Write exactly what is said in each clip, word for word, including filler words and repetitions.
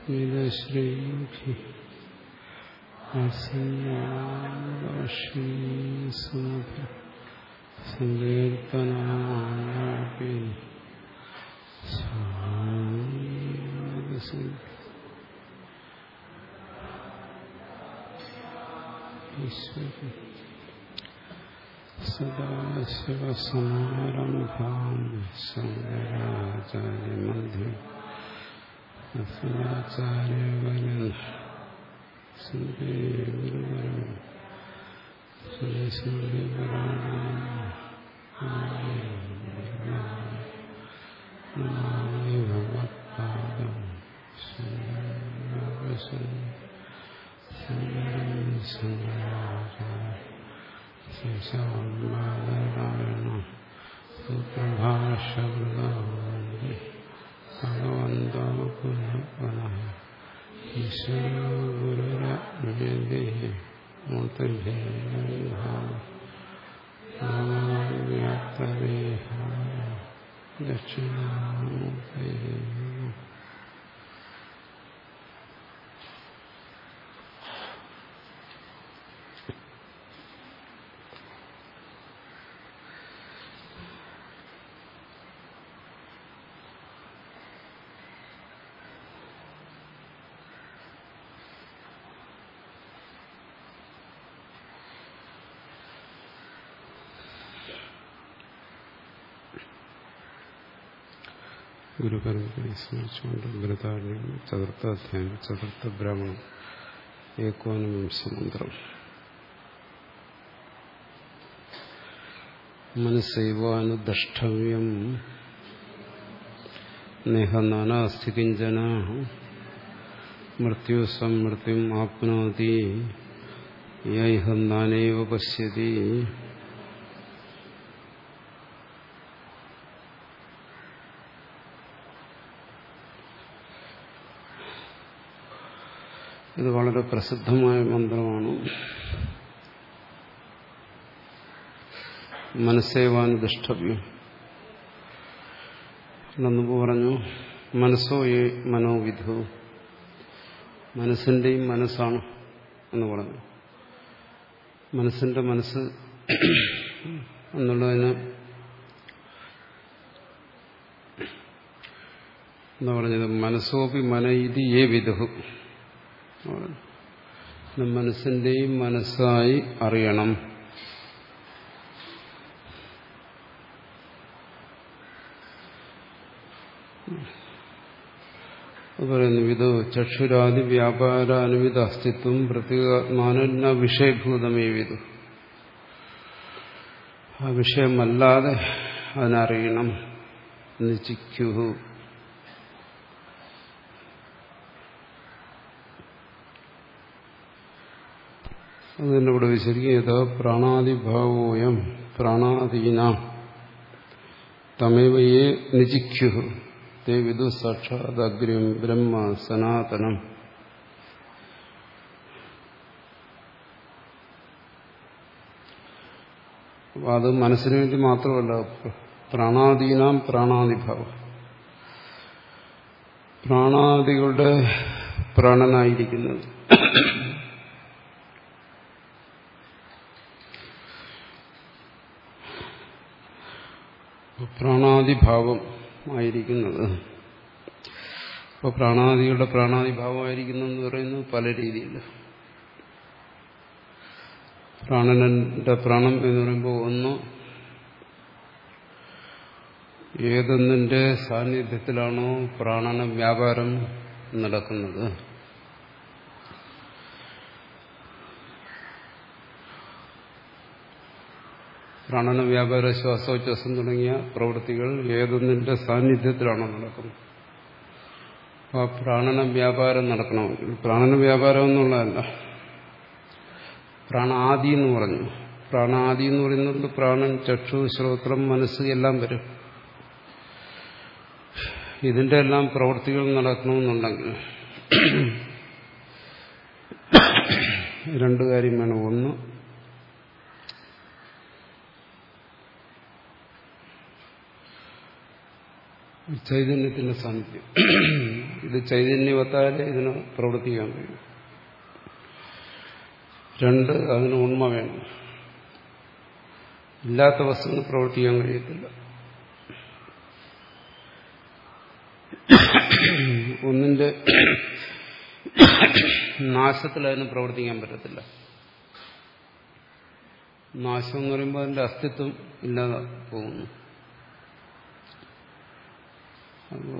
മിതശ്രീ സങ്കീർത്തനാപി സദാശിവസമാരംഭാം ശങ്കരാചാര്യമധ്യം അസ്മദാചാര്യവര്യൻ സന്ദേ ഗുരുവരം നമാമി ഭഗവത്പാദം ശങ്കരാചാര്യ സുപ്രഭാഷവൃതവന്ദേ ഭഗവന്തോ പുനഃ പുനഃ ഈശ്വരോ ഗുരുരജ്ഞേ മൂർത്തിഭേദായ ദക്ഷിണാമൂർത്തയേ നമഃ. ഗുരുപരമ്പരയെ സ്മരിച്ചുകൊണ്ട് ബൃഹദാരണ്യം ചതുർത്ഥ അധ്യായം ചതുർത്ഥ ബ്രാഹ്മണം ഏകോനവിംശ മന്ത്രം. മനസ്സൈവാനുദ്രഷ്ടവ്യം നേഹ നാനാസ്തി കിഞ്ചന മൃത്യു സമൃത്യും ആപ്നോതി യൈഹ നാനൈവ പശ്യതി. ഇത് വളരെ പ്രസിദ്ധമായ മന്ത്രമാണ്. മനസ്സേവാനുദ്രഷ്ടവ്യം എന്നു പറഞ്ഞു. മനസ്സോ ഏ മനോവിധു, മനസ്സിന്റെയും മനസ്സാണ് എന്ന് പറഞ്ഞു. മനസ്സിന്റെ മനസ്സ് എന്നുള്ളതിന് എന്താ പറഞ്ഞത്? മനസ്സോപി മന ഇതി ഏ വിധു, മനസ്സിന്റെയും മനസ്സായി അറിയണം. പറയുന്നു വിധു ചക്ഷുരാദി വ്യാപാര അനുവിധ അസ്തിത്വം പ്രത്യേകാത്മാന വിഷയഭൂതമേ വിധു. ആ വിഷയമല്ലാതെ അതിനറിയണം. നിചിക്യുഹു, അത് തന്നെ ഇവിടെ വിശദീകരിക്കുന്നത്. പ്രാണാദിഭാവോയം പ്രാണാദീന തമേവയെ നിജിഖ്യു തേ വിദു സാക്ഷാത് അഗ്ര്യം ബ്രഹ്മ സനാതനം. അപ്പം അത് മനസ്സിന് വേണ്ടി മാത്രമല്ല, പ്രാണാദീനാം പ്രാണാദിഭാവം, പ്രാണാദികളുടെ പ്രാണനായിരിക്കുന്നത് പ്രാണാദിഭാവം ആയിരിക്കുന്നത്. അപ്പോൾ പ്രാണാദികളുടെ പ്രാണാദിഭാവമായിരിക്കുന്നതെന്ന് പറയുന്നത് പല രീതിയിൽ. പ്രാണനന്റെ പ്രാണം എന്ന് പറയുമ്പോൾ ഒന്ന് ഏതൊന്നിന്റെ സാന്നിധ്യത്തിലാണോ പ്രാണന വ്യാപാരം നടക്കുന്നത്, പ്രാണന വ്യാപാര ശ്വാസോച്ഛ്വാസം തുടങ്ങിയ പ്രവൃത്തികൾ ഏതൊന്നിന്റെ സാന്നിധ്യത്തിലാണോ നടക്കുന്നത്. അപ്പോൾ ആ പ്രാണന വ്യാപാരം നടക്കണമെങ്കിൽ, പ്രാണന വ്യാപാരം എന്നുള്ളതല്ല, പ്രാണാദി എന്ന് പറഞ്ഞു. പ്രാണാദി എന്ന് പറയുന്നുണ്ട് പ്രാണൻ, ചക്ഷു, ശ്രോത്രം, മനസ്സ് എല്ലാം വരും. ഇതിന്റെ എല്ലാം പ്രവൃത്തികൾ നടക്കണമെന്നുണ്ടെങ്കിൽ രണ്ടു കാര്യം വേണം. ഒന്ന്, ചൈതന്യത്തിന്റെ സാന്നിധ്യം. ഇത് ചൈതന്യവത്തായാലേ ഇതിന് പ്രവർത്തിക്കാൻ കഴിയും. രണ്ട്, അതിന് ഉണ്മ വേണം. ഇല്ലാത്ത വസ്തുവിന് പ്രവർത്തിക്കാൻ കഴിയത്തില്ല. ഒന്നിന്റെ നാശത്തിൽ അതിന് പ്രവർത്തിക്കാൻ പറ്റത്തില്ല. നാശം എന്ന് പറയുമ്പോൾ അതിന്റെ അസ്തിത്വം ഇല്ലാതെ പോകുന്നു. അപ്പോ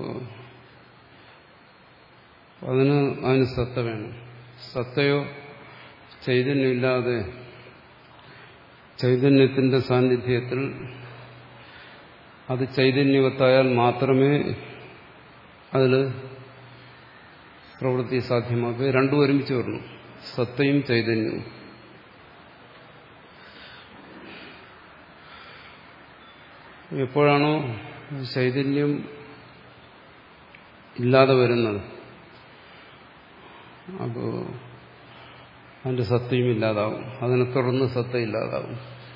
അതിന് അതിന് സത്ത വേണം. സത്തയോ ചൈതന്യമില്ലാതെ ചൈതന്യത്തിന്റെ സാന്നിധ്യത്തിൽ അത് ചൈതന്യവത്തായാൽ മാത്രമേ അതിൽ പ്രവൃത്തി സാധ്യമാക്കുക. രണ്ടും ഒരുമിച്ച് വരണം, സത്തയും ചൈതന്യവും. എപ്പോഴാണോ ചൈതന്യം ഇല്ലാതെ വരുന്നത്, അപ്പോൾ അതിന്റെ സത്തയും ഇല്ലാതാവും. അതിനെ തുടർന്ന് സത്ത ഇല്ലാതാവും.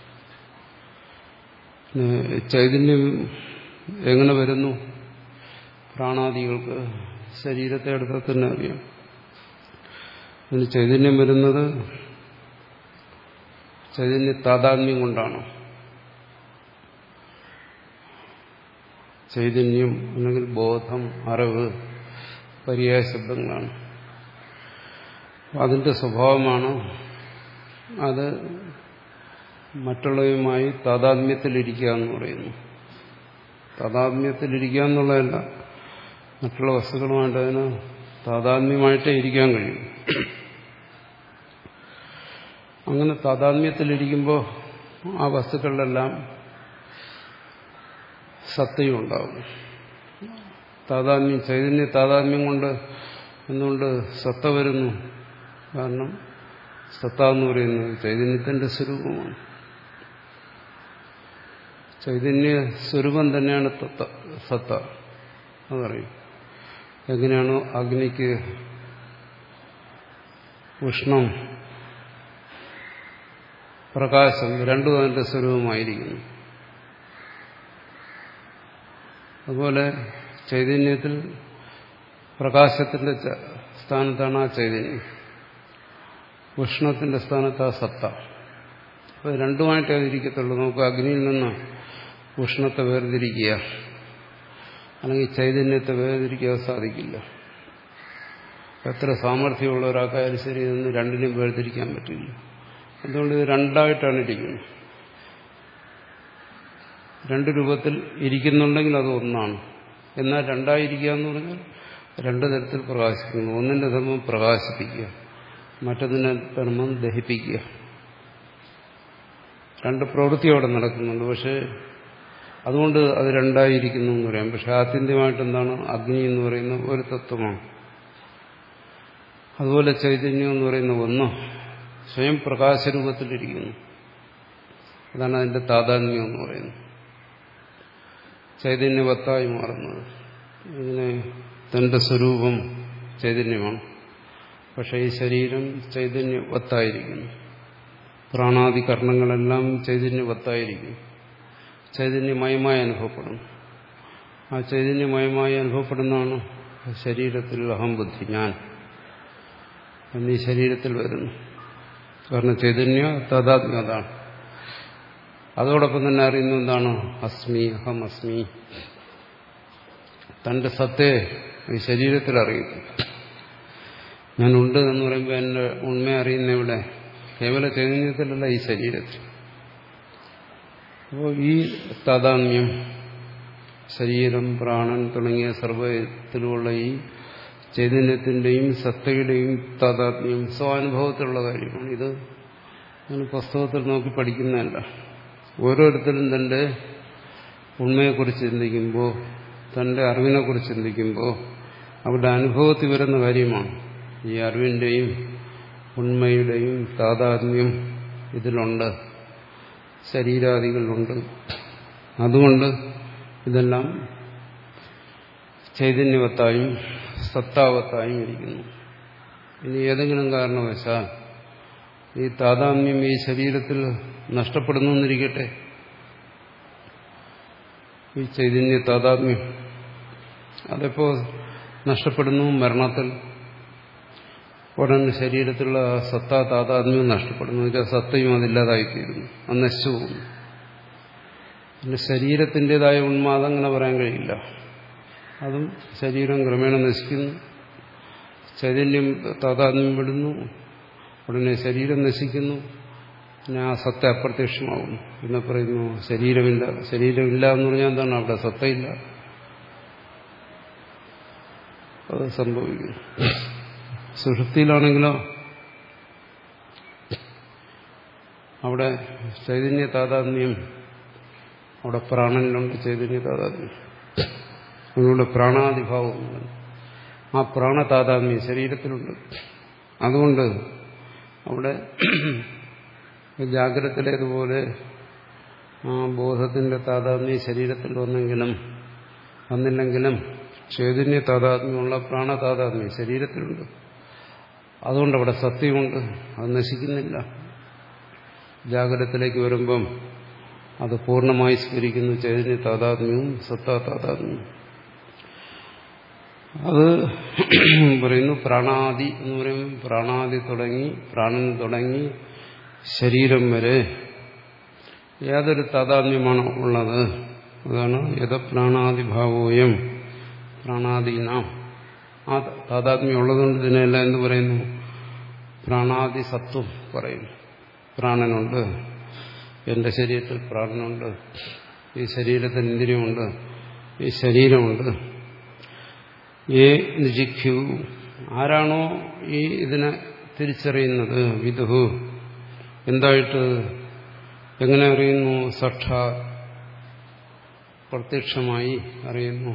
ചൈതന്യം എങ്ങനെ വരുന്നു? പ്രാണാദികൾക്ക് ശരീരത്തെ എടുത്താൽ തന്നെ അറിയാം. അതിന് ചൈതന്യം വരുന്നത് ചൈതന്യ താതാത്മ്യം കൊണ്ടാണ്. ചൈതന്യം അല്ലെങ്കിൽ ബോധം, അറിവ് പര്യായ ശബ്ദങ്ങളാണ്. അതിന്റെ സ്വഭാവമാണ് അത് മറ്റുള്ളവയുമായി താതാത്മ്യത്തിലിരിക്കുക എന്ന് പറയുന്നു. താതാത്മ്യത്തിലിരിക്കുക എന്നുള്ളതല്ല, മറ്റുള്ള വസ്തുക്കളുമായിട്ട് അതിന് താതാത്മ്യമായിട്ടേ ഇരിക്കാൻ കഴിയും. അങ്ങനെ താതാത്മ്യത്തിലിരിക്കുമ്പോൾ ആ വസ്തുക്കളിലെല്ലാം സത്തയും ഉണ്ടാവും. താതാത്മ്യം, ചൈതന്യ താതാത്മ്യം കൊണ്ട് എന്തുകൊണ്ട് സത്ത വരുന്നു? കാരണം സത്ത എന്ന് പറയുന്നത് ചൈതന്യത്തിന്റെ സ്വരൂപമാണ്. ചൈതന്യ സ്വരൂപം തന്നെയാണ് സത്ത. അതറിയും. എങ്ങനെയാണോ അഗ്നിക്ക് ഉഷ്ണം, പ്രകാശം രണ്ടും അതിന്റെ സ്വരൂപമായിരിക്കുന്നു. അതുപോലെ ചൈതന്യത്തിൽ പ്രകാശത്തിന്റെ സ്ഥാനത്താണ് ആ ചൈതന്യം, ഉഷ്ണത്തിന്റെ സ്ഥാനത്ത് ആ സത്ത. അപ്പോൾ രണ്ടുമായിട്ടേ അതിരിക്കത്തുള്ളൂ. നമുക്ക് അഗ്നിയിൽ നിന്ന് ഉഷ്ണത്തെ വേർതിരിക്കുക അല്ലെങ്കിൽ ചൈതന്യത്തെ വേർതിരിക്കാൻ സാധിക്കില്ല. എത്ര സാമർഥ്യമുള്ള ഒരാൾക്കായാലും ശരി, ഇതൊന്ന് രണ്ടിനും വേർതിരിക്കാൻ പറ്റില്ല. എന്തുകൊണ്ട്? ഇത് രണ്ടായിട്ടാണ് ഇരിക്കുന്നത്. രണ്ട് രൂപത്തിൽ ഇരിക്കുന്നുണ്ടെങ്കിൽ അത് ഒന്നാണ്. എന്നാൽ രണ്ടായിരിക്കുക എന്ന് പറഞ്ഞാൽ രണ്ട് തരത്തിൽ പ്രകാശിക്കുന്നു. ഒന്നിന്റെ ധർമ്മം പ്രകാശിപ്പിക്കുക, മറ്റൊന്നിന്റെ ധർമ്മം ദഹിപ്പിക്കുക. രണ്ട് പ്രവൃത്തി അവിടെ നടക്കുന്നുണ്ട്. പക്ഷെ അതുകൊണ്ട് അത് രണ്ടായിരിക്കുന്നു എന്ന് പറയാം. പക്ഷെ ആത്യന്തികമായിട്ട് എന്താണ്? അഗ്നി എന്ന് പറയുന്ന ഒരു തത്വമാണ്. അതുപോലെ ചൈതന്യം എന്ന് പറയുന്ന ഒന്ന് സ്വയം പ്രകാശരൂപത്തിലിരിക്കുന്നു. അതാണ് അതിന്റെ താതാത്മ്യം എന്ന് പറയുന്നത്, ചൈതന്യവത്തായി മാറുന്നത്. ഇതിനെ തന്റെ സ്വരൂപം ചൈതന്യമാണ്. പക്ഷെ ഈ ശരീരം ചൈതന്യവത്തായിരിക്കുന്നു. പ്രാണാദി കർണങ്ങളെല്ലാം ചൈതന്യവത്തായിരിക്കും, ചൈതന്യമയമായി അനുഭവപ്പെടും. ആ ചൈതന്യമയമായി അനുഭവപ്പെടുന്നതാണ് ശരീരത്തിൽ അഹംബുദ്ധി, ഞാൻ എന്നീ ശരീരത്തിൽ വരുന്നു. കാരണം ചൈതന്യ താതാത്മ്യതാണ്. അതോടൊപ്പം തന്നെ അറിയുന്ന എന്താണ്? അസ്മി, അഹം അസ്മി. തന്റെ സത്തയെ ഈ ശരീരത്തിൽ അറിയുന്നു. ഞാനുണ്ട് എന്ന് പറയുമ്പോൾ എന്റെ ഉണ്മയെ അറിയുന്ന ഇവിടെ കേവല ചൈതന്യത്തിലല്ല, ഈ ശരീരത്തിൽ. അപ്പോൾ ഈ താതാത്മ്യം, ശരീരം, പ്രാണൻ തുടങ്ങിയ സർവ്വത്തിലുള്ള ഈ ചൈതന്യത്തിന്റെയും സത്തയുടെയും താതാത്മ്യം സ്വാനുഭവത്തിലുള്ള കാര്യമാണ്. ഇത് ഞാൻ പുസ്തകത്തിൽ നോക്കി പഠിക്കുന്നതല്ല. ഓരോരുത്തരും തന്റെ ഉണ്മയെക്കുറിച്ച് ചിന്തിക്കുമ്പോൾ, തന്റെ അറിവിനെക്കുറിച്ച് ചിന്തിക്കുമ്പോൾ അവരുടെ അനുഭവത്തിൽ വരുന്ന കാര്യമാണ്. ഈ അറിവിന്റെയും ഉണ്മയുടെയും താതാത്മ്യം ഇതിലുണ്ട്, ശരീരാദികളിലുണ്ട്. അതുകൊണ്ട് ഇതെല്ലാം ചൈതന്യവത്തായും സത്താവത്തായും ഇരിക്കുന്നു. ഇനി ഏതെങ്കിലും കാരണവശാൽ ഈ താതാത്മ്യം ഈ ശരീരത്തിൽ നഷ്ടപ്പെടുന്നു എന്നിരിക്കട്ടെ, ഈ ചൈതന്യ താതാത്മ്യം അതെപ്പോ നഷ്ടപ്പെടുന്നു മരണത്തിൽ. ഉടനെ ശരീരത്തിലുള്ള സത്താ താതാത്മ്യവും നഷ്ടപ്പെടുന്നു. എന്നുവെച്ചാൽ സത്തയും അതില്ലാതായിത്തീരുന്നു, അത് നശിച്ചു പോകുന്നു. പിന്നെ ശരീരത്തിൻ്റെതായ ഉന്മാദം അങ്ങനെ പറയാൻ കഴിയില്ല. അതും ശരീരം ക്രമേണ നശിക്കുന്നു, ചൈതന്യം താതാത്മ്യം വിടുന്നു, ഉടനെ ശരീരം നശിക്കുന്നു, പിന്നെ ആ സത്ത അപ്രത്യക്ഷമാകുന്നു. പിന്നെ പറയുന്നു ശരീരമില്ല. ശരീരമില്ല എന്ന് പറഞ്ഞാൽ എന്താണ്? അവിടെ സത്തയില്ല. അത് സംഭവിക്കുന്നു. സുഷുപ്തിയിലാണെങ്കിലോ അവിടെ ചൈതന്യ താതാത്മ്യം, അവിടെ പ്രാണനിലുണ്ട് ചൈതന്യ താതാത്മ്യം, അതിലൂടെ പ്രാണാദിഭാവം, ആ പ്രാണതാതാത്മ്യം ശരീരത്തിലുണ്ട്. അതുകൊണ്ട് അവിടെ ജാഗ്രതയിലേതുപോലെ ആ ബോധത്തിന്റെ താതാത്മ്യം ശരീരത്തിൽ വന്നെങ്കിലും വന്നില്ലെങ്കിലും ചൈതന്യ താതാത്മ്യമുള്ള പ്രാണതാതാത്മ്യം ശരീരത്തിലുണ്ട്. അതുകൊണ്ട് അവിടെ സത്യമുണ്ട്, അത് നശിക്കുന്നില്ല. ജാഗ്രതത്തിലേക്ക് വരുമ്പം അത് പൂർണ്ണമായി സ്ഫുരിക്കുന്നു, ചൈതന്യ താതാത്മ്യവും സത്താ താതാത്മ്യവും. അത് പറയുന്നു പ്രാണാദി എന്ന് പറയുമ്പോൾ പ്രാണാദി തുടങ്ങി പ്രാണൻ തുടങ്ങി ശരീരം വരെ യാതൊരു താതാത്മ്യമാണോ ഉള്ളത്? അതാണ് യഥ പ്രാണാദിഭാവോയം പ്രാണാദീനാം. ആ താതാത്മ്യം ഉള്ളതുകൊണ്ട് ഇതിനെല്ലാം എന്ത് പറയുന്നു? പ്രാണാദി സത്വം പറയുന്നു. പ്രാണനുണ്ട്, എന്റെ ശരീരത്തിൽ പ്രാണനുണ്ട്, ഈ ശരീരത്തിൽ ഇന്ദ്രിയമുണ്ട്, ഈ ശരീരമുണ്ട്. ഏ നിജിഖ്യു, ആരാണോ ഈ ഇതിനെ തിരിച്ചറിയുന്നത്, വിദുഹു എന്തായിട്ട് എങ്ങനെ അറിയുന്നു? സാക്ഷാ പ്രത്യക്ഷമായി അറിയുന്നു,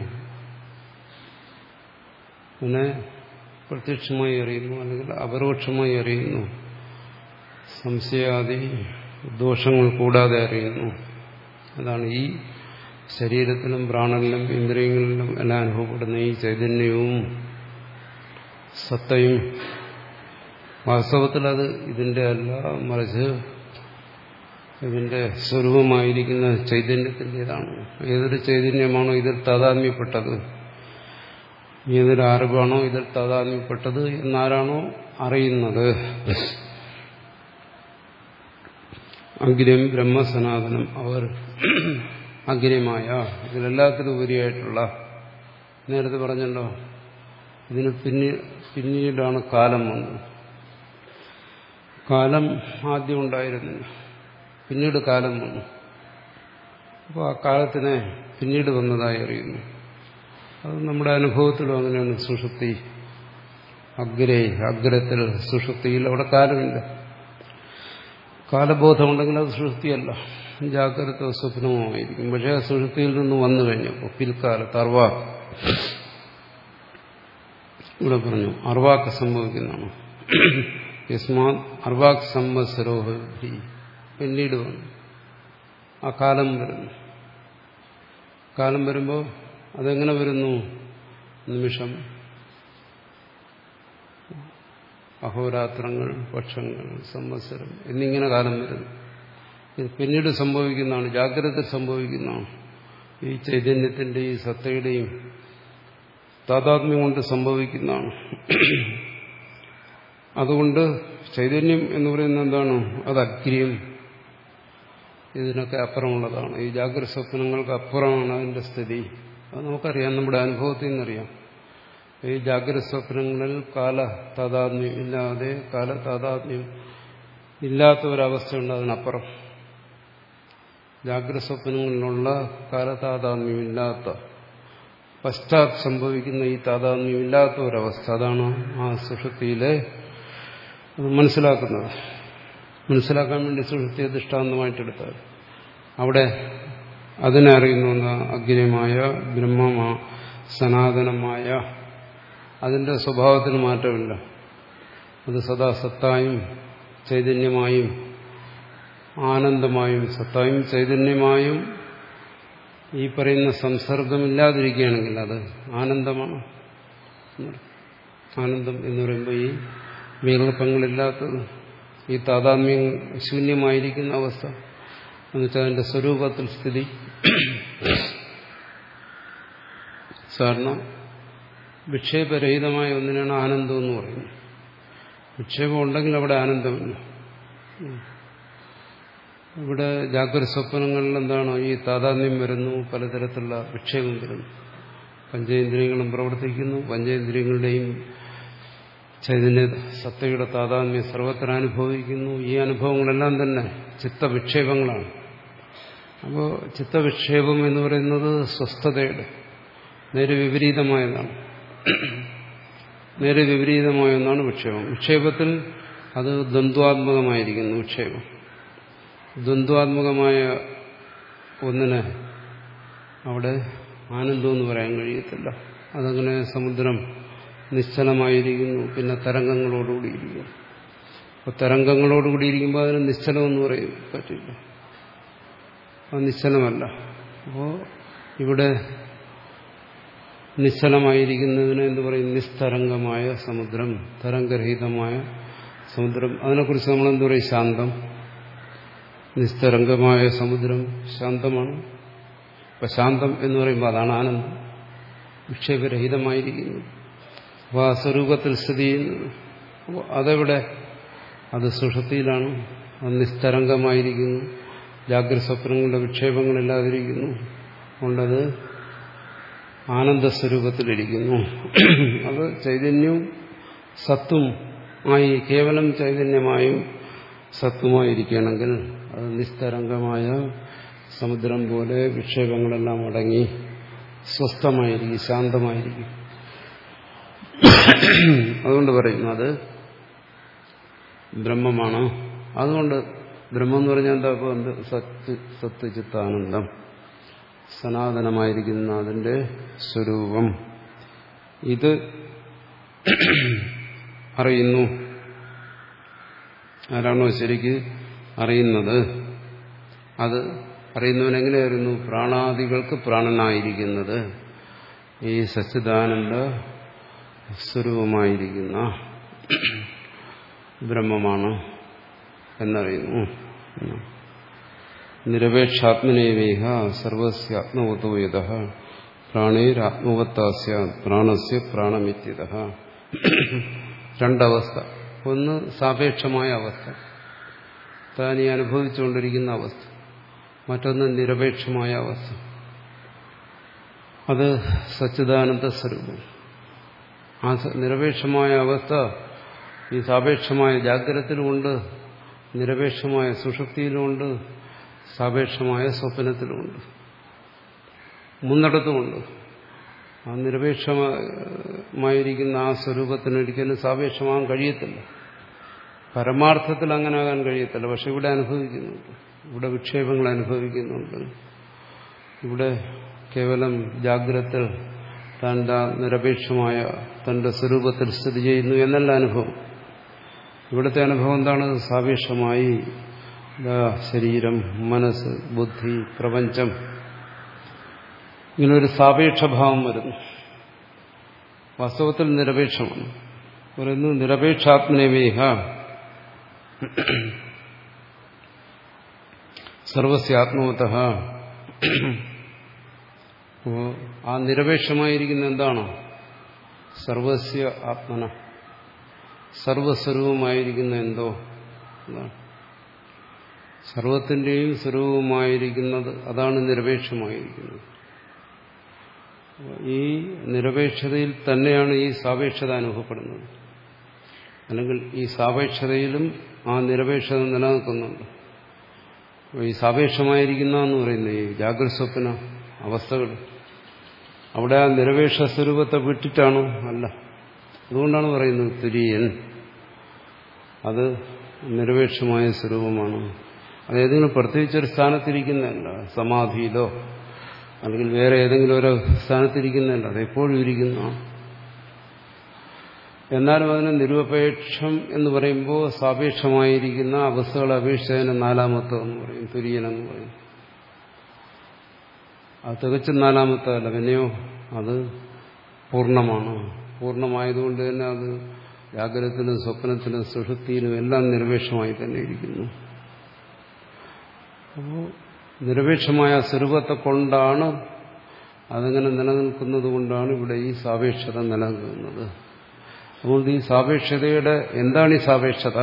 അതിനെ പ്രത്യക്ഷമായി അറിയുന്നു, അല്ലെങ്കിൽ അപരോക്ഷമായി അറിയുന്നു, സംശയാദി ദോഷങ്ങൾ കൂടാതെ അറിയുന്നു. അതാണ് ഈ ശരീരത്തിലും പ്രാണനിലും ഇന്ദ്രിയങ്ങളിലും എല്ലാം അനുഭവപ്പെടുന്ന ഈ ചൈതന്യവും സത്തയും വാസ്തവത്തിൽ അത് ഇതിന്റെ അല്ല, മറിച്ച് ഇതിന്റെ സ്വരൂപമായിരിക്കുന്ന ചൈതന്യത്തിൻ്റെതാണ്. ഏതൊരു ചൈതന്യമാണോ ഇതിൽ താതാത്മ്യപ്പെട്ടത്, ഏതൊരു അറിവാണോ ഇതിൽ താതാത്മ്യപ്പെട്ടത് എന്നാരാണോ അറിയുന്നത്, അഗ്രം ബ്രഹ്മസനാതനം, അവർ അഗ്ര്യമായ ഇതിലെല്ലാത്തിനും ഉപരിയായിട്ടുള്ള, നേരത്തെ പറഞ്ഞല്ലോ ഇതിന് പിന്നീ പിന്നീടാണ് കാലം വന്നത്. കാലം ആദ്യം ഉണ്ടായിരുന്നില്ല, പിന്നീട് കാലം വന്നു. അപ്പോൾ ആ കാലത്തിനെ പിന്നീട് വന്നതായി അറിയുന്നു. അത് നമ്മുടെ അനുഭവത്തിലും അങ്ങനെയാണ്. സുഷുപ്തി അഗ്രേ, അഗ്രത്തിൽ സുഷുപ്തിയിൽ അവിടെ കാലമില്ല. കാലബോധമുണ്ടെങ്കിൽ അത് സുഷുപ്തിയല്ല, ജാഗ്രത സ്വപ്നവുമായിരിക്കും. പക്ഷേ ആ സുഷുപ്തിയിൽ നിന്ന് വന്നു കഴിഞ്ഞപ്പോൾ പിൽക്കാലത്ത് അർവാക്ക്, ഇവിടെ പറഞ്ഞു അർവാക്ക് സംഭവിക്കുന്നതാണ്. യസ്മാത് അർവാക് സംവത്സരോഹി, പിന്നീട് വന്നു ആ കാലം വരുന്നു. കാലം വരുമ്പോൾ അതെങ്ങനെ വരുന്നു? നിമിഷം, അഹോരാത്രങ്ങൾ, പക്ഷങ്ങൾ, സംവത്സരം എന്നിങ്ങനെ കാലം വരുന്നു. ഇത് പിന്നീട് സംഭവിക്കുന്നതാണ്, ജാഗ്രത സംഭവിക്കുന്നതാണ്. ഈ ചൈതന്യത്തിന്റെ ഈ സത്തയുടെയും താതാത്മ്യം കൊണ്ട് സംഭവിക്കുന്നതാണ്. അതുകൊണ്ട് ചൈതന്യം എന്ന് പറയുന്നത് എന്താണ്? അത് അഗ്ര്യം, ഇതിനൊക്കെ അപ്പുറമുള്ളതാണ്. ഈ ജാഗ്രത സ്വപ്നങ്ങൾക്ക് അപ്പുറമാണ് അതിന്റെ സ്ഥിതി. അത് നമുക്കറിയാം, നമ്മുടെ അനുഭവത്തിൽ നിന്നറിയാം. ഈ ജാഗ്രത സ്വപ്നങ്ങളിൽ കാല താതാത്മ്യം ഇല്ലാതെ, കാല താതാത്മ്യം ഇല്ലാത്ത ഒരവസ്ഥയുണ്ട് അതിനപ്പുറം. ജാഗ്രത സ്വപ്നങ്ങളിലുള്ള കാലതാതാത്മ്യമില്ലാത്ത, പശ്ചാത്ത് സംഭവിക്കുന്ന ഈ താതാത്മ്യമില്ലാത്ത ഒരവസ്ഥ, അതാണ് ആ സുഷുപ്തിയിലെ മനസ്സിലാക്കുന്നത്. മനസ്സിലാക്കാൻ വേണ്ടി സുഷുപ്തിയെ ദൃഷ്ടാന്തമായിട്ടെടുത്താൽ അവിടെ അതിനെ അറിയുന്ന അഗ്നിമായ ബ്രഹ്മമാ സനാതനമായ അതിന്റെ സ്വഭാവത്തിന് മാറ്റമില്ല. അത് സദാ സത്തായും ചൈതന്യമായും ആനന്ദമായും, സത്തായും ചൈതന്യമായും ഈ പറയുന്ന സംസർഗമില്ലാതിരിക്കുകയാണെങ്കിൽ അത് ആനന്ദമാണ്. ആനന്ദം എന്ന് പറയുമ്പോൾ ഈ വികല്പങ്ങളില്ലാത്തത്, ഈ താതാത്മ്യം ശൂന്യമായിരിക്കുന്ന അവസ്ഥ എന്നുവെച്ചാൽ അതിന്റെ സ്വരൂപത്തിൽ സ്ഥിതി. സാധാരണ വിക്ഷേപരഹിതമായ ഒന്നിനാണ് ആനന്ദം എന്ന് പറയുന്നത്. വിക്ഷേപം ഉണ്ടെങ്കിൽ അവിടെ ആനന്ദമില്ല. ഇവിടെ ജാഗ്രത സ്വപ്നങ്ങളിൽ എന്താണ് ഈ താതാത്മ്യം വരുന്നു, പലതരത്തിലുള്ള വിക്ഷേപം വരുന്നു. പഞ്ചേന്ദ്രിയങ്ങളും പ്രവർത്തിക്കുന്നു, പഞ്ചേന്ദ്രിയങ്ങളുടെയും ചൈതന്യ സത്തയുടെ താതാത്മ്യം സർവത്ര അനുഭവിക്കുന്നു. ഈ അനുഭവങ്ങളെല്ലാം തന്നെ ചിത്തവിക്ഷേപങ്ങളാണ്. അപ്പോൾ ചിത്തവിക്ഷേപം എന്ന് പറയുന്നത് സ്വസ്ഥതയുടെ നേരെ വിപരീതമായതാണ്. നേരെ വിപരീതമായ ഒന്നാണ് വിക്ഷേപം. വിക്ഷേപത്തിൽ അത് ദ്വന്ദ്വാത്മകമായിരിക്കുന്നു. വിക്ഷേപം ദ്വന്ദ്വാത്മകമായ ഒന്നിനെ അവിടെ ആനന്ദമെന്ന് പറയാൻ കഴിയത്തില്ല. അതങ്ങനെ സമുദ്രം നിശ്ചലമായിരിക്കുന്നു, പിന്നെ തരംഗങ്ങളോടുകൂടിയിരിക്കുന്നു. അപ്പോൾ തരംഗങ്ങളോടുകൂടിയിരിക്കുമ്പോൾ അതിന് നിശ്ചലമെന്ന് പറയും പറ്റില്ല, അത് നിശ്ചലമല്ല. അപ്പോൾ ഇവിടെ നിശ്ചലമായിരിക്കുന്നതിന് എന്ത് പറയും? നിസ്തരംഗമായ സമുദ്രം, തരംഗരഹിതമായ സമുദ്രം. അതിനെക്കുറിച്ച് നമ്മൾ എന്ത് പറയും? ശാന്തം. നിസ്തരംഗമായ സമുദ്രം ശാന്തമാണ്. അപ്പം ശാന്തം എന്ന് പറയുമ്പോൾ അതാണ് ആനന്ദം. വിക്ഷേപരഹിതമായിരിക്കുന്നു. അപ്പോൾ ആ സ്വരൂപത്തിൽ സ്ഥിതി ചെയ്യുന്നത്. അപ്പോൾ അതെവിടെ? അത് സുഷുപ്തിയിലാണ്. അത് നിസ്തരംഗമായിരിക്കുന്നു. ജാഗ്രത സ്വപ്നങ്ങളുടെ വിക്ഷേപങ്ങളില്ലാതിരിക്കുന്നു. അതുകൊണ്ടത് ആനന്ദസ്വരൂപത്തിലിരിക്കുന്നു. അത് ചൈതന്യവും സത്തും ആയി, കേവലം ചൈതന്യമായും സത്വമായിരിക്കുകയാണെങ്കിൽ അത് നിസ്തരംഗമായ സമുദ്രം പോലെ വിക്ഷേപങ്ങളെല്ലാം അടങ്ങി സ്വസ്ഥമായിരിക്കും, ശാന്തമായിരിക്കും. അതുകൊണ്ട് പറയുന്നു അത് ബ്രഹ്മമാണ്. അതുകൊണ്ട് ബ്രഹ്മം എന്ന് പറഞ്ഞാൽ എന്താ? ഇപ്പോൾ എന്ത്? സത്ത് സത്ത് ചിത്താനന്ദം, സനാതനമായിരിക്കുന്ന അതിന്റെ സ്വരൂപം. ഇത് അറിയുന്നു. ആരാണോ ശരിക്ക് അറിയുന്നത്, അത് അറിയുന്നവനെങ്ങനെ അറിയുന്നു? പ്രാണാദികൾക്ക് പ്രാണനായിരിക്കുന്നത് ഈ സച്ചിദാനന്ദ സ്വരൂപമായിരിക്കുന്ന ബ്രഹ്മമാണ് എന്നറിയുന്നു. നിരപേക്ഷാത്മനേവേഹ സർവസ്യാത്മവതോ യതഃ പ്രാണേരാത്മവത്താസ്യ പ്രാണസ്യ പ്രാണമിത്യതഃ. രണ്ടവസ്ഥ. ഒന്ന് സാപേക്ഷമായ അവസ്ഥ, താൻ ഈ അനുഭവിച്ചുകൊണ്ടിരിക്കുന്ന അവസ്ഥ. മറ്റൊന്ന് നിരപേക്ഷമായ അവസ്ഥ, അത് സച്ചിദാനന്ദ സ്വരൂപം. ആ നിരപേക്ഷമായ അവസ്ഥ ഈ സാപേക്ഷമായ ജാഗ്രതത്തിലുമുണ്ട്, നിരപേക്ഷമായ സുഷുപ്തിയിലുമുണ്ട്, സാപേക്ഷമായ സ്വപ്നത്തിലുമുണ്ട്. മൂന്നിടത്തുമുണ്ട്. ആ നിരപേക്ഷമായിരിക്കുന്ന ആ സ്വരൂപത്തിനൊരിക്കലും സാപേക്ഷമാകാൻ കഴിയത്തില്ല. പരമാർത്ഥത്തിൽ അങ്ങനെ ആകാൻ കഴിയത്തില്ല. പക്ഷെ ഇവിടെ അനുഭവിക്കുന്നുണ്ട്, ഇവിടെ വിക്ഷേപങ്ങൾ അനുഭവിക്കുന്നുണ്ട്. ഇവിടെ കേവലം ജാഗ്രതത്തിൽ തന്റെ നിരപേക്ഷമായ തന്റെ സ്വരൂപത്തിൽ സ്ഥിതി ചെയ്യുന്നു എന്നല്ല അനുഭവം. ഇവിടുത്തെ അനുഭവം എന്താണ്? സാപേക്ഷമായി ശരീരം, മനസ്സ്, ബുദ്ധി, പ്രപഞ്ചം, ഇങ്ങനൊരു സാപേക്ഷഭാവം വരുന്നു. വാസ്തവത്തിൽ നിരപേക്ഷമാണ്. പറയുന്നു നിരപേക്ഷാത്മനേവേഹ സർവസ്യാത്മവതഃ. ആ നിരപേക്ഷമായിരിക്കുന്ന എന്താണ്? സർവസ്യ ആത്മന, സർവസ്വരൂപമായിരിക്കുന്ന എന്തോ എന്താണ്? സർവത്തിന്റെയും സ്വരൂപമായിരിക്കുന്നത് അതാണ് നിരപേക്ഷമായിരിക്കുന്നത്. ഈ നിരപേക്ഷതയിൽ തന്നെയാണ് ഈ സാപേക്ഷത അനുഭവപ്പെടുന്നത്. അല്ലെങ്കിൽ ഈ സാപേക്ഷതയിലും ആ നിരപേക്ഷത നിലനിൽക്കുന്നുണ്ട്. ഈ സാപേക്ഷമായിരിക്കുന്ന എന്ന് പറയുന്നത് ഈ ജാഗ്രത സ്വപ്ന അവസ്ഥകൾ, അവിടെ ആ നിരപേക്ഷ സ്വരൂപത്തെ വിട്ടിട്ടാണോ? അല്ല. അതുകൊണ്ടാണ് പറയുന്നത് തുര്യൻ, അത് നിരപേക്ഷമായ സ്വരൂപമാണ്. അത് ഏതെങ്കിലും പ്രത്യേകിച്ചൊരു സ്ഥാനത്തിരിക്കുന്നതല്ല, സമാധിയിലോ അല്ലെങ്കിൽ വേറെ ഏതെങ്കിലും ഒരു സ്ഥാനത്തിരിക്കുന്നതല്ല, അത് എപ്പോഴും ഇരിക്കുന്നതാണ്. എന്നാലും അതിന് നിരുപേക്ഷം എന്ന് പറയുമ്പോൾ സാപേക്ഷമായിരിക്കുന്ന അവസ്ഥകളെ അപേക്ഷിച്ചതിന് നാലാമത്തെ എന്ന് പറയും, തുര്യനെന്ന് പറയും. അത് തികച്ചും നാലാമത്തല്ല, പിന്നെയോ അത് പൂർണ്ണമാണ്. പൂർണ്ണമായതുകൊണ്ട് തന്നെ അത് ജാഗ്രതത്തിലും സ്വപ്നത്തിലും സുഷുപ്തിയിലും എല്ലാം നിരപേക്ഷമായി തന്നെ ഇരിക്കുന്നു. അപ്പോൾ നിരപേക്ഷമായ സ്വരൂപത്തെ കൊണ്ടാണ് അതങ്ങനെ നിലനിൽക്കുന്നത് കൊണ്ടാണ് ഇവിടെ ഈ സാപേക്ഷത നിലനിൽക്കുന്നത്. അതുകൊണ്ട് ഈ സാപേക്ഷതയുടെ എന്താണ് ഈ സാപേക്ഷത?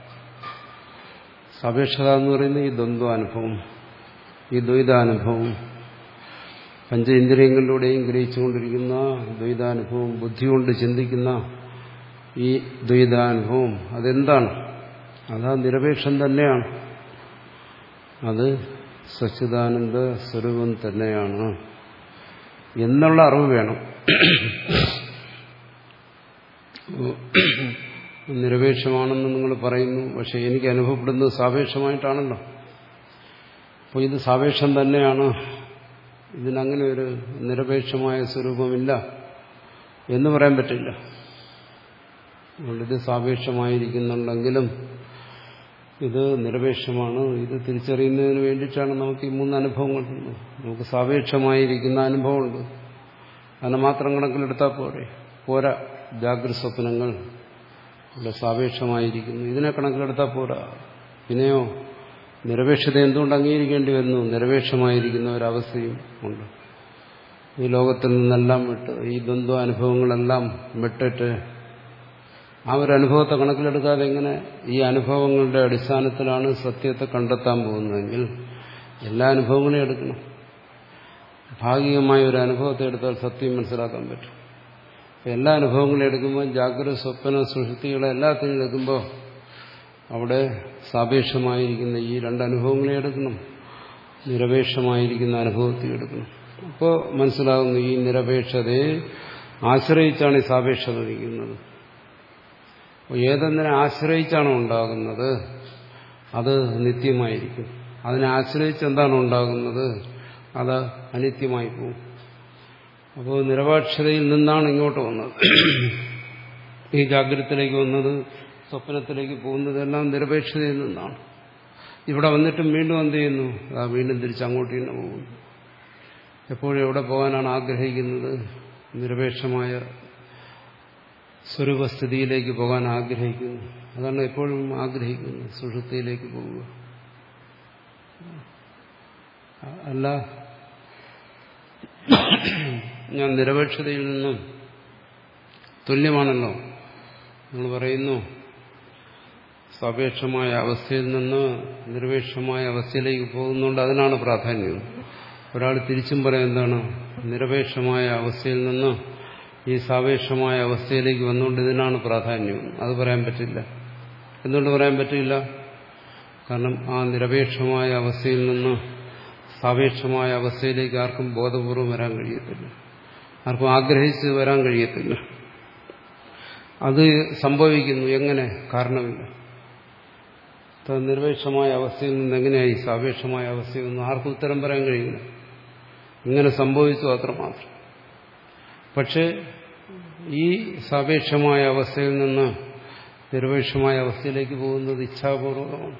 സാപേക്ഷത എന്ന് പറയുന്നത് ഈ ദ്വന്ദ്വാനുഭവം, ഈ ദ്വൈതാനുഭവം, പഞ്ചേന്ദ്രിയങ്ങളിലൂടെയും ഗ്രഹിച്ചുകൊണ്ടിരിക്കുന്ന ദ്വൈതാനുഭവം, ബുദ്ധി കൊണ്ട് ചിന്തിക്കുന്ന ഈ ദ്വൈതാനുഭവം അതെന്താണ്? അതാ നിരപേക്ഷം തന്നെയാണ്. അത് സച്ചിദാനന്ദ സ്വരൂപം തന്നെയാണ് എന്നുള്ള അറിവ് വേണം. നിരപേക്ഷമാണെന്ന് നിങ്ങൾ പറയുന്നു, പക്ഷെ എനിക്ക് അനുഭവപ്പെടുന്നത് സാപേക്ഷമായിട്ടാണല്ലോ. അപ്പോൾ ഇത് സാപേക്ഷം തന്നെയാണ്, ഇതിനങ്ങനെ ഒരു നിരപേക്ഷമായ സ്വരൂപമില്ല എന്ന് പറയാൻ പറ്റില്ല. അതുകൊണ്ട് ഇത് സാപേക്ഷമായിരിക്കുന്നുണ്ടെങ്കിലും ഇത് നിരപേക്ഷമാണ്. ഇത് തിരിച്ചറിയുന്നതിന് വേണ്ടിയിട്ടാണ് നമുക്ക് ഈ മൂന്ന് അനുഭവങ്ങൾ. നമുക്ക് സാപേക്ഷമായിരിക്കുന്ന അനുഭവമുണ്ട്, അതിനെ മാത്രം കണക്കിലെടുത്താൽ പോരെ പോരാ. ജാഗ്രത സ്വപ്നങ്ങൾ ഇവിടെ സാപേക്ഷമായിരിക്കുന്നു, ഇതിനെ കണക്കിലെടുത്താൽ പോരാ. പിന്നെയോ നിരപേക്ഷത എന്തുകൊണ്ട് അംഗീകരിക്കേണ്ടി വരുന്നു? നിരപേക്ഷമായിരിക്കുന്ന ഒരവസ്ഥയും ഉണ്ട്. ഈ ലോകത്തിൽ നിന്നെല്ലാം വിട്ട്, ഈ ദ്വന്ദ്വ അനുഭവങ്ങളെല്ലാം വിട്ടിട്ട് ആ ഒരു അനുഭവത്തെ കണക്കിലെടുക്കാതെ എങ്ങനെ ഈ അനുഭവങ്ങളുടെ അടിസ്ഥാനത്തിലാണ് സത്യത്തെ കണ്ടെത്താൻ പോകുന്നതെങ്കിൽ എല്ലാ അനുഭവങ്ങളെയും എടുക്കണം. ഭാഗികമായ ഒരു അനുഭവത്തെ എടുത്താൽ സത്യം മനസ്സിലാക്കാൻ പറ്റും. എല്ലാ അനുഭവങ്ങളെയും എടുക്കുമ്പോൾ ജാഗ്രത സ്വപ്ന സുഷുപ്തികളെ എല്ലാത്തിനും എടുക്കുമ്പോൾ അവിടെ സാപേക്ഷമായിരിക്കുന്ന ഈ രണ്ട് അനുഭവങ്ങളെ എടുക്കണം, നിരപേക്ഷമായിരിക്കുന്ന അനുഭവത്തെ എടുക്കണം. അപ്പോൾ മനസ്സിലാകുന്നു ഈ നിരപേക്ഷതയെ ആശ്രയിച്ചാണ് ഈ സാപേക്ഷത നിൽക്കുന്നത്. ഏതെന്തിനെ ആശ്രയിച്ചാണോ ഉണ്ടാകുന്നത് അത് നിത്യമായിരിക്കും. അതിനെ ആശ്രയിച്ച് എന്താണോ ഉണ്ടാകുന്നത് അത് അനിത്യമായി പോകും. അപ്പോൾ നിരപേക്ഷതയിൽ നിന്നാണ് ഇങ്ങോട്ട് വന്നത്. ഈ ജാഗ്രതത്തിലേക്ക് വന്നത്, സ്വപ്നത്തിലേക്ക് പോകുന്നതെല്ലാം നിരപേക്ഷതയിൽ നിന്നാണ്. ഇവിടെ വന്നിട്ടും വീണ്ടും എന്ത് ചെയ്യുന്നു? ആ വീണ്ടും തിരിച്ച് അങ്ങോട്ട് തന്നെ പോകുന്നു. എപ്പോഴും എവിടെ പോകാനാണ് ആഗ്രഹിക്കുന്നത്? നിരപേക്ഷമായ സ്വരൂപസ്ഥിതിയിലേക്ക് പോകാൻ ആഗ്രഹിക്കുന്നു. അതാണ് എപ്പോഴും ആഗ്രഹിക്കുന്നത്, സുഷുപ്തിയിലേക്ക് പോവുക. അല്ല ഞാൻ നിരപേക്ഷതയിൽ നിന്നും തുല്യമാണല്ലോ. നിങ്ങൾ പറയുന്നു സാപേക്ഷമായ അവസ്ഥയിൽ നിന്ന് നിരപേക്ഷമായ അവസ്ഥയിലേക്ക് പോകുന്നുണ്ട്, അതിനാണ് പ്രാധാന്യം. ഒരാൾ തിരിച്ചും പറയാൻ എന്താണ്? നിരപേക്ഷമായ അവസ്ഥയിൽ നിന്ന് ഈ സാപേക്ഷമായ അവസ്ഥയിലേക്ക് വന്നുകൊണ്ട് ഇതിനാണ് പ്രാധാന്യം. അത് പറയാൻ പറ്റില്ല. എന്തുകൊണ്ട് പറയാൻ പറ്റില്ല? കാരണം ആ നിരപേക്ഷമായ അവസ്ഥയിൽ നിന്ന് സാപേക്ഷമായ അവസ്ഥയിലേക്ക് ആർക്കും ബോധപൂർവം വരാൻ കഴിയത്തില്ല, ആർക്കും ആഗ്രഹിച്ച് വരാൻ കഴിയത്തില്ല. അത് സംഭവിക്കുന്നു എങ്ങനെ? കാരണമില്ല. നിരപേക്ഷമായ അവസ്ഥയിൽ നിന്ന് എങ്ങനെയായി സാപേക്ഷമായ അവസ്ഥയിൽ നിന്ന് ആർക്കും ഉത്തരം പറയാൻ കഴിയില്ല. ഇങ്ങനെ സംഭവിച്ചു അത്രമാത്രം. പക്ഷെ ഈ സാപേക്ഷമായ അവസ്ഥയിൽ നിന്ന് നിരപേക്ഷമായ അവസ്ഥയിലേക്ക് പോകുന്നത് ഇച്ഛാപൂർവകമാണ്.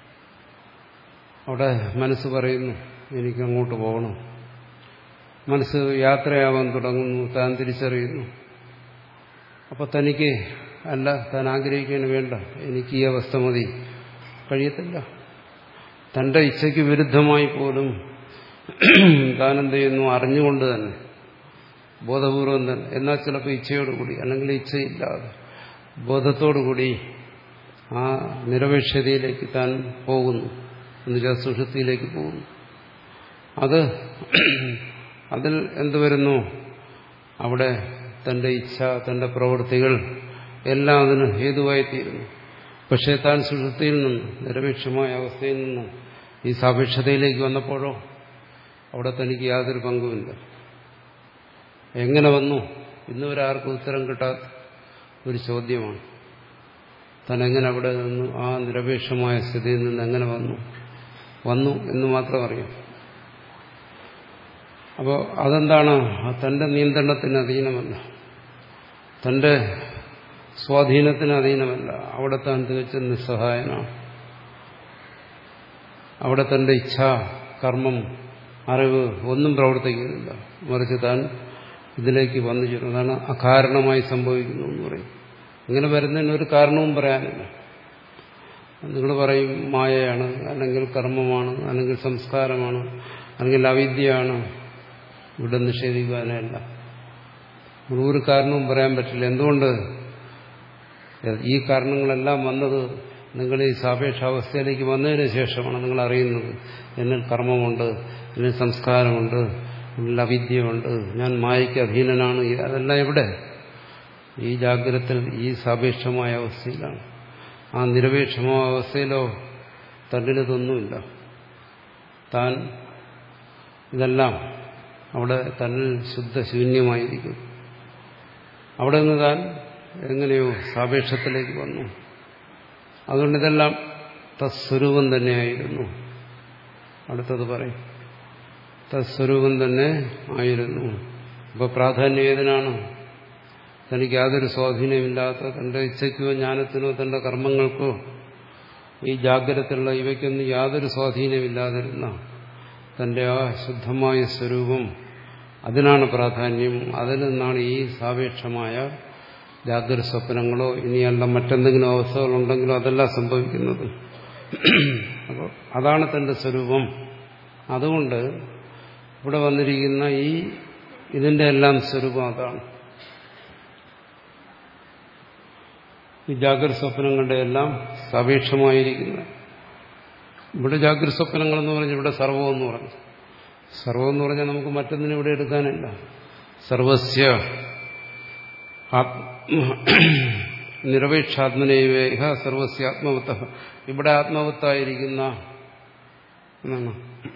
അവിടെ മനസ്സ് പറയുന്നു എനിക്ക് അങ്ങോട്ട് പോകണം. മനസ്സ് യാത്രയാവാൻ തുടങ്ങുന്നു, താൻ തിരിച്ചറിയുന്നു. അപ്പൊ തനിക്ക് അല്ല, താൻ ആഗ്രഹിക്കാൻ വേണ്ട, എനിക്ക് ഈ അവസ്ഥ മതി, കഴിയത്തില്ല. തന്റെ ഇച്ഛയ്ക്ക് വിരുദ്ധമായി പോലും താനെന്ത് ചെയ്യുന്നു? അറിഞ്ഞുകൊണ്ട് തന്നെ, ബോധപൂർവം തന്നെ, എന്നാൽ ചിലപ്പോൾ ഇച്ഛയോടുകൂടി അല്ലെങ്കിൽ ഇച്ഛയില്ലാതെ ബോധത്തോടുകൂടി ആ നിരപേക്ഷതയിലേക്ക് താൻ പോകുന്നു, എന്നുവെച്ചാൽ സുഷുപ്തിയിലേക്ക് പോകുന്നു. അത് അതിൽ എന്ത് വരുന്നു? അവിടെ തന്റെ ഇച്ഛ, തന്റെ പ്രവൃത്തികൾ എല്ലാം അതിന് ഹേതുവായിത്തീരുന്നു. പക്ഷേ താൻ സുഷുപ്തിയിൽ നിന്ന്, നിരപേക്ഷമായ അവസ്ഥയിൽ നിന്ന് ഈ സാപേക്ഷതയിലേക്ക് വന്നപ്പോഴോ അവിടെ തനിക്ക് യാതൊരു പങ്കുമില്ല. എങ്ങനെ വന്നു? ഇന്നുവരെ ആർക്കും ഉത്തരം കിട്ടാത്ത ഒരു ചോദ്യമാണ്. താൻ എങ്ങനെ അവിടെ നിന്ന് ആ നിരപേക്ഷമായ സ്ഥിതിയിൽ നിന്ന് എങ്ങനെ വന്നു വന്നു എന്ന് മാത്രം അറിയാം. അപ്പോൾ അതെന്താണ്? തന്റെ നിയന്ത്രണത്തിന് അധീനമല്ല, തന്റെ സ്വാധീനത്തിന് അധീനമല്ല. അവിടെ താൻ തികച്ചും നിസ്സഹായനാണ്. അവിടെ തന്റെ ഇച്ഛ, കർമ്മം, അറിവ് ഒന്നും പ്രവർത്തിക്കുന്നില്ല. മറിച്ച് താൻ ഇതിലേക്ക് വന്നു ചേരുന്നു. അതാണ് അകാരണമായി സംഭവിക്കുന്നു എന്ന് പറയും. ഇങ്ങനെ വരുന്നതിന് ഒരു കാരണവും പറയാനില്ല. നിങ്ങൾ പറയും മായയാണ്, അല്ലെങ്കിൽ കർമ്മമാണ്, അല്ലെങ്കിൽ സംസ്കാരമാണ്, അല്ലെങ്കിൽ അവിദ്യയാണ്. ഇവിടെ നിഷേധിക്കാനല്ല. ഒരു കാരണവും പറയാൻ പറ്റില്ല. എന്തുകൊണ്ട്? ഈ കാരണങ്ങളെല്ലാം വന്നത് നിങ്ങൾ ഈ സാപേക്ഷാവസ്ഥയിലേക്ക് വന്നതിന് ശേഷമാണ് നിങ്ങൾ അറിയുന്നത്. എന്നിൽ കർമ്മമുണ്ട്, എന്നിൽ സംസ്കാരമുണ്ട്, എന്നിൽ അവിദ്യയുണ്ട്, ഞാൻ മായയ്ക്ക് അധീനനാണ്. അതെല്ലാം എവിടെ? ഈ ജാഗ്രതത്തിൽ, ഈ സാപേക്ഷമായ അവസ്ഥയിലാണ്. ആ നിരപേക്ഷമായ അവസ്ഥയിലോ തന്നിലിതൊന്നുമില്ല. താൻ ഇതെല്ലാം അവിടെ തന്നിൽ ശുദ്ധശൂന്യമായിരിക്കും. അവിടെ നിന്ന് താൻ എങ്ങനെയോ സാപേക്ഷത്തിലേക്ക് വന്നു. അതുകൊണ്ട് ഇതെല്ലാം തസ്വരൂപം തന്നെയായിരുന്നു. അടുത്തത് പറയും, തസ്വരൂപം തന്നെ ആയിരുന്നു. അപ്പോൾ പ്രാധാന്യം ഏതിനാണ്? തനിക്ക് യാതൊരു സ്വാധീനമില്ലാത്ത, തന്റെ ഇച്ഛയ്ക്കോ ജ്ഞാനത്തിനോ തന്റെ കർമ്മങ്ങൾക്കോ ഈ ജാഗ്രതത്തിലുള്ള ഇവയ്ക്കൊന്നും യാതൊരു സ്വാധീനമില്ലാതിരുന്ന തന്റെ ആ ശുദ്ധമായ സ്വരൂപം, അതിനാണ് പ്രാധാന്യം. അതിൽ നിന്നാണ് ഈ സാപേക്ഷമായ ജാഗ്രത സ്വപ്നങ്ങളോ ഇനിയല്ല മറ്റെന്തെങ്കിലും അവസ്ഥകളുണ്ടെങ്കിലോ അതെല്ലാം സംഭവിക്കുന്നത്. അപ്പോൾ അതാണ് തന്റെ സ്വരൂപം. അതുകൊണ്ട് ഇവിടെ വന്നിരിക്കുന്ന ഈ ഇതിന്റെ എല്ലാം സ്വരൂപം അതാണ്. ഈ ജാഗ്രത സ്വപ്നങ്ങളുടെ എല്ലാം സാപേക്ഷമായിരിക്കുന്നത്. ഇവിടെ ജാഗ്രത സ്വപ്നങ്ങളെന്ന് പറഞ്ഞാൽ ഇവിടെ സർവമെന്ന് പറഞ്ഞു. സർവമെന്ന് പറഞ്ഞാൽ നമുക്ക് മറ്റൊന്നിനും ഇവിടെ എടുക്കാനില്ല. സർവസ്യ നിരപേക്ഷാത്മനൈവേഹ സർവസ്യ ആത്മവത്ത. ഇവിടെ ആത്മവത്തായിരിക്കുന്ന എന്നാണ്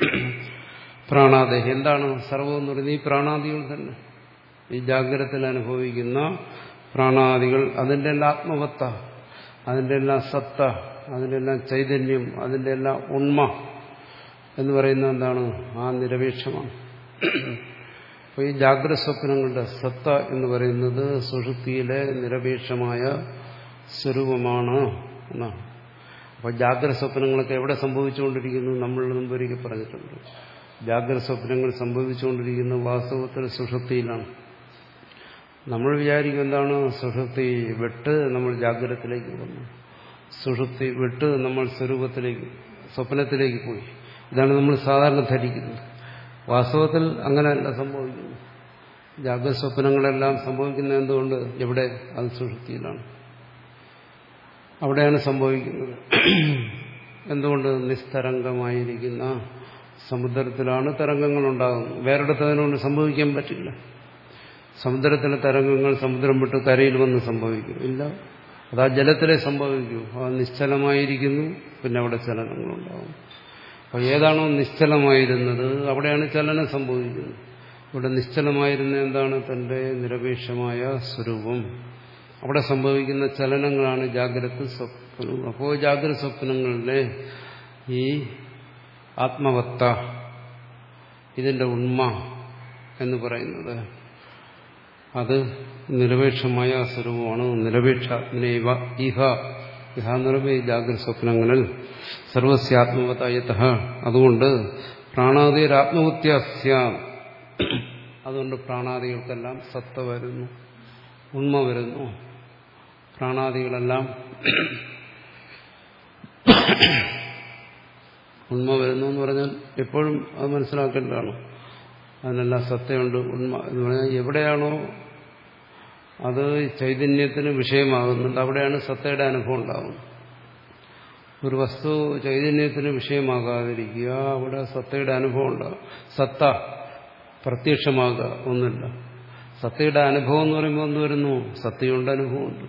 പ്രാണാദേഹി. എന്താണ് സർവം എന്ന് പറയുന്നത്? ഈ പ്രാണാദികൾ തന്നെ, ഈ ജാഗ്രതത്തിൽ അനുഭവിക്കുന്ന പ്രാണാദികൾ, അതിൻ്റെ എല്ലാം ആത്മവത്ത, അതിൻ്റെ എല്ലാം സത്ത, അതിൻ്റെ എല്ലാം ചൈതന്യം, അതിൻ്റെ എല്ലാം ഉണ്മ എന്ന് പറയുന്നത് എന്താണ്? ആ നിരപേക്ഷമാണ്. അപ്പോൾ ഈ ജാഗ്രത സ്വപ്നങ്ങളുടെ സത്ത എന്ന് പറയുന്നത് സുഷുപ്തിയിലെ നിരപേക്ഷമായ സ്വരൂപമാണ് എന്നാണ്. അപ്പോൾ ജാഗ്രത സ്വപ്നങ്ങളൊക്കെ എവിടെ സംഭവിച്ചുകൊണ്ടിരിക്കുന്നു? നമ്മൾ മുമ്പൊരിക്കൽ പറഞ്ഞിട്ടുണ്ട്. ജാഗ്രത സ്വപ്നങ്ങൾ സംഭവിച്ചുകൊണ്ടിരിക്കുന്ന വാസ്തവത്തിൽ സുഷുപ്തിയിലാണ്. നമ്മൾ വിചാരിക്കും എന്താണ്? സുഷുപ്തി വിട്ട് നമ്മൾ ജാഗ്രതത്തിലേക്ക് വന്നു, സുഷുപ്തി വിട്ട് നമ്മൾ സ്വരൂപത്തിലേക്ക്, സ്വപ്നത്തിലേക്ക് പോയി. ഇതാണ് നമ്മൾ സാധാരണ ധരിക്കുന്നത്. വാസ്തവത്തിൽ അങ്ങനെയല്ല സംഭവിക്കുന്നത്. ജാഗ്രത സ്വപ്നങ്ങളെല്ലാം സംഭവിക്കുന്നത് എന്തുകൊണ്ട്? എവിടെ? അത് സുഷുപ്തിയിലാണ്. അവിടെയാണ് സംഭവിക്കുന്നത്. എന്തുകൊണ്ട്? നിസ്തരംഗമായിരിക്കുന്ന സമുദ്രത്തിലാണ് തരംഗങ്ങൾ ഉണ്ടാകുന്നത്. വേറെടുത്ത് അതിനോട് സംഭവിക്കാൻ പറ്റില്ല. സമുദ്രത്തിലെ തരംഗങ്ങൾ സമുദ്രം വിട്ട് കരയിൽ വന്ന് സംഭവിക്കും? ഇല്ല. അത് ആ ജലത്തിലെ സംഭവിക്കൂ. അത് നിശ്ചലമായിരിക്കുന്നു, പിന്നെ അവിടെ ചലനങ്ങളുണ്ടാകും. അപ്പോൾ ഏതാണോ നിശ്ചലമായിരുന്നത് അവിടെയാണ് ചലനം സംഭവിക്കുന്നത്. ഇവിടെ നിശ്ചലമായിരുന്ന എന്താണ്? തന്റെ നിരപേക്ഷമായ സ്വരൂപം. അവിടെ സംഭവിക്കുന്ന ചലനങ്ങളാണ് ജാഗ്രത സ്വപ്നം. അപ്പോൾ ജാഗ്രത സ്വപ്നങ്ങളിലെ ഈ ആത്മവത്ത, ഇതിന്റെ ഉണ്മ എന്ന് പറയുന്നത് അത് നിരപേക്ഷമായ സ്വരൂപമാണ്. നിരപേക്ഷാത്മനൈവ ഇഹ. ഇഹ എന്ന് പറയുമ്പോൾ ഈ ജാഗ്രത സ്വപ്നങ്ങളിൽ സർവസ്യാത്മവതായത. അതുകൊണ്ട് പ്രാണാദിരാത്മവത്യാസ്യ. അതുകൊണ്ട് പ്രാണാദികൾക്കെല്ലാം സത്ത വരുന്നു, ഉണ്മ വരുന്നു. പ്രാണാദികളെല്ലാം ഉണ്മ വരുന്നു എന്ന് പറഞ്ഞാൽ എപ്പോഴും അത് മനസ്സിലാക്കേണ്ടതാണ്. അതിനെല്ലാം സത്തയുണ്ട്, ഉണ്മ എന്ന് പറഞ്ഞാൽ എവിടെയാണോ അത് ചൈതന്യത്തിന് വിഷയമാകുന്നുണ്ട് അവിടെയാണ് സത്തയുടെ അനുഭവം ഉണ്ടാകുന്നത്. ഒരു വസ്തു ചൈതന്യത്തിന് വിഷയമാകാതിരിക്കുക, അവിടെ സത്തയുടെ അനുഭവം ഉണ്ടാകും. സത്ത പ്രത്യക്ഷമാകുക ഒന്നുമില്ല. സത്തയുടെ അനുഭവം എന്ന് പറയുമ്പോൾ എന്ത് വരുന്നു? സത്തയുണ്ട്, അനുഭവമുണ്ട്.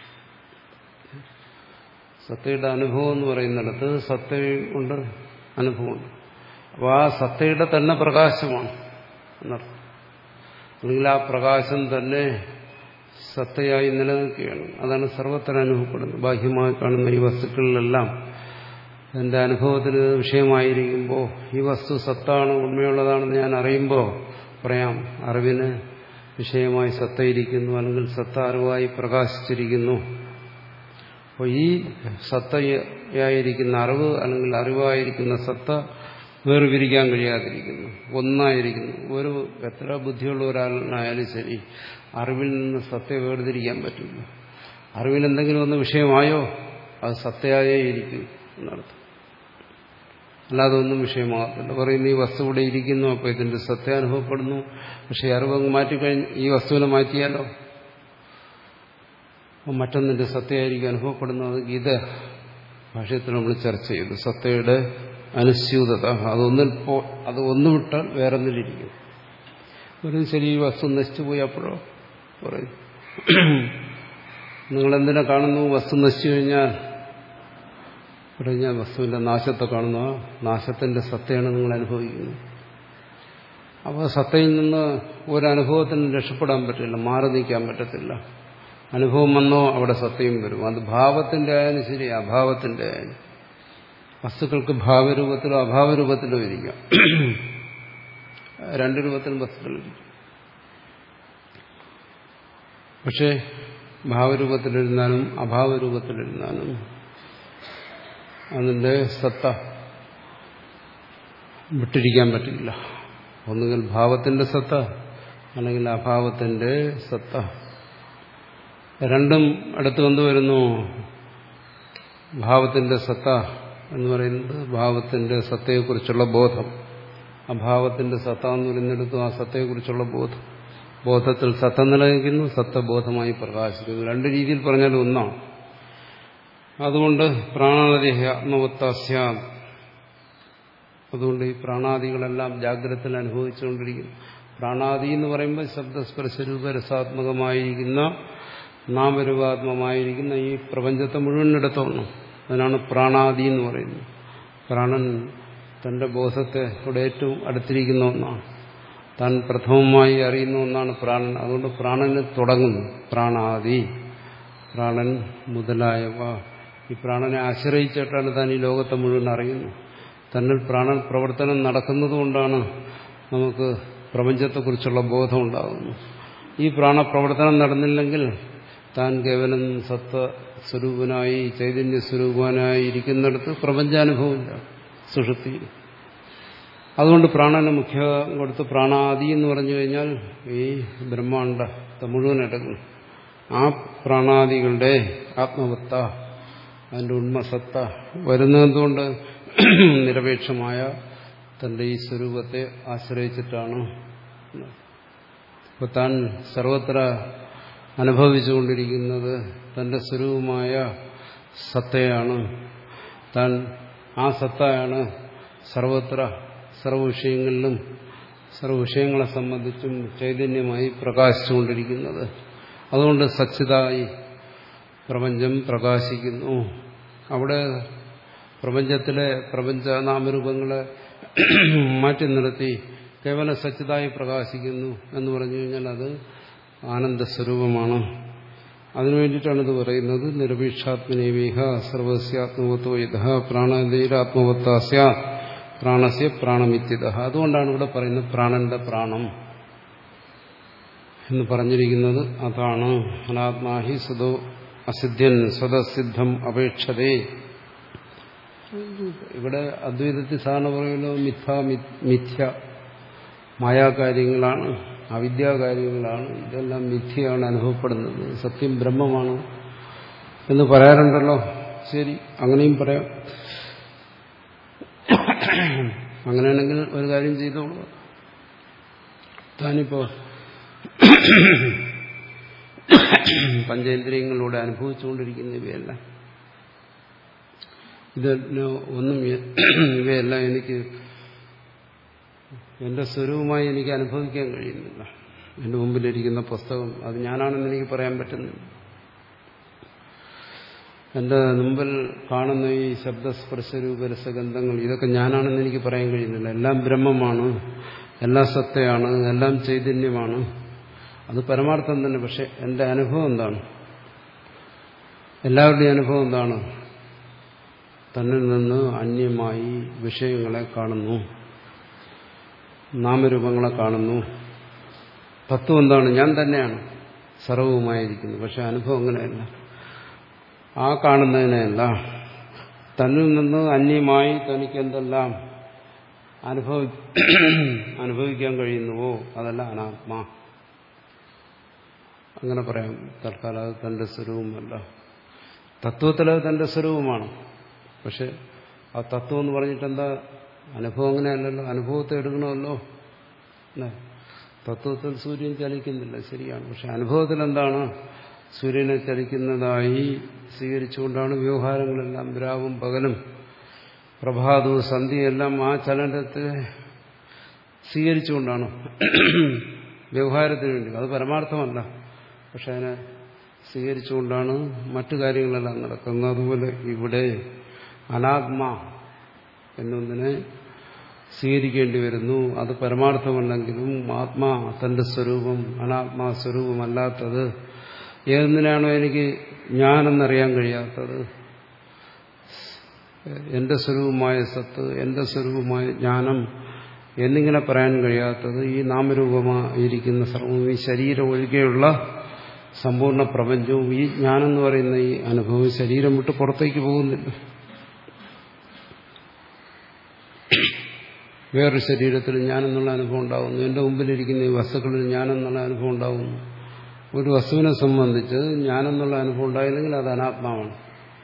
സത്തയുടെ അനുഭവം എന്ന് പറയുന്നിടത്ത് സത്തയുണ്ട്, അനുഭവമുണ്ട്. അപ്പോൾ ആ സത്തയുടെ തന്നെ പ്രകാശമാണ് എന്നർത്ഥം. അല്ലെങ്കിൽ ആ പ്രകാശം തന്നെ സത്തയായി നിലനിൽക്കുകയാണ്. അതാണ് സർവത്ര അനുഭവപ്പെടുന്നത്. ബാഹ്യമായി കാണുന്ന ഈ വസ്തുക്കളിലെല്ലാം എൻ്റെ അനുഭവത്തിന് വിഷയമായിരിക്കുമ്പോൾ ഈ വസ്തു സത്താണ്, ഉണ്മയുള്ളതാണെന്ന് ഞാൻ അറിയുമ്പോൾ പറയാം അറിവിന് വിഷയമായി സത്തയിരിക്കുന്നു, അല്ലെങ്കിൽ സത്ത അറിവായി പ്രകാശിച്ചിരിക്കുന്നു. അപ്പോൾ ഈ സത്തയായിരിക്കുന്ന അറിവ് അല്ലെങ്കിൽ അറിവായിരിക്കുന്ന സത്ത വേർപിരിക്കാൻ കഴിയാതിരിക്കുന്നു, ഒന്നായിരിക്കുന്നു. ഒരു എത്ര ബുദ്ധിയുള്ള ഒരാളായാലും ശരി അറിവിൽ നിന്ന് സത്തയെ വേർതിരിക്കാൻ പറ്റില്ല. അറിവിൽ എന്തെങ്കിലും ഒന്ന് വിഷയമായോ അത് സത്തയായേ ഇരിക്കും എന്നർത്ഥം. അല്ലാതെ ഒന്നും വിഷയമാകത്തില്ല. പറയുന്നു ഈ വസ്തു ഇവിടെ ഇരിക്കുന്നു, അപ്പോൾ ഇതിന്റെ സത്യം അനുഭവപ്പെടുന്നു. പക്ഷെ അറിവ് അങ്ങ് മാറ്റിക്കഴിഞ്ഞ് ഈ വസ്തുവിനെ മാറ്റിയാലോ അപ്പോൾ മറ്റൊന്നിന്റെ സത്യമായിരിക്കും അനുഭവപ്പെടുന്നത്. ഗീത ഭാഷ്യത്തിൽ നമ്മൾ ചർച്ച ചെയ്തു സത്തയുടെ അനുസ്യൂതത. അതൊന്നിൽ പോ അത് ഒന്ന് വിട്ടാൽ വേറൊന്നിലിരിക്കും. ഒരു ശരി ഈ വസ്തു നശിച്ചു പോയി, അപ്പോഴോ പറയും നിങ്ങളെന്തിനെ കാണുന്നു? വസ്തു നശിച്ചു കഴിഞ്ഞാൽ കഴിഞ്ഞാൽ വസ്തുവിന്റെ നാശത്തെ കാണുന്ന നാശത്തിന്റെ സത്തയാണ് നിങ്ങൾ അനുഭവിക്കുന്നത്. അപ്പോൾ സത്തയിൽ നിന്ന് ഒരനുഭവത്തിന് രക്ഷപ്പെടാൻ പറ്റില്ല, മാറി നിൽക്കാൻ പറ്റത്തില്ല. അനുഭവം വന്നോ അവിടെ സത്തയും വരും. അത് ഭാവത്തിന്റെ ആയാലും ശരി അഭാവത്തിന്റെ ആയാലും. വസ്തുക്കൾക്ക് ഭാവരൂപത്തിലോ അഭാവരൂപത്തിലോ ഇരിക്കാം. രണ്ട് രൂപത്തിലും വസ്തുക്കളിരിക്കും. പക്ഷേ ഭാവരൂപത്തിലിരുന്നാലും അഭാവരൂപത്തിലിരുന്നാലും അതിന്റെ സത്ത വിട്ടിരിക്കാൻ പറ്റില്ല. ഒന്നുകിൽ ഭാവത്തിന്റെ സത്ത അല്ലെങ്കിൽ അഭാവത്തിന്റെ സത്ത. രണ്ടും അടുത്ത് കൊണ്ടുവരുന്നു. ഭാവത്തിന്റെ സത്ത എന്ന് പറയുന്നത് ഭാവത്തിന്റെ സത്തയെക്കുറിച്ചുള്ള ബോധം. അഭാവത്തിന്റെ സത്ത എന്ന് പറയുന്നിടത്തും ആ സത്തയെക്കുറിച്ചുള്ള ബോധം. ബോധത്തിൽ സത്ത നിലനിൽക്കുന്നു, സത്ത ബോധമായി പ്രകാശിക്കുന്നു. രണ്ട് രീതിയിൽ പറഞ്ഞാലും ഒന്നാണ്. അതുകൊണ്ട് പ്രാണാദേഹ ആത്മവത്താസ്യ, അതുകൊണ്ട് ഈ പ്രാണാദികളെല്ലാം ജാഗ്രതയിൽ അനുഭവിച്ചുകൊണ്ടിരിക്കുന്നു. പ്രാണാദി എന്ന് പറയുമ്പോൾ ശബ്ദസ്പർശരൂപ രസാത്മകമായിരിക്കുന്ന നാമരൂപാത്മകമായിരിക്കുന്ന ഈ പ്രപഞ്ചത്തെ മുഴുവൻ എടുത്തോണം. അതിനാണ് പ്രാണാദി എന്ന് പറയുന്നത്. പ്രാണൻ തന്റെ ബോധത്തെ ഇവിടെ ഏറ്റവും അടുത്തിരിക്കുന്ന ഒന്നാണ്. താൻ പ്രഥമമായി അറിയുന്ന ഒന്നാണ് പ്രാണൻ. അതുകൊണ്ട് പ്രാണന് തുടങ്ങുന്നു. പ്രാണാദി, പ്രാണൻ മുതലായവ. ഈ പ്രാണനെ ആശ്രയിച്ചിട്ടാണ് താൻ ഈ ലോകത്തെ മുഴുവൻ അറിയുന്നത്. തന്നിൽ പ്രാണൻ പ്രവർത്തനം നടക്കുന്നതുകൊണ്ടാണ് നമുക്ക് പ്രപഞ്ചത്തെക്കുറിച്ചുള്ള ബോധം ഉണ്ടാകുന്നത്. ഈ പ്രാണപ്രവർത്തനം നടന്നില്ലെങ്കിൽ താൻ കേവലം സത്വസ്വരൂപനായി ചൈതന്യ സ്വരൂപനായി ഇരിക്കുന്നിടത്ത് പ്രപഞ്ചാനുഭവമില്ല, സുഷുപ്തിയിൽ. അതുകൊണ്ട് പ്രാണന് മുഖ്യ കൊടുത്ത് പ്രാണാദി എന്ന് പറഞ്ഞു കഴിഞ്ഞാൽ ഈ ബ്രഹ്മാണ്ഡത്തെ മുഴുവൻ എടുക്കുന്നു. ആ പ്രാണാദികളുടെ ആത്മവത്ത, അതിന്റെ ഉണ്മസത്ത വരുന്നതുകൊണ്ട് നിരപേക്ഷമായ തന്റെ ഈ സ്വരൂപത്തെ ആശ്രയിച്ചിട്ടാണ്. ഇപ്പൊ താൻ സർവത്ര അനുഭവിച്ചുകൊണ്ടിരിക്കുന്നത് തന്റെ സ്വരൂപമായ സത്തയാണ്. താൻ ആ സത്തയാണ് സർവത്ര സർവവിഷയങ്ങളിലും സർവവിഷയങ്ങളെ സംബന്ധിച്ചും ചൈതന്യമായി പ്രകാശിച്ചുകൊണ്ടിരിക്കുന്നത്. അതുകൊണ്ട് സച്ചിതായി പ്രപഞ്ചം പ്രകാശിക്കുന്നു. അവിടെ പ്രപഞ്ചത്തിലെ പ്രപഞ്ച നാമരൂപങ്ങളെ മാറ്റി നിർത്തി കേവലം സച്ചിതായി പ്രകാശിക്കുന്നു എന്ന് പറഞ്ഞു കഴിഞ്ഞാൽ അത് ആനന്ദസ്വരൂപമാണ്. അതിനു വേണ്ടിയിട്ടാണ് ഇത് പറയുന്നത്. നിരപേക്ഷാത്മനേവീഹ സർവസ്യാത്മവത്തോ യഥ പ്രാണധീരാത്മവത്താസ്യ പ്രാണസ്യ പ്രാണമിത്യത. അതുകൊണ്ടാണ് ഇവിടെ പറയുന്നത് പ്രാണന്റെ പ്രാണം എന്ന് പറഞ്ഞിരിക്കുന്നത്. അതാണ് അനാത്മാഹി സ്വതോ അസിദ്ധ്യൻ സ്വതസിദ്ധം അപേക്ഷതേ. ഇവിടെ അദ്വൈതത്തിൽ സാധാരണ പറയുമല്ലോ മിഥ്യ മിഥ്യ മായാകാര്യങ്ങളാണ്, അവിദ്യാകാര്യങ്ങളാണ്, ഇതെല്ലാം മിഥ്യയാണ് അനുഭവപ്പെടുന്നത്, സത്യം ബ്രഹ്മമാണ് എന്ന് പറയാറുണ്ടല്ലോ. ശരി, അങ്ങനെയും പറയാം. അങ്ങനെയാണെങ്കിൽ ഒരു കാര്യം ചെയ്തോളൂ. താനിപ്പോ പഞ്ചേന്ദ്രിയങ്ങളിലൂടെ അനുഭവിച്ചുകൊണ്ടിരിക്കുന്ന ഇവയെല്ലാം ഇതിന് ഒന്നും ഇവയെല്ലാം എനിക്ക് എന്റെ സ്വരൂപമായി എനിക്ക് അനുഭവിക്കാൻ കഴിയുന്നില്ല. എന്റെ മുമ്പിലിരിക്കുന്ന പുസ്തകം അത് ഞാനാണെന്ന് എനിക്ക് പറയാൻ പറ്റുന്നില്ല. എന്റെ മുമ്പിൽ കാണുന്ന ഈ ശബ്ദസ്പർശരൂപരസഗന്ധങ്ങൾ ഇതൊക്കെ ഞാനാണെന്ന് എനിക്ക് പറയാൻ കഴിയുന്നില്ല. എല്ലാം ബ്രഹ്മമാണ്, എല്ലാം സത്തയാണ്, എല്ലാം ചൈതന്യമാണ്. അത് പരമാർത്ഥം തന്നെ. പക്ഷെ എന്റെ അനുഭവം എന്താണ്? എല്ലാവരുടെയും അനുഭവം എന്താണ്? തന്നിൽ നിന്ന് അന്യമായി വിഷയങ്ങളെ കാണുന്നു, നാമരൂപങ്ങളെ കാണുന്നു. തത്വം എന്താണ്? ഞാൻ തന്നെയാണ് സർവവുമായിരിക്കുന്നത്. പക്ഷെ അനുഭവം അങ്ങനെയല്ല. ആ കാണുന്നതിനെയല്ല, തന്നിൽ നിന്ന് അന്യമായി തനിക്ക് എന്തെല്ലാം അനുഭവി അനുഭവിക്കാൻ കഴിയുന്നുവോ അതല്ല അനാത്മാ. അങ്ങനെ പറയാം. തൽക്കാലം അത് തന്റെ സ്വരൂപമല്ല. തത്വത്തിൽ അത് തന്റെ സ്വരൂപമാണ്. പക്ഷെ ആ തത്വം എന്ന് പറഞ്ഞിട്ട് എന്താ? അനുഭവം അങ്ങനെയല്ലല്ലോ, അനുഭവത്തെ എടുക്കണമല്ലോ. തത്വത്തിൽ സൂര്യൻ ചലിക്കുന്നില്ല, ശരിയാണ്. പക്ഷെ അനുഭവത്തിൽ എന്താണ്? സൂര്യനെ ചലിക്കുന്നതായി സ്വീകരിച്ചുകൊണ്ടാണ് വ്യവഹാരങ്ങളെല്ലാം, രാവും പകലും പ്രഭാതവും സന്ധ്യയെല്ലാം ആ ചലനത്തെ സ്വീകരിച്ചുകൊണ്ടാണ് വ്യവഹാരത്തിന് വേണ്ടി. അത് പരമാർത്ഥമല്ല, പക്ഷെ അതിനെ സ്വീകരിച്ചുകൊണ്ടാണ് മറ്റു കാര്യങ്ങളെല്ലാം നടക്കുന്നത്. അതുപോലെ ഇവിടെ അനാത്മാ എന്നൊന്നിനെ സ്വീകരിക്കേണ്ടി വരുന്നു. അത് പരമാർത്ഥമല്ലെങ്കിലും ആത്മാ തന്റെ സ്വരൂപം അനാത്മാ സ്വരൂപമല്ലാത്തത് ഏതെന്നിനാണോ എനിക്ക് ഞാനെന്നറിയാൻ കഴിയാത്തത്, എന്റെ സ്വരൂപമായ സത്ത്, എന്റെ സ്വരൂപമായ ജ്ഞാനം എന്നിങ്ങനെ പറയാൻ കഴിയാത്തത് ഈ നാമരൂപമായിരിക്കുന്ന സർവ്വം, ഈ ശരീരം ഒഴികെയുള്ള സമ്പൂർണ്ണ പ്രപഞ്ചവും ഈ ജ്ഞാനെന്ന് പറയുന്ന ഈ അനുഭവം ശരീരം വിട്ട് പുറത്തേക്ക് പോകുന്നില്ല. വേറൊരു ശരീരത്തിൽ ഞാനെന്നുള്ള അനുഭവം ഉണ്ടാകുന്നു, എന്റെ മുമ്പിലിരിക്കുന്ന ഈ വസ്തുക്കളിൽ ഞാനെന്നുള്ള അനുഭവം ഉണ്ടാകുന്നു. ഒരു വസ്തുവിനെ സംബന്ധിച്ച് ഞാനെന്നുള്ള അനുഭവം ഉണ്ടായില്ലെങ്കിൽ അത് അനാത്മാവാണ്.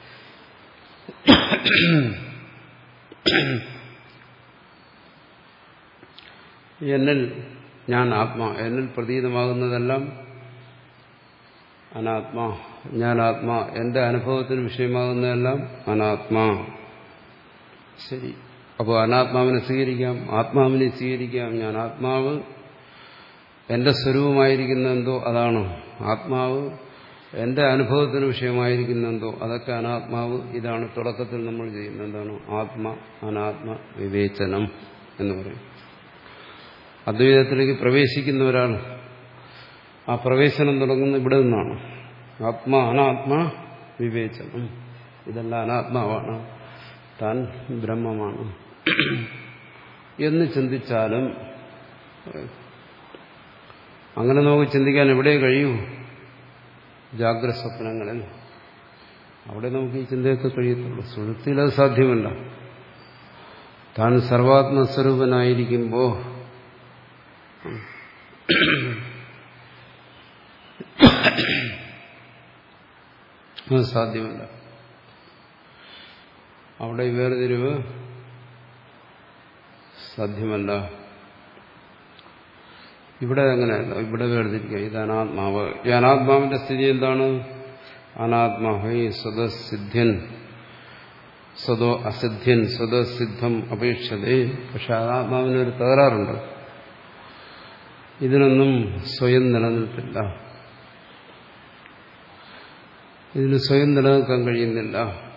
എന്നിൽ ഞാൻ ആത്മാ, എന്നിൽ പ്രതീതമാകുന്നതെല്ലാം അനാത്മാ, ഞാൻ ആത്മാ, എന്റെ അനുഭവത്തിന് വിഷയമാകുന്നതെല്ലാം അനാത്മാ. ശരി, അപ്പോൾ അനാത്മാവിനെ സ്വീകരിക്കാം, ആത്മാവിനെ സ്വീകരിക്കാം. ഞാൻ ആത്മാവ്, എന്റെ സ്വരൂപമായിരിക്കുന്ന എന്തോ അതാണ് ആത്മാവ്, എന്റെ അനുഭവത്തിന് വിഷയമായിരിക്കുന്ന എന്തോ അതൊക്കെ അനാത്മാവ്. ഇതാണ് തുടക്കത്തിൽ നമ്മൾ ചെയ്യുന്നത്. എന്താണ്? ആത്മ അനാത്മ വിവേചനം എന്ന് പറയും. അദ്വൈതത്തിലേക്ക് പ്രവേശിക്കുന്ന ഒരാൾ ആ പ്രവേശനം തുടങ്ങുന്ന ഇവിടെ നിന്നാണ്. ആത്മ അനാത്മ വിവേചനം. ഇതെല്ലാം അനാത്മാവാണ്, താൻ ബ്രഹ്മമാണ് എന്ന് ചിന്തിച്ചാലും അങ്ങനെ നമുക്ക് ചിന്തിക്കാൻ എവിടെ കഴിയൂ? ജാഗ്രത സ്വപ്നങ്ങളിൽ. അവിടെ നമുക്ക് ഈ ചിന്തയൊക്കെ കഴിയത്തുള്ളൂ. സുഷുപ്തിയിൽ അത് സാധ്യമല്ല. താൻ സർവാത്മസ്വരൂപനായിരിക്കുമ്പോൾ അത് സാധ്യമല്ല. അവിടെ വേർതിരിവ് സാധ്യമല്ല. ഇവിടെ അങ്ങനെയല്ല. ഇവിടെ വേർതിരിക്കുക. ഇത് അനാത്മാവ്. ഈ അനാത്മാവിന്റെ സ്ഥിതി എന്താണ്? അനാത്മാഹൈ സ്വതസിദ്ധ്യൻ സ്വതോ അസിദ്ധ്യൻ സ്വതസിദ്ധം അപേക്ഷതേ. പക്ഷെ അനാത്മാവിനൊരു തകരാറുണ്ട്. ഇതിനൊന്നും സ്വയം നിലനിൽപ്പില്ല. ഇതിന് സ്വയം നിലനിൽക്കാൻ കഴിയുന്നില്ല.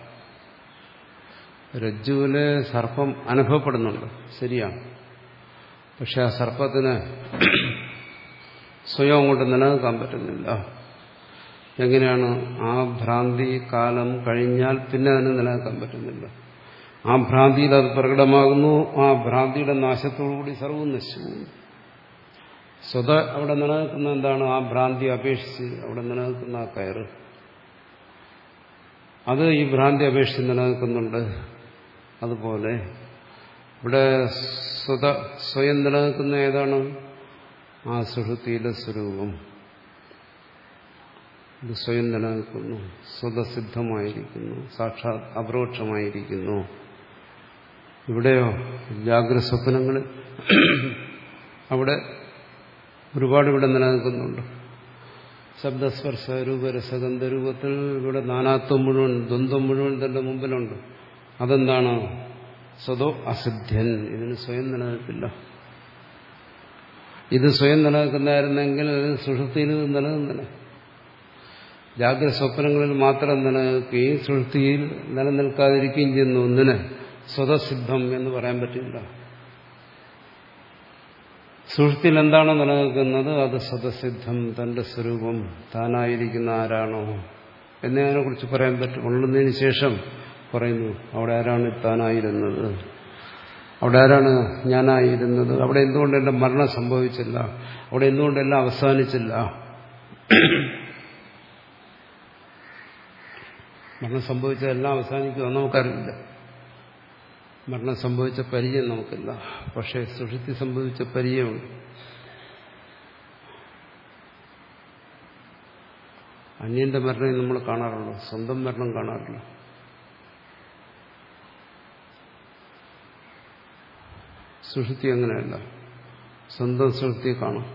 രജ്ജുവിലെ സർപ്പം അനുഭവപ്പെടുന്നുണ്ട്, ശരിയാണ്. പക്ഷെ ആ സർപ്പത്തിന് സ്വയം അങ്ങോട്ട് നിലനിൽക്കാൻ പറ്റുന്നില്ല. എങ്ങനെയാണ്? ആ ഭ്രാന്തി കാലം കഴിഞ്ഞാൽ പിന്നെ അതിന് നിലനിൽക്കാൻ പറ്റുന്നില്ല. ആ ഭ്രാന്തിയിൽ അത് പ്രകടമാകുന്നു. ആ ഭ്രാന്തിയുടെ നാശത്തോടുകൂടി സർവ്വം നശിച്ചു. സ്വത അവിടെ നിലനിൽക്കുന്ന എന്താണ്? ആ ഭ്രാന്തി അപേക്ഷിച്ച് അവിടെ നിലനിൽക്കുന്ന ആ കയറ്, അത് ഈ ഭ്രാന്തി അപേക്ഷിച്ച് നിലനിൽക്കുന്നുണ്ട്. അതുപോലെ ഇവിടെ സ്വത സ്വയം നിലനിൽക്കുന്ന ഏതാണ്? ആ സുഷുപ്തിയിലെ സ്വരൂപം. ഇത് സ്വയം നിലനിൽക്കുന്നു, സ്വതസിദ്ധമായിരിക്കുന്നു, സാക്ഷാത് അപരോക്ഷമായിരിക്കുന്നു. ഇവിടെയോ ജാഗ്രത സ്വപ്നങ്ങളിൽ അവിടെ ഒരുപാട് ഇവിടെ നിലനിൽക്കുന്നുണ്ട്. ശബ്ദസ്പർശ രൂപരസഗന്ധ രൂപത്തിൽ ഇവിടെ നാനാത്വം മുഴുവൻ, ദ്വന്ദ്വം മുഴുവൻ തന്റെ മുമ്പിലുണ്ട്. അതെന്താണ്? സ്വതോ അസിദ്ധ്യൻ. ഇതിന് സ്വയം നിലനിൽപ്പില്ല. ഇത് സ്വയം നിലനിൽക്കുന്നതായിരുന്നെങ്കിൽ സുഷുപ്തിയിൽ നിലനിന്നില്ല. ജാഗ്രത സ്വപ്നങ്ങളിൽ മാത്രം നിലനിൽക്കുകയും സുഷുപ്തിയിൽ നിലനിൽക്കാതിരിക്കുകയും ചെയ്യുന്ന ഒന്നിന് സ്വതസിദ്ധം എന്ന് പറയാൻ പറ്റില്ല. സുഷുപ്തിയിൽ എന്താണോ നിലനിൽക്കുന്നത് അത് സ്വതസിദ്ധം, തന്റെ സ്വരൂപം, താനായിരിക്കുന്ന ആരാണോ എന്നതിനെ കുറിച്ച് പറയാൻ പറ്റും. ഉള്ളതിന് ശേഷം പറയുന്നു അവിടെ ആരാണ് താനായിരുന്നത്, അവിടെ ആരാണ് ഞാനായിരുന്നത്, അവിടെ എന്തുകൊണ്ട് എന്റെ മരണം സംഭവിച്ചില്ല, അവിടെ എന്തുകൊണ്ടെല്ലാം അവസാനിച്ചില്ല. മരണം സംഭവിച്ചതെല്ലാം അവസാനിക്കുമെന്ന് നമുക്കറിയില്ല. മരണം സംഭവിച്ച പരിചയം നമുക്കില്ല. പക്ഷേ സുഷുപ്തി സംഭവിച്ച പരിചയമുണ്ട്. അന്യന്റെ മരണം നമ്മൾ കാണാറുള്ളൂ, സ്വന്തം മരണം കാണാറില്ല. സുഷുപ്തി അങ്ങനെയല്ല. സ്വന്തം സുഷുപ്തി കാണും.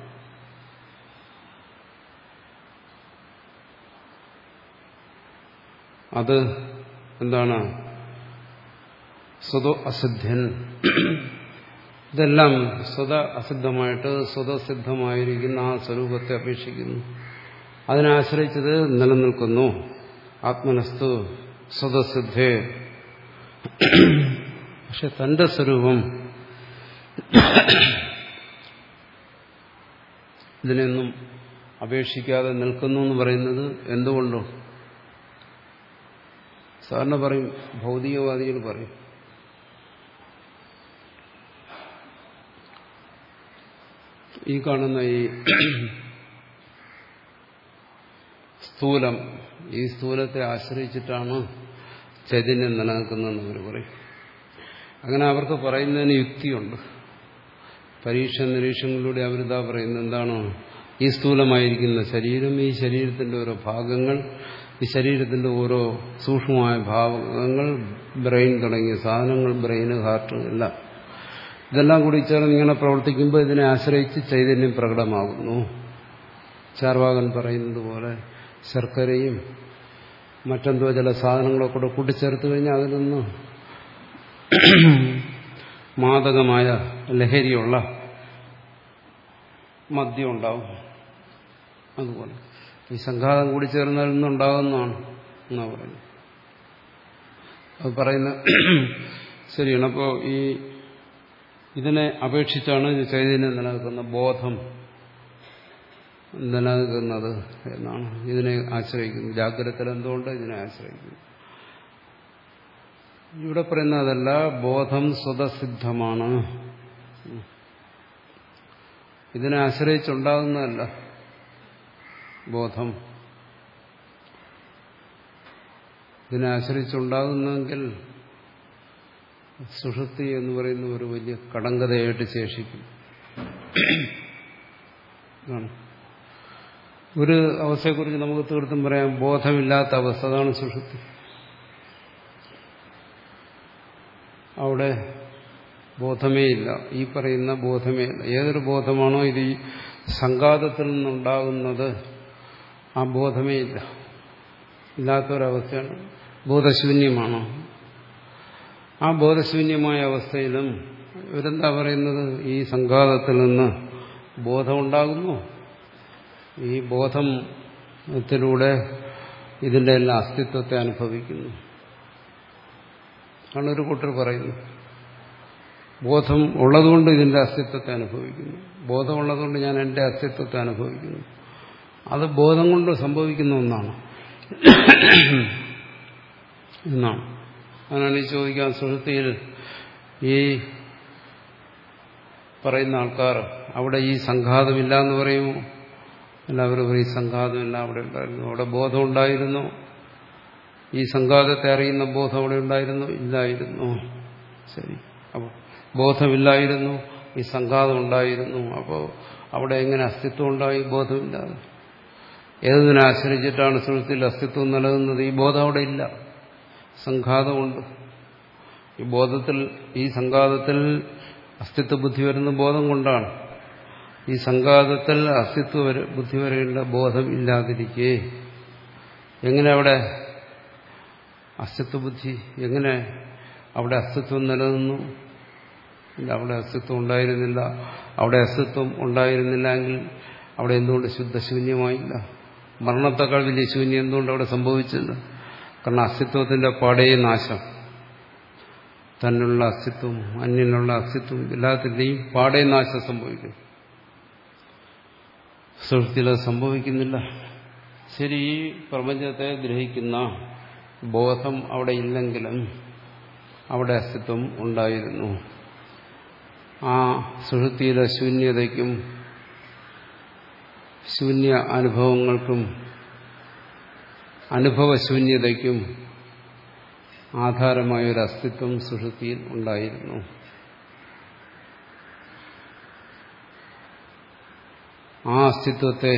അത് എന്താണ്? സ്വതോ അസിദ്ധൻ. ഇതെല്ലാം സ്വത അസിദ്ധമായിട്ട് സ്വതസിദ്ധമായിരിക്കുന്ന ആ സ്വരൂപത്തെ അപേക്ഷിക്കുന്നു. അതിനെ ആശ്രയിച്ചത് നിലനിൽക്കുന്നു. ആത്മനസ്തു സ്വതസിദ്ധേ. പക്ഷെ തന്റെ സ്വരൂപം ഇതിനെയൊന്നും അപേക്ഷിക്കാതെ നിൽക്കുന്നു എന്ന് പറയുന്നത് എന്തുകൊണ്ടും സാധാരണ പറയും, ഭൗതികവാദികൾ പറയും, ഈ കാണുന്ന ഈ സ്ഥൂലം, ഈ സ്ഥൂലത്തെ ആശ്രയിച്ചിട്ടാണ് ചൈതന്യം നിലനിൽക്കുന്നതെന്ന് അവർ പറയും. അങ്ങനെ അവർക്ക് പറയുന്നതിന് യുക്തിയുണ്ട്. പരീക്ഷ നിരീക്ഷണങ്ങളിലൂടെ അവരിതാ പറയുന്നത് എന്താണ്? ഈ സ്ഥൂലമായിരിക്കുന്ന ശരീരം, ഈ ശരീരത്തിന്റെ ഓരോ ഭാഗങ്ങൾ, ഈ ശരീരത്തിന്റെ ഓരോ സൂക്ഷ്മമായ ഭാഗങ്ങൾ, ബ്രെയിൻ തുടങ്ങിയ സാധനങ്ങൾ, ബ്രെയിന്, ഹാർട്ട് എല്ലാം, ഇതെല്ലാം കൂടി ചേർന്ന് ഇങ്ങനെ പ്രവർത്തിക്കുമ്പോൾ ഇതിനെ ആശ്രയിച്ച് ചൈതന്യം പ്രകടമാകുന്നു. ചാർവാകൻ പറയുന്നത് പോലെ ശർക്കരയും മറ്റെന്തോ ചില സാധനങ്ങളൊക്കെ കൂടെ കൂട്ടിച്ചേർത്ത് കഴിഞ്ഞാൽ അതിൽ നിന്ന് മാദകമായ ലഹരിയുള്ള മദ്യം ഉണ്ടാവും. അതുപോലെ ഈ സംഘാതം കൂടി ചേർന്നതിൽ നിന്നുണ്ടാകുന്നതാണ് എന്നാ പറയുന്നത്. അത് പറയുന്ന ശരിയാണ്. അപ്പോൾ ഈ ഇതിനെ അപേക്ഷിച്ചാണ് ചൈതന്യം നിലനിൽക്കുന്ന ബോധം നിലനിൽക്കുന്നത് എന്നാണ്. ഇതിനെ ആശ്രയിക്കുന്നത്. ജാഗ്രതത്തിൽ എന്തുകൊണ്ട് ഇതിനെ ആശ്രയിക്കുന്നു? ഇവിടെ പറയുന്നതല്ല, ബോധം സ്വതസിദ്ധമാണ്. ഇതിനെ ആശ്രയിച്ചുണ്ടാകുന്നതല്ല ബോധം. ഇതിനെ ആശ്രയിച്ചുണ്ടാകുന്നെങ്കിൽ സുഷുപ്തി എന്ന് പറയുന്ന ഒരു വലിയ കടങ്കഥയായിട്ട് ശേഷിക്കും. ഒരു അവസ്ഥയെക്കുറിച്ച് നമുക്ക് തീർത്തും പറയാം, ബോധമില്ലാത്ത അവസ്ഥ, അതാണ് സുഷുപ്തി. അവിടെ ബോധമേ ഇല്ല, ഈ പറയുന്ന ബോധമേ ഇല്ല. ഏതൊരു ബോധമാണോ ഇത് ഈ സംഘാതത്തിൽ നിന്നുണ്ടാകുന്നത്, ആ ബോധമേ ഇല്ല, ഇല്ലാത്തൊരവസ്ഥയാണ്. ബോധശൂന്യമാണോ? ആ ബോധശൂന്യമായ അവസ്ഥയിലും ഇവരെന്താ പറയുന്നത്? ഈ സംഘാതത്തിൽ നിന്ന് ബോധമുണ്ടാകുന്നു. ഈ ബോധത്തിലൂടെ ഇതിന്റെ എല്ലാ അസ്തിത്വത്തെ അനുഭവിക്കുന്നു ആണ് ഒരു കൂട്ടർ പറയുന്നു. ബോധം ഉള്ളതുകൊണ്ട് ഇതിന്റെ അസ്തിത്വത്തെ അനുഭവിക്കുന്നു, ബോധമുള്ളതുകൊണ്ട് ഞാൻ എന്റെ അസ്തിത്വത്തെ അനുഭവിക്കുന്നു. അത് ബോധം കൊണ്ട് സംഭവിക്കുന്ന ഒന്നാണ് എന്നാണ്. അതിനാണ് ഈ ചോദിക്കാൻ, സുഷുപ്തിയിൽ ഈ പറയുന്ന ആൾക്കാർ അവിടെ ഈ സംഘാതമില്ല എന്ന് പറയുമോ? എല്ലാവരും പറയും സംഘാതമില്ല, അവിടെ ഉണ്ടായിരുന്നു. അവിടെ ബോധം ഉണ്ടായിരുന്നു. ഈ സംഘാതത്തെ അറിയുന്ന ബോധം അവിടെ ഉണ്ടായിരുന്നു? ഇല്ലായിരുന്നു. ശരി, അപ്പോൾ ബോധമില്ലായിരുന്നു, ഈ സംഘാതം ഉണ്ടായിരുന്നു. അപ്പോൾ അവിടെ എങ്ങനെ അസ്തിത്വം ഉണ്ടായി? ബോധമില്ലാതെ. ഏതിനെ ആശ്രയിച്ചിട്ടാണ് സുഷുപ്തിയിൽ അസ്തിത്വം നിലനിന്നത്? ഈ ബോധം അവിടെ ഇല്ല, സംഘാതമുണ്ട്. ഈ ബോധത്തിൽ, ഈ സംഘാതത്തിൽ അസ്തിത്വ ബുദ്ധി വരുന്ന ബോധം കൊണ്ടാണ്. ഈ സംഘാതത്തിൽ അസ്തിത്വ ബുദ്ധി വരേണ്ട ബോധം ഇല്ലാതിരിക്കെ എങ്ങനെ അവിടെ അസ്തിത്വ ബുദ്ധി, എങ്ങനെ അവിടെ അസ്തിത്വം നിലനിന്നു? ഇല്ല, അവിടെ അസ്തിത്വം ഉണ്ടായിരുന്നില്ല. അവിടെ അസ്തിത്വം ഉണ്ടായിരുന്നില്ല എങ്കിൽ അവിടെ എന്തുകൊണ്ട് ശുദ്ധശൂന്യമായില്ല? മരണത്തെക്കാൾ വലിയ ശൂന്യം എന്തുകൊണ്ട് അവിടെ സംഭവിച്ചില്ല? കാരണം അസ്തിത്വത്തിന്റെ പാടേ നാശം. തന്നിലുള്ള അസ്തിത്വം, അന്യനുള്ള അസ്തിത്വം, എല്ലാത്തിന്റെയും പാടേ നാശം സംഭവിക്കും. സുഷുപ്തിയിൽ അത് സംഭവിക്കുന്നില്ല. ശരി, ഈ പ്രപഞ്ചത്തെ ഗ്രഹിക്കുന്ന ബോധം അവിടെ ഇല്ലെങ്കിലും അവിടെ അസ്തിത്വം ഉണ്ടായിരുന്നു. ആ സുഷുപ്തിയിലെ ശൂന്യതയ്ക്കും ശൂന്യ അനുഭവങ്ങൾക്കും അനുഭവശൂന്യതയ്ക്കും ആധാരമായൊരു അസ്തിത്വം സുഷുപ്തിയിൽ ഉണ്ടായിരുന്നു. ആ അസ്തിത്വത്തെ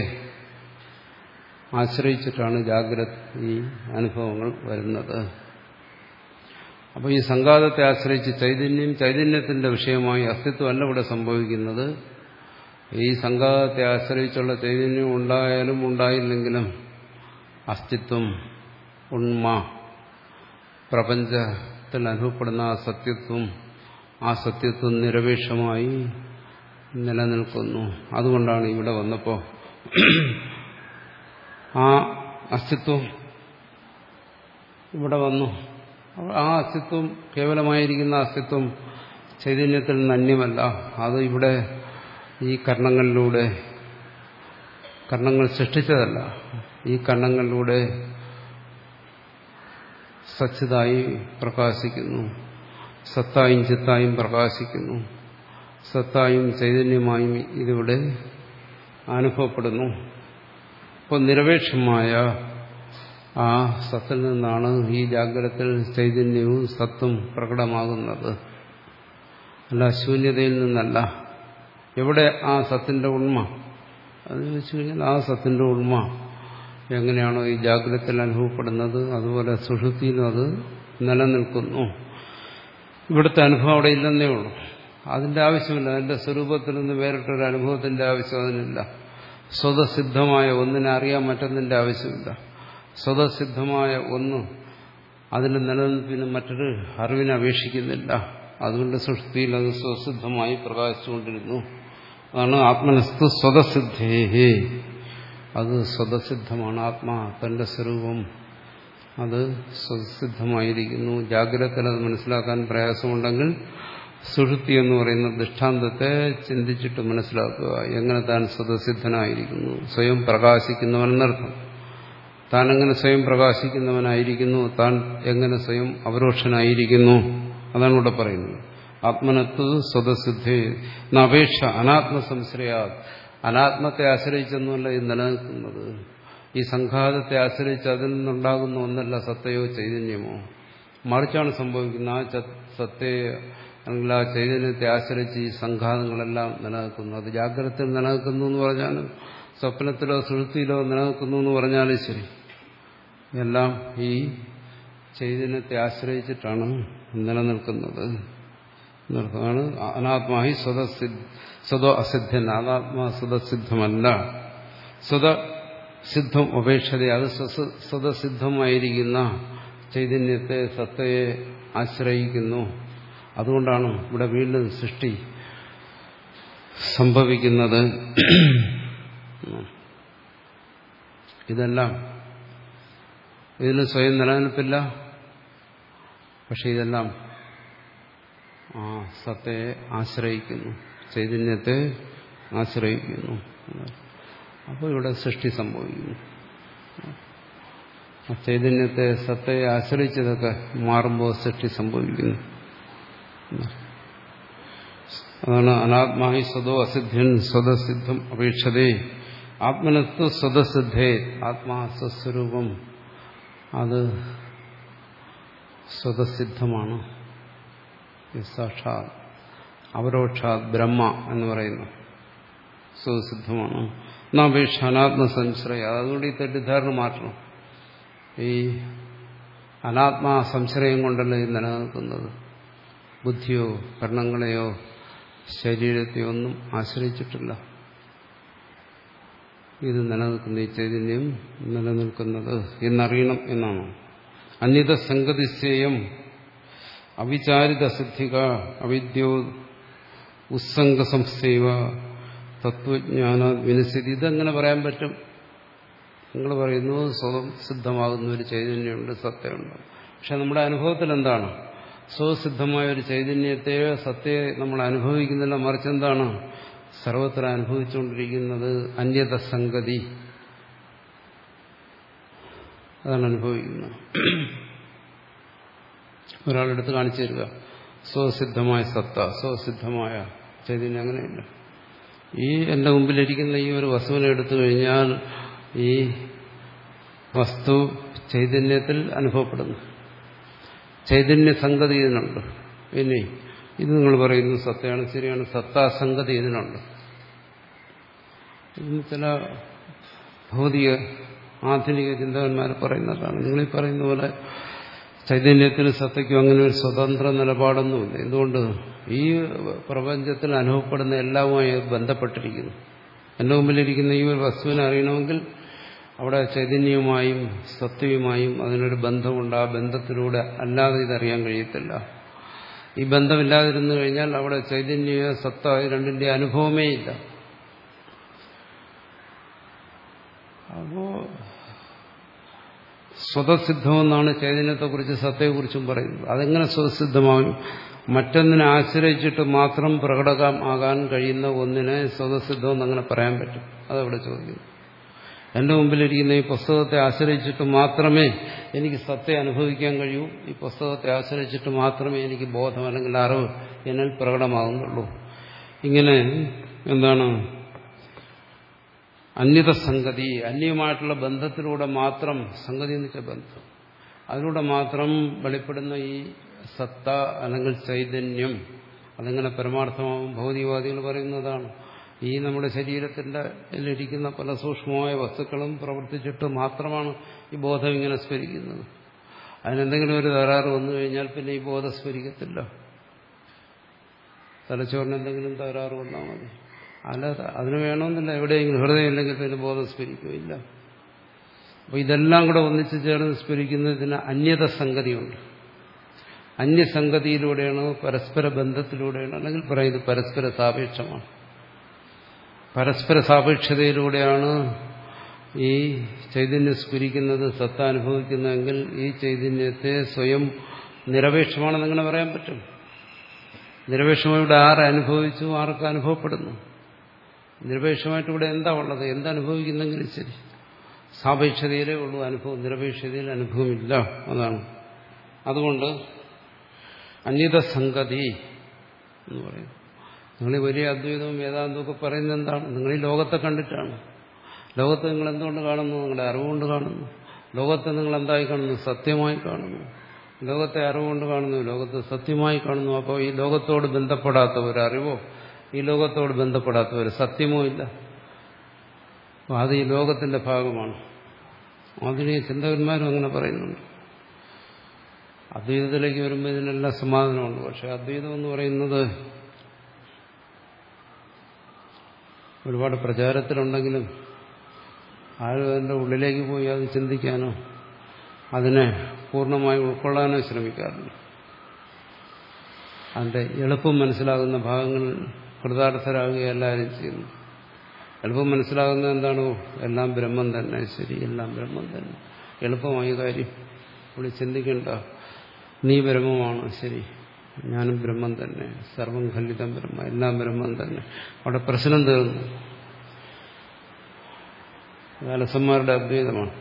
ആശ്രയിച്ചിട്ടാണ് ജാഗ്രത ഈ അനുഭവങ്ങൾ വരുന്നത്. അപ്പോൾ ഈ സംഘാതത്തെ ആശ്രയിച്ച് ചൈതന്യം ചൈതന്യത്തിന്റെ വിഷയമായി അസ്തിത്വമല്ല ഇവിടെ സംഭവിക്കുന്നത്. ഈ സംഘാതത്തെ ആശ്രയിച്ചുള്ള ചൈതന്യം ഉണ്ടായാലും ഉണ്ടായില്ലെങ്കിലും അസ്തിത്വം, ഉണ്മ, പ്രപഞ്ചത്തിൽ അനുഭവപ്പെടുന്ന ആ സത്യത്വം, ആ സത്യത്വം നിരപേക്ഷമായി നിലനിൽക്കുന്നു. അതുകൊണ്ടാണ് ഇവിടെ വന്നപ്പോൾ ആ അസ്തിത്വം ഇവിടെ വന്നു. ആ അസ്തിത്വം, കേവലമായിരിക്കുന്ന അസ്തിത്വം ചൈതന്യത്തിൽ നിന്ന് അന്യമല്ല. അത് ഇവിടെ ഈ കർണങ്ങളിലൂടെ, കർണങ്ങൾ സൃഷ്ടിച്ചതല്ല, ഈ കർണങ്ങളിലൂടെ സച്ചിതായി പ്രകാശിക്കുന്നു, സത്തായും ചിത്തായും പ്രകാശിക്കുന്നു, സത്തായും ചൈതന്യമായും ഇതിവിടെ അനുഭവപ്പെടുന്നു. അപ്പോൾ നിരപേക്ഷമായ ആ സത്തിൽ നിന്നാണ് ഈ ജാഗ്രതത്തിൽ ചൈതന്യവും സത്തും പ്രകടമാകുന്നത്, അല്ല ശൂന്യതയിൽ നിന്നല്ല. എവിടെ ആ സത്തിന്റെ ഉണ്മ? അത് വെച്ച് കഴിഞ്ഞാൽ ആ സത്തിന്റെ ഉണ്മ എങ്ങനെയാണോ ഈ ജാഗ്രതത്തിൽ അനുഭവപ്പെടുന്നത് അതുപോലെ സുഷുപ്തിയിലും അത് നിലനിൽക്കുന്നു. ഇവിടുത്തെ അനുഭവം അവിടെ ഇല്ലെന്നേ ഉള്ളൂ. അതിന്റെ ആവശ്യമില്ല. അതിന്റെ സ്വരൂപത്തിൽ നിന്ന് വേറിട്ടൊരു അനുഭവത്തിന്റെ ആവശ്യം അതിനില്ല. സ്വതസിദ്ധമായ ഒന്നിനെ അറിയാൻ മറ്റൊന്നിന്റെ ആവശ്യമില്ല. സ്വതസിദ്ധമായ ഒന്ന് അതിന്റെ നിലനിൽപ്പിന് മറ്റൊരു അറിവിനെ അപേക്ഷിക്കുന്നില്ല. അതുകൊണ്ട് സൃഷ്ടിയിൽ അത് സ്വസിദ്ധമായി പ്രകാശിച്ചുകൊണ്ടിരുന്നു. അതാണ് ആത്മനസ്തു സ്വതസിദ്ധേ. അത് സ്വതസിദ്ധമാണ്. ആത്മാ തന്റെ സ്വരൂപം അത് സ്വതസിദ്ധമായിരിക്കുന്നു. ജാഗ്രതയിൽ അത് മനസ്സിലാക്കാൻ പ്രയാസമുണ്ടെങ്കിൽ സുഷുപ്തി എന്ന് പറയുന്ന ദൃഷ്ടാന്തത്തെ ചിന്തിച്ചിട്ട് മനസ്സിലാക്കുക. എങ്ങനെ താൻ സ്വതസിദ്ധനായിരിക്കുന്നു, സ്വയം പ്രകാശിക്കുന്നവനെന്നർത്ഥം. താൻ എങ്ങനെ സ്വയം പ്രകാശിക്കുന്നവനായിരിക്കുന്നു, താൻ എങ്ങനെ സ്വയം അവരോക്ഷനായിരിക്കുന്നു, അതാണ് ഇവിടെ പറയുന്നത്. ആത്മനത്വ സ്വതസിദ്ധേ നപേക്ഷ അനാത്മസംശ്രയാ. അനാത്മത്തെ ആശ്രയിച്ചൊന്നുമല്ല ഇത് നിലനിൽക്കുന്നത്. ഈ സംഘാതത്തെ ആശ്രയിച്ച് അതിൽ നിന്നുണ്ടാകുന്ന ഒന്നല്ല സത്തയോ ചൈതന്യമോ, മറിച്ചാണ് സംഭവിക്കുന്നത്. ആ സത്തയെ അല്ലെങ്കിൽ ആ ചൈതന്യത്തെ ആശ്രയിച്ച് ഈ സംഘാതങ്ങളെല്ലാം നിലനിൽക്കുന്നു. അത് ജാഗ്രതയിൽ നിലനിൽക്കുന്നു എന്ന് പറഞ്ഞാലും സ്വപ്നത്തിലോ സുഷുപ്തിയിലോ നിലനിൽക്കുന്നു എന്ന് പറഞ്ഞാലും ശരി, എല്ലാം ഈ ചൈതന്യത്തെ ആശ്രയിച്ചിട്ടാണ് നിലനിൽക്കുന്നത് എന്നർത്ഥമാണ്. അനാത്മാഹി സ്വതസിദ്ധ സ്വതോ അസിദ്ധൻ. അനാത്മാ സ്വതസിദ്ധമല്ല, സ്വതസിദ്ധം ഉപേക്ഷത. അത് സ്വതസിദ്ധമായിരിക്കുന്ന ചൈതന്യത്തെ, സത്തയെ ആശ്രയിക്കുന്നു. അതുകൊണ്ടാണ് ഇവിടെ വീണ്ടും സൃഷ്ടി സംഭവിക്കുന്നത്. ഇതെല്ലാം ഇതിന് സ്വയം നിലനിൽപ്പില്ല. പക്ഷെ ഇതെല്ലാം ആ സത്തയെ ആശ്രയിക്കുന്നു, ചൈതന്യത്തെ ആശ്രയിക്കുന്നു. അപ്പോൾ ഇവിടെ സൃഷ്ടി സംഭവിക്കുന്നു. ആ ചൈതന്യത്തെ, സത്തയെ ആശ്രയിച്ചതൊക്കെ മാറുമ്പോൾ സൃഷ്ടി സംഭവിക്കുന്നു. അതാണ് അനാത്മാഹി സ്വതോ അസിദ്ധ്യൻ സ്വതസിദ്ധം അപേക്ഷതേ. ആത്മനത്വ സ്വതസിദ്ധേ. ആത്മാ സ്വസ്വരൂപം അത് സ്വതസിദ്ധമാണ്. സാക്ഷാത് അവരോക്ഷാത് ബ്രഹ്മ എന്ന് പറയുന്നു, സ്വതസിദ്ധമാണ്. എന്നാപേക്ഷ അനാത്മസംശ്രയ. അതുകൊണ്ട് ഈ തെറ്റിദ്ധാരണ മാറ്റണം. ഈ അനാത്മാ സംശ്രയം കൊണ്ടല്ല ഇത് നിലനിൽക്കുന്നത്. ബുദ്ധിയോ കർണങ്ങളെയോ ശരീരത്തെയോ ഒന്നും ആശ്രയിച്ചിട്ടില്ല ഇത് നിലനിൽക്കുന്ന, ഈ ചൈതന്യം നിലനിൽക്കുന്നത് എന്നറിയണം എന്നാണ്. അന്യത സംഗതിസ്യം അവിചാരിത സിദ്ധിക അവിദ്യോ ഉത്സംഗ സംസ്ഥൈവ തത്വജ്ഞാന വിനസ്ഥിതി. ഇതെങ്ങനെ പറയാൻ പറ്റും? നിങ്ങൾ പറയുന്നു സ്വതം സിദ്ധമാകുന്ന ഒരു ചൈതന്യമുണ്ട്, സത്യമുണ്ട്. പക്ഷെ നമ്മുടെ അനുഭവത്തിൽ എന്താണ്? സ്വസിദ്ധമായ ഒരു ചൈതന്യത്തെയോ സത്യയെ നമ്മൾ അനുഭവിക്കുന്നില്ല. മറിച്ച് എന്താണ് സർവത്ര അനുഭവിച്ചുകൊണ്ടിരിക്കുന്നത്? അന്യത സംഗതി, അതാണ് അനുഭവിക്കുന്നത്. ഒരാളെടുത്ത് കാണിച്ചു തരിക സ്വസിദ്ധമായ സത്ത, സ്വസിദ്ധമായ ചൈതന്യം. അങ്ങനെയല്ല. ഈ എൻ്റെ മുമ്പിലിരിക്കുന്ന ഈ ഒരു വസ്തുവിനെ എടുത്തു കഴിഞ്ഞാൽ ഈ വസ്തു ചൈതന്യത്തിൽ അനുഭവപ്പെടുന്നു. ചൈതന്യ സംഗതി ഇതിനുണ്ട്. ഇനി ഇത് നിങ്ങൾ പറയുന്നു സത്തയാണ്, ശരിയാണ്. സത്താസംഗതി ഇതിനുണ്ട്. ഇന്ന് ചില ഭൗതിക ആധുനിക ചിന്തകന്മാർ പറയുന്നതാണ്. നിങ്ങളീ പറയുന്ന പോലെ ചൈതന്യത്തിന് സത്തയ്ക്കും അങ്ങനെ ഒരു സ്വതന്ത്ര നിലപാടൊന്നുമില്ല. എന്തുകൊണ്ട്? ഈ പ്രപഞ്ചത്തിൽ അനുഭവപ്പെടുന്ന എല്ലാവുമായി ബന്ധപ്പെട്ടിരിക്കുന്നു. എൻ്റെ മുമ്പിലിരിക്കുന്ന ഈ ഒരു വസ്തുവിനെ അറിയണമെങ്കിൽ അവിടെ ചൈതന്യവുമായും സത്യവുമായും അതിനൊരു ബന്ധമുണ്ട്. ആ ബന്ധത്തിലൂടെ അല്ലാതെ ഇതറിയാൻ കഴിയത്തില്ല. ഈ ബന്ധമില്ലാതിരുന്നു കഴിഞ്ഞാൽ അവിടെ ചൈതന്യ സത്ത രണ്ടിന്റെ അനുഭവമേ ഇല്ല. അപ്പോ സ്വതസിദ്ധമെന്നാണ് ചൈതന്യത്തെക്കുറിച്ച് സത്തയെക്കുറിച്ചും പറയുന്നത്. അതെങ്ങനെ സ്വതസിദ്ധമാകും? മറ്റൊന്നിനെ ആശ്രയിച്ചിട്ട് മാത്രം പ്രകടകം ആകാൻ കഴിയുന്ന ഒന്നിനെ സ്വതസിദ്ധമെന്ന് അങ്ങനെ പറയാൻ പറ്റും. അതവിടെ ചോദിക്കുന്നു. എന്റെ മുമ്പിലിരിക്കുന്ന ഈ പുസ്തകത്തെ ആശ്രയിച്ചിട്ട് മാത്രമേ എനിക്ക് സത്യം അനുഭവിക്കാൻ കഴിയൂ. ഈ പുസ്തകത്തെ ആശ്രയിച്ചിട്ട് മാത്രമേ എനിക്ക് ബോധം അല്ലെങ്കിൽ അറിവ് എന്നിൽ പ്രകടമാകുന്നുള്ളൂ. ഇങ്ങനെ എന്താണ് അന്യത സംഗതി, അന്യമായിട്ടുള്ള ബന്ധത്തിലൂടെ മാത്രം, സംഗതി എന്ന് വെച്ച ബന്ധം, അതിലൂടെ മാത്രം വെളിപ്പെടുന്ന ഈ സത്ത അല്ലെങ്കിൽ ചൈതന്യം അതെങ്ങനെ പരമാർത്ഥമാവും? ഭൗതികവാദികൾ പറയുന്നതാണ്. ഈ നമ്മുടെ ശരീരത്തിന്റെ ഇരിക്കുന്ന പല സൂക്ഷ്മമായ വസ്തുക്കളും പ്രവർത്തിച്ചിട്ട് മാത്രമാണ് ഈ ബോധം ഇങ്ങനെ സ്ഫരിക്കുന്നത്. അതിനെന്തെങ്കിലും ഒരു തകരാറ് വന്നു കഴിഞ്ഞാൽ പിന്നെ ഈ ബോധം സ്ഫരിക്കത്തില്ല. തലച്ചോറിന് എന്തെങ്കിലും തകരാറ് വന്നാൽ മതി. അല്ല, അതിന് വേണമെന്നില്ല. എവിടെയെങ്കിലും ഹൃദയം ഇല്ലെങ്കിൽ പിന്നെ ബോധം സ്ഫരിക്കുകയില്ല. അപ്പൊ ഇതെല്ലാം കൂടെ ഒന്നിച്ചു ചേർന്ന് സ്ഫരിക്കുന്നതിന് അന്യത സംഗതിയുണ്ട്. അന്യസംഗതിയിലൂടെയാണ്, പരസ്പര ബന്ധത്തിലൂടെയാണ്, അല്ലെങ്കിൽ പറയുന്നത് പരസ്പര സാപേക്ഷമാണ്. പരസ്പര സാപേക്ഷതയിലൂടെയാണ് ഈ ചൈതന്യം സ്ഫുരിക്കുന്നത്, സത്ത അനുഭവിക്കുന്നതെങ്കിൽ ഈ ചൈതന്യത്തെ സ്വയം നിരപേക്ഷമാണെന്നിങ്ങനെ പറയാൻ പറ്റും. നിരപേക്ഷമായി ഇവിടെ ആര് അനുഭവിച്ചു, ആർക്ക് അനുഭവപ്പെടുന്നു? നിരപേക്ഷമായിട്ട് ഇവിടെ എന്താ ഉള്ളത്? എന്തനുഭവിക്കുന്നെങ്കിലും ശരി, സാപേക്ഷതയിലേ ഉള്ളൂ അനുഭവം, നിരപേക്ഷതയിൽ അനുഭവമില്ല. അതാണ്. അതുകൊണ്ട് അന്യത സംഗതി എന്ന് പറയുന്നു. നിങ്ങൾ ഈ വലിയ അദ്വൈതവും വേദാന്തവും ഒക്കെ പറയുന്നത് എന്താണ്? നിങ്ങൾ ഈ ലോകത്തെ കണ്ടിട്ടാണ്. ലോകത്തെ നിങ്ങൾ എന്തുകൊണ്ട് കാണുന്നു? നിങ്ങളുടെ അറിവുകൊണ്ട് കാണുന്നു. ലോകത്തെ നിങ്ങൾ എന്തായി കാണുന്നു? സത്യമായി കാണുന്നു. ലോകത്തെ അറിവുകൊണ്ട് കാണുന്നു, ലോകത്തെ സത്യമായി കാണുന്നു. അപ്പോൾ ഈ ലോകത്തോട് ബന്ധപ്പെടാത്ത ഒരു അറിവോ ഈ ലോകത്തോട് ബന്ധപ്പെടാത്ത ഒരു സത്യമോ ഇല്ല. അപ്പോൾ അത് ഈ ലോകത്തിന്റെ ഭാഗമാണ്. ആധുനിക ചിന്തകന്മാരും അങ്ങനെ പറയുന്നുണ്ട്. അദ്വൈതത്തിലേക്ക് വരുമ്പോൾ ഇതിനെല്ലാം സമാധാനമുണ്ട്. പക്ഷെ അദ്വൈതം എന്ന് പറയുന്നത് ഒരുപാട് പ്രചാരത്തിലുണ്ടെങ്കിലും ആരും അതിൻ്റെ ഉള്ളിലേക്ക് പോയി അത് ചിന്തിക്കാനോ അതിനെ പൂർണ്ണമായി ഉൾക്കൊള്ളാനോ ശ്രമിക്കാറില്ല. അതിൻ്റെ എളുപ്പം മനസ്സിലാകുന്ന ഭാഗങ്ങളിൽ കൃതാർത്ഥരാകുക എല്ലാവരും ചെയ്യുന്നു. എളുപ്പം മനസ്സിലാകുന്നത് എന്താണോ? എല്ലാം ബ്രഹ്മം തന്നെ. ശരി, എല്ലാം ബ്രഹ്മം തന്നെ. എളുപ്പമായി കാര്യം. ഇവിടെ ചിന്തിക്കേണ്ട. നീ ബ്രഹ്മമാണ്. ശരി, ഞാനും ബ്രഹ്മം തന്നെ. സർവം ഖല്ലിതം ബ്രഹ്മ, എല്ലാം ബ്രഹ്മം തന്നെ. അവിടെ പ്രശ്നം തീർന്നു. അലസന്മാരുടെ അദ്വൈതമാണ്.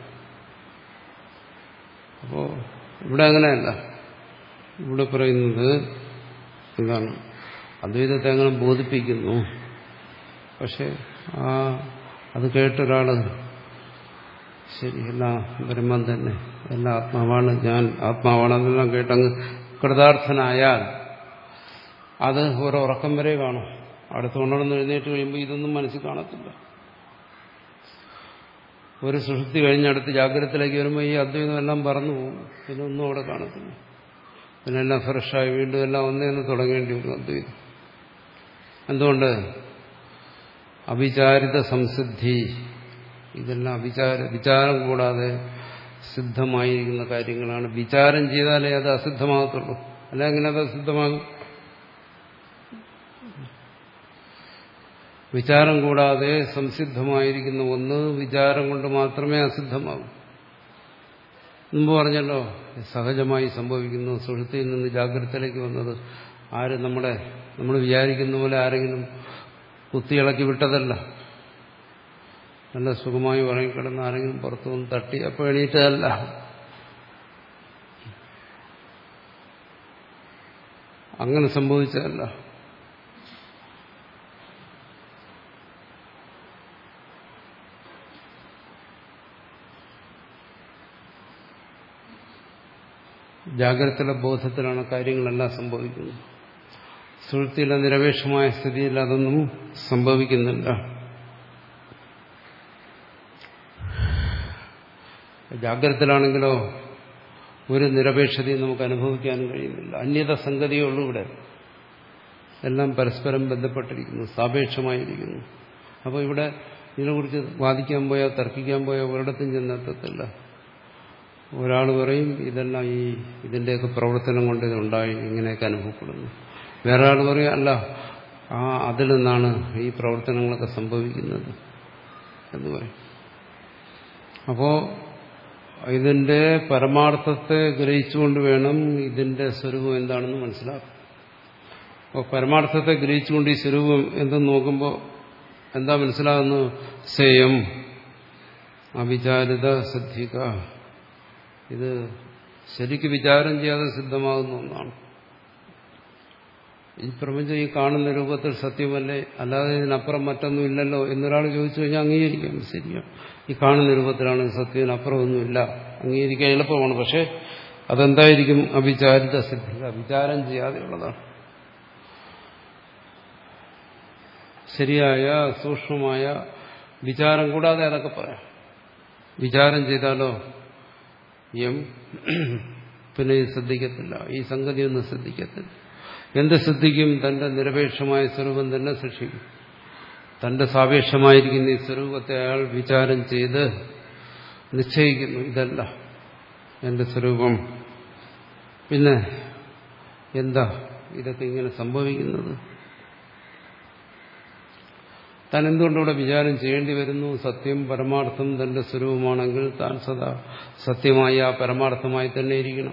അപ്പോ ഇവിടെ അങ്ങനെയല്ല. ഇവിടെ പറയുന്നത് എന്താണ്? അദ്വൈതത്തെ അങ്ങനെ ബോധിപ്പിക്കുന്നു. പക്ഷെ ആ അത് കേട്ടൊരാള് ശരി, എല്ലാം ബ്രഹ്മം തന്നെ, എല്ലാം ആത്മാവാണ്, ഞാൻ ആത്മാവാണെന്നെല്ലാം കേട്ടങ്ങ് കൃതാർത്ഥനായാൽ അത് ഒരു ഉറക്കം വരെ കാണും. അടുത്ത് കൊണ്ടുവന്ന് എഴുന്നേറ്റ് കഴിയുമ്പോൾ ഇതൊന്നും മനസ്സിൽ കാണത്തില്ല. ഒരു സുഷുപ്തി കഴിഞ്ഞടുത്ത് ജാഗ്രതത്തിലേക്ക് വരുമ്പോൾ ഈ അദ്വൈതം എല്ലാം പറന്നു പോകും. പിന്നെ ഒന്നും അവിടെ കാണത്തില്ല. പിന്നെ എല്ലാം ഫ്രഷായി വീണ്ടും എല്ലാം ഒന്നേന്ന് തുടങ്ങേണ്ടി വരും അദ്വൈതം. എന്തുകൊണ്ട്? അവിചാരിത സംസിദ്ധി. ഇതെല്ലാം വിചാര വിചാരം കൂടാതെ സിദ്ധമായിരിക്കുന്ന കാര്യങ്ങളാണ്. വിചാരം ചെയ്താലേ അത് അസിദ്ധമാകത്തുള്ളൂ. അല്ല എങ്ങനെ അത് അസിദ്ധമാകും? വിചാരം കൂടാതെ സംസിദ്ധമായിരിക്കുന്ന ഒന്ന് വിചാരം കൊണ്ട് മാത്രമേ അസിദ്ധമാകൂ. മുമ്പ് പറഞ്ഞല്ലോ, സഹജമായി സംഭവിക്കുന്നു. സുഷുപ്തിയിൽ നിന്ന് ജാഗ്രതയിലേക്ക് വന്നത് ആര് നമ്മുടെ നമ്മൾ വിചാരിക്കുന്ന പോലെ ആരെങ്കിലും കുത്തിയിളക്കി വിട്ടതല്ല. നല്ല സുഖമായി ഉറങ്ങിക്കിടന്ന് ആരെങ്കിലും പുറത്തു വന്ന് തട്ടി അപ്പോൾ എണീറ്റതല്ല. അങ്ങനെ സംഭവിച്ചതല്ല. ജാഗ്രതയുടെ ബോധത്തിലാണ് കാര്യങ്ങളെല്ലാം സംഭവിക്കുന്നത്. സുഷുപ്തിയിലെ നിരപേക്ഷമായ സ്ഥിതിയിൽ അതൊന്നും സംഭവിക്കുന്നില്ല. ജാഗ്രതയിലാണെങ്കിലോ ഒരു നിരപേക്ഷതയും നമുക്ക് അനുഭവിക്കാനും കഴിയുന്നില്ല. അന്യത സംഗതിയേ ഉള്ളൂ ഇവിടെ. എല്ലാം പരസ്പരം ബന്ധപ്പെട്ടിരിക്കുന്നു, സാപേക്ഷമായിരിക്കുന്നു. അപ്പോൾ ഇവിടെ ഇതിനെക്കുറിച്ച് വാദിക്കാൻ പോയാൽ, തർക്കിക്കാൻ പോയാൽ ഒരിടത്തും ചെന്നെത്തത്തില്ല. ഒരാൾ പറയും ഇതെല്ലാം ഈ ഇതിൻ്റെയൊക്കെ പ്രവർത്തനം കൊണ്ട് ഇതുണ്ടായി, ഇങ്ങനെയൊക്കെ അനുഭവപ്പെടുന്നു. വേറെ ആൾ പറയും അല്ല, ആ അതിൽ നിന്നാണ് ഈ പ്രവർത്തനങ്ങളൊക്കെ സംഭവിക്കുന്നത് എന്ന് പറയും. അപ്പോൾ ഇതിന്റെ പരമാർത്ഥത്തെ ഗ്രഹിച്ചുകൊണ്ട് വേണം ഇതിന്റെ സ്വരൂപം എന്താണെന്ന് മനസ്സിലാക്കും. അപ്പോൾ പരമാർത്ഥത്തെ ഗ്രഹിച്ചുകൊണ്ട് ഈ സ്വരൂപം എന്തെന്ന് നോക്കുമ്പോൾ എന്താ മനസ്സിലാകുന്നു? സേയം അവിചാരിത സിദ്ധിക. ഇത് ശരിക്ക് വിചാരം ചെയ്യാതെ സിദ്ധമാകുന്ന ഒന്നാണ്. ഈ പ്രപഞ്ചം ഈ കാണുന്ന രൂപത്തിൽ സത്യമല്ലേ, അല്ലാതെ ഇതിനപ്പുറം മറ്റൊന്നും ഇല്ലല്ലോ എന്നൊരാൾ ചോദിച്ചു കഴിഞ്ഞാൽ അംഗീകരിക്കാം. ശരിയാണ്, ഈ കാണുന്ന രൂപത്തിലാണ് സത്യത്തിനപ്പുറമൊന്നുമില്ല, അംഗീകരിക്കാൻ എളുപ്പമാണ്. പക്ഷെ അതെന്തായിരിക്കും? അവിചാരിത സിദ്ധിക, വിചാരം ചെയ്യാതെയുള്ളതാണ്. ശരിയായ സൂക്ഷ്മമായ വിചാരം കൂടാതെ അതൊക്കെ പറയാം. വിചാരം ചെയ്താലോ യം പിന്നെ ഇത് ശ്രദ്ധിക്കത്തില്ല, ഈ സംഗതിയൊന്നും ശ്രദ്ധിക്കത്തില്ല. എന്ത് ശ്രദ്ധിക്കും? തന്റെ നിരപേക്ഷമായ സ്വരൂപം തന്നെ സൃഷ്ടിക്കും. തന്റെ സാപേക്ഷമായിരിക്കുന്ന ഈ സ്വരൂപത്തെ അയാൾ വിചാരം ചെയ്ത് നിശ്ചയിക്കുന്നു, ഇതല്ല എന്റെ സ്വരൂപം. പിന്നെ എന്താ ഇതൊക്കെ ഇങ്ങനെ സംഭവിക്കുന്നത്? താൻ എന്തുകൊണ്ടിവിടെ വിചാരം ചെയ്യേണ്ടി വരുന്നു? സത്യം പരമാർത്ഥം തന്റെ സ്വരൂപമാണെങ്കിൽ താൻ സദാ സത്യമായി ആ പരമാർത്ഥമായി തന്നെ ഇരിക്കണം.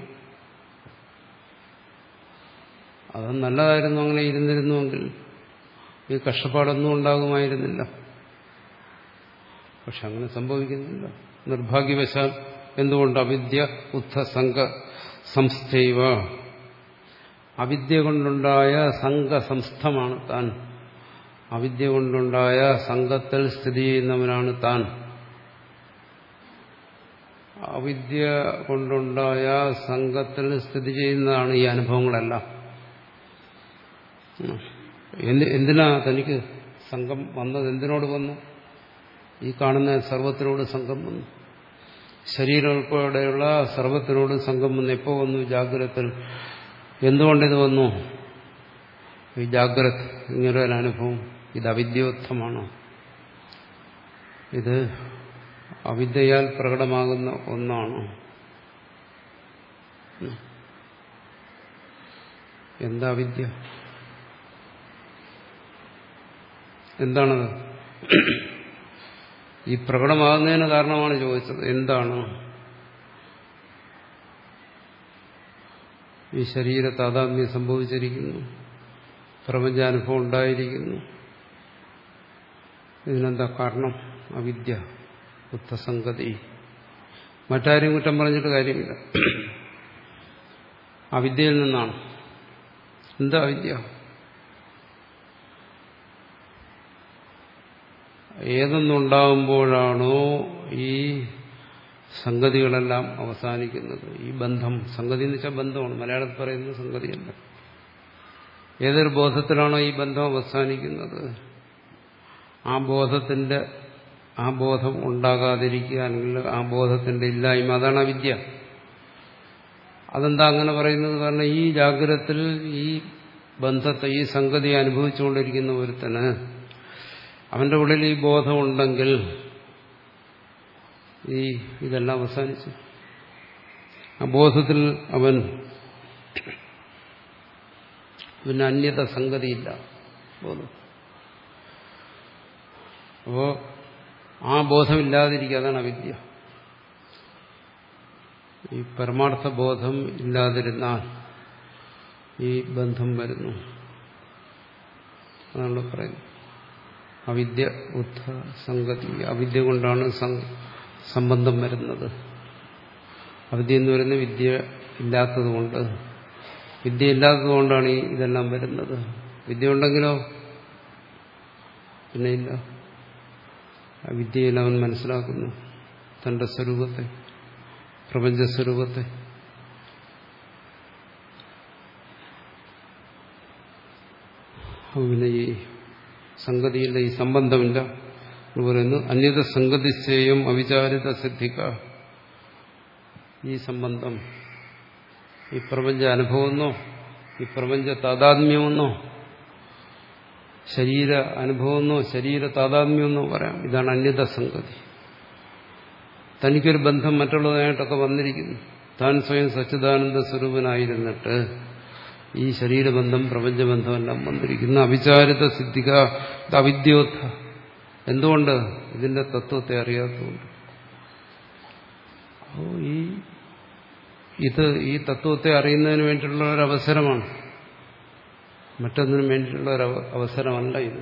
അത് നല്ലതായിരുന്നു, അങ്ങനെ ഇരുന്നിരുന്നുവെങ്കിൽ ഈ കഷ്ടപ്പാടൊന്നും ഉണ്ടാകുമായിരുന്നില്ല. പക്ഷെ അങ്ങനെ സംഭവിക്കുന്നില്ല. നിർഭാഗ്യവശാൽ എന്തുകൊണ്ട്? അവിദ്യ ഉത്ഥസംഘ സംസ്ഥൈവ. അവിദ്യ കൊണ്ടുണ്ടായ സംഘസംസ്ഥമാണ് താൻ. അവിദ്യ കൊണ്ടുണ്ടായ സംഘത്തിൽ സ്ഥിതി ചെയ്യുന്നവനാണ് താൻ. അവിദ്യ കൊണ്ടുണ്ടായ സംഘത്തിൽ സ്ഥിതി ചെയ്യുന്നതാണ് ഈ അനുഭവങ്ങളെല്ലാം. എന്തിനാ തനിക്ക് സംഘം വന്നത്? എന്തിനോട് വന്നു? ഈ കാണുന്ന സർവത്തിനോട് സംഘം വന്നു. ശരീരം ഉൾപ്പെടെയുള്ള സർവത്തിനോട് സംഘം വന്നു. എപ്പോ വന്നു? ജാഗ്രതത്തിൽ. എന്തുകൊണ്ടിത് വന്നു? ഈ ജാഗ്രത ഇങ്ങനെ ഒരു അനുഭവം ഇത് അവിദ്യോത്ഥമാണ്. ഇത് അവിദ്യയാൽ പ്രകടമാകുന്ന ഒന്നാണ്. എന്താ വിദ്യ? എന്താണത്? ഈ പ്രകടമാകുന്നതിന് കാരണമാണ് ചോദിച്ചത്. എന്താണ്? ഈ ശരീര താതാത്മ്യം സംഭവിച്ചിരിക്കുന്നു, പ്രപഞ്ചാനുഭവം ഉണ്ടായിരിക്കുന്നു. ഇതിനെന്താ കാരണം? അവിദ്യ ഉത്ഥസംഗതി. മറ്റാരും കുറ്റം പറഞ്ഞിട്ട് കാര്യമില്ല, അവിദ്യയിൽ നിന്നാണ്. എന്താ അവിദ്യ? ഏതൊന്നുണ്ടാകുമ്പോഴാണോ ഈ സംഗതികളെല്ലാം അവസാനിക്കുന്നത്, ഈ ബന്ധം, സംഗതി എന്ന് വെച്ചാൽ ബന്ധമാണ്, മലയാളത്തിൽ പറയുന്നത് സംഗതിയല്ല. ഏതൊരു ബോധത്തിലാണോ ഈ ബന്ധം അവസാനിക്കുന്നത്, ആ ബോധത്തിന്റെ ആ ബോധം ഉണ്ടാകാതിരിക്കുക, അല്ലെങ്കിൽ ആ ബോധത്തിന്റെ ഇല്ലായ്മ, അതാണ് അവിദ്യ. അതെന്താ അങ്ങനെ പറയുന്നത്? കാരണം ഈ ജാഗ്രതത്തിൽ ഈ ബന്ധത്തെ, ഈ സംഗതിയെ അനുഭവിച്ചുകൊണ്ടിരിക്കുന്ന ഒരുത്തന് അവന്റെ ഉള്ളിൽ ഈ ബോധമുണ്ടെങ്കിൽ ഈ ഇതെല്ലാം അവസാനിച്ചു. ആ ബോധത്തിൽ അവൻ പിന്നെ അന്യത സംഗതിയില്ല ബോധം. അപ്പോ ആ ബോധമില്ലാതിരിക്കുക, അതാണ് അവിദ്യ. ഈ പരമാർത്ഥ ബോധം ഇല്ലാതിരുന്നാൽ ഈ ബന്ധം വരുന്നു. അതാണ് പറയുന്നത് അവിദ്യ ഉത്ഥ സംഗതി. അവിദ്യ കൊണ്ടാണ് സംബന്ധം വരുന്നത്. അവിദ്യ എന്ന് പറയുന്നത് വിദ്യ ഇല്ലാത്തതുകൊണ്ട്, വിദ്യ ഇല്ലാത്തതുകൊണ്ടാണ് ഈ ഇതെല്ലാം വരുന്നത്. വിദ്യ ഉണ്ടെങ്കിലോ പിന്നെ ഇല്ല. ആ വിദ്യയിൽ അവൻ മനസ്സിലാക്കുന്നു തന്റെ സ്വരൂപത്തെ, പ്രപഞ്ചസ്വരൂപത്തെ. പിന്നെ ഈ സംഗതിയില്ല, ഈ സംബന്ധമില്ല എന്ന് പറയുന്നു. അന്യത സംഗതിശേയം അവിചാരിത സിദ്ധിക്ക. ഈ സംബന്ധം ഈ പ്രപഞ്ച അനുഭവമെന്നോ ഈ പ്രപഞ്ച താതാത്മ്യമെന്നോ ശരീര അനുഭവമെന്നോ ശരീര താതാത്മ്യമെന്നോ പറയാം. ഇതാണ് അന്യത സംഗതി. തനിക്കൊരു ബന്ധം മറ്റുള്ളതായിട്ടൊക്കെ വന്നിരിക്കുന്നു. താൻ സ്വയം സച്ചിദാനന്ദ സ്വരൂപനായിരുന്നിട്ട് ഈ ശരീരബന്ധം പ്രപഞ്ചബന്ധമെല്ലാം വന്നിരിക്കുന്നു. അവിചാരിത സിദ്ധിക അവിദ്യോത്ഥ. എന്തുകൊണ്ട്? ഇതിന്റെ തത്വത്തെ അറിയാത്തതുകൊണ്ട്. അപ്പോൾ ഈ ഇത് ഈ തത്വത്തെ അറിയുന്നതിന് വേണ്ടിയിട്ടുള്ള ഒരു അവസരമാണ്, മറ്റൊന്നിനും വേണ്ടിയിട്ടുള്ള ഒരു അവസരമല്ല ഇത്.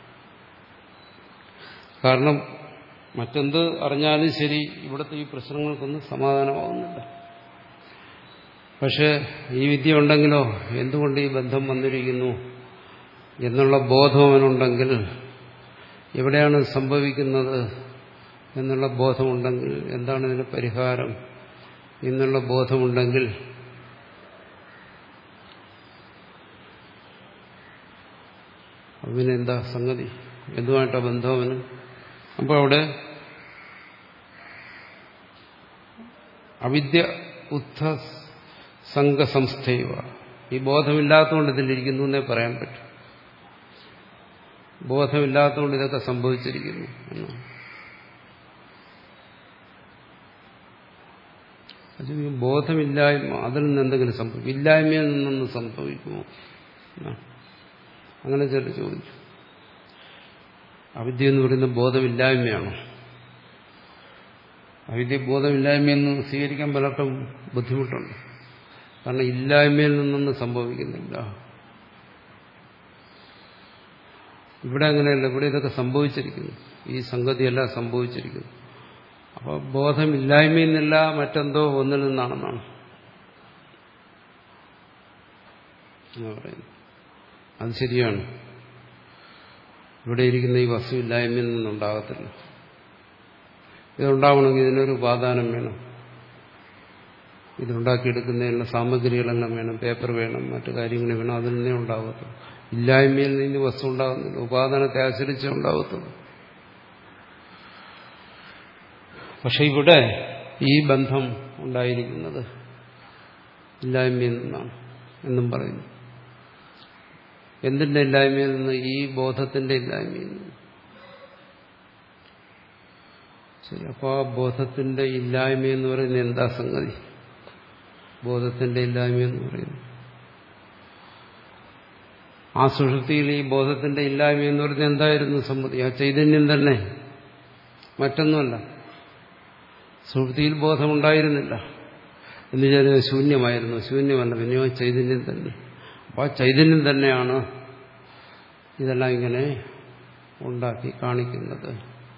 കാരണം മറ്റെന്ത് അറിഞ്ഞാലും ശരി ഇവിടുത്തെ ഈ പ്രശ്നങ്ങൾക്കൊന്നും സമാധാനമാവുന്നില്ല. പക്ഷെ ഈ വിദ്യ ഉണ്ടെങ്കിലോ എന്തുകൊണ്ട് ഈ ബന്ധം വന്നിരിക്കുന്നു എന്നുള്ള ബോധം അവനുണ്ടെങ്കിൽ, എവിടെയാണ് സംഭവിക്കുന്നത് എന്നുള്ള ബോധമുണ്ടെങ്കിൽ, എന്താണ് ഇതിന് പരിഹാരം എന്നുള്ള ബോധമുണ്ടെങ്കിൽ അവനെന്താ സംഗതി, എന്തുമായിട്ടാ ബന്ധം അവന്? അപ്പോൾ അവിടെ അവിദ്യ ഉത്ഥ സംഘസംസ്ഥയുവ, ഈ ബോധമില്ലാത്തതുകൊണ്ട് ഇതിലിരിക്കുന്നു എന്നേ പറയാൻ പറ്റും. ബോധമില്ലാത്തതുകൊണ്ട് ഇതൊക്കെ സംഭവിച്ചിരിക്കുന്നു എന്നാണ്. അത് ബോധമില്ലായ്മ, അതിൽ നിന്ന് എന്തെങ്കിലും സംഭവിക്കും, ഇല്ലായ്മയിൽ നിന്നൊന്നും സംഭവിക്കുമോ? അങ്ങനെ ചില ചോദിച്ചു. അവിദ്യ എന്ന് പറയുന്ന ബോധമില്ലായ്മയാണോ? അവിദ്യ ബോധമില്ലായ്മയെന്ന് സ്വീകരിക്കാൻ പലർക്കും ബുദ്ധിമുട്ടുണ്ട്. കാരണം ഇല്ലായ്മയിൽ നിന്നൊന്നും സംഭവിക്കുന്നില്ല. ഇവിടെ അങ്ങനെയല്ല, ഇവിടെ ഇതൊക്കെ സംഭവിച്ചിരിക്കുന്നു, ഈ സംഗതിയെല്ലാം സംഭവിച്ചിരിക്കുന്നു. അപ്പോൾ ബോധമില്ലായ്മയിൽ നിന്നില്ല, മറ്റെന്തോ ഒന്നിൽ നിന്നാണെന്നാണ് പറയുന്നത്. അത് ശരിയാണ്. ഇവിടെ ഇരിക്കുന്ന ഈ വസ്തു ഇല്ലായ്മയിൽ നിന്നുണ്ടാകത്തില്ല. ഇതുണ്ടാവണമെങ്കിൽ ഇതിനൊരു ഉപാദാനം വേണം, ഇതുണ്ടാക്കിയെടുക്കുന്നതിനുള്ള സാമഗ്രികളെല്ലാം വേണം, പേപ്പർ വേണം, മറ്റു കാര്യങ്ങൾ വേണം, അതിൽ നിന്നേ ഉണ്ടാകത്തുള്ളൂ. ഇല്ലായ്മയിൽ നിന്ന് വസ്തു ഉണ്ടാകുന്നില്ല, ഉപാദാനത്തെ ആശ്രയിച്ചേ ഉണ്ടാകത്തുള്ളൂ. പക്ഷെ ഇവിടെ ഈ ബന്ധം ഉണ്ടായിരിക്കുന്നത് ഇല്ലായ്മയിൽ നിന്നാണ് എന്നും പറയുന്നു. എന്തിന്റെ ഇല്ലായ്മയിൽ നിന്ന്? ഈ ബോധത്തിന്റെ ഇല്ലായ്മയിൽ നിന്ന്. ശരി, അപ്പോൾ ആ ബോധത്തിന്റെ ഇല്ലായ്മ എന്ന് പറയുന്നത് എന്താ സംഗതി? ബോധത്തിന്റെ ഇല്ലായ്മ എന്ന് പറയുന്നു ആ സുഷുപ്തിയിൽ ഈ ബോധത്തിന്റെ ഇല്ലായ്മ എന്ന് പറയുന്നത് എന്തായിരുന്നു സമ്മതി? ആ ചൈതന്യം തന്നെ, മറ്റൊന്നുമല്ല. സുഷുപ്തിയിൽ ബോധമുണ്ടായിരുന്നില്ല എന്ന് വിചാരിച്ച ശൂന്യമായിരുന്നു. ശൂന്യമല്ല, പിന്നെയോ ചൈതന്യം തന്നെ. അപ്പോൾ ആ ചൈതന്യം തന്നെയാണ് ഇതെല്ലാം ഇങ്ങനെ ഉണ്ടാക്കി കാണിക്കുന്നത്.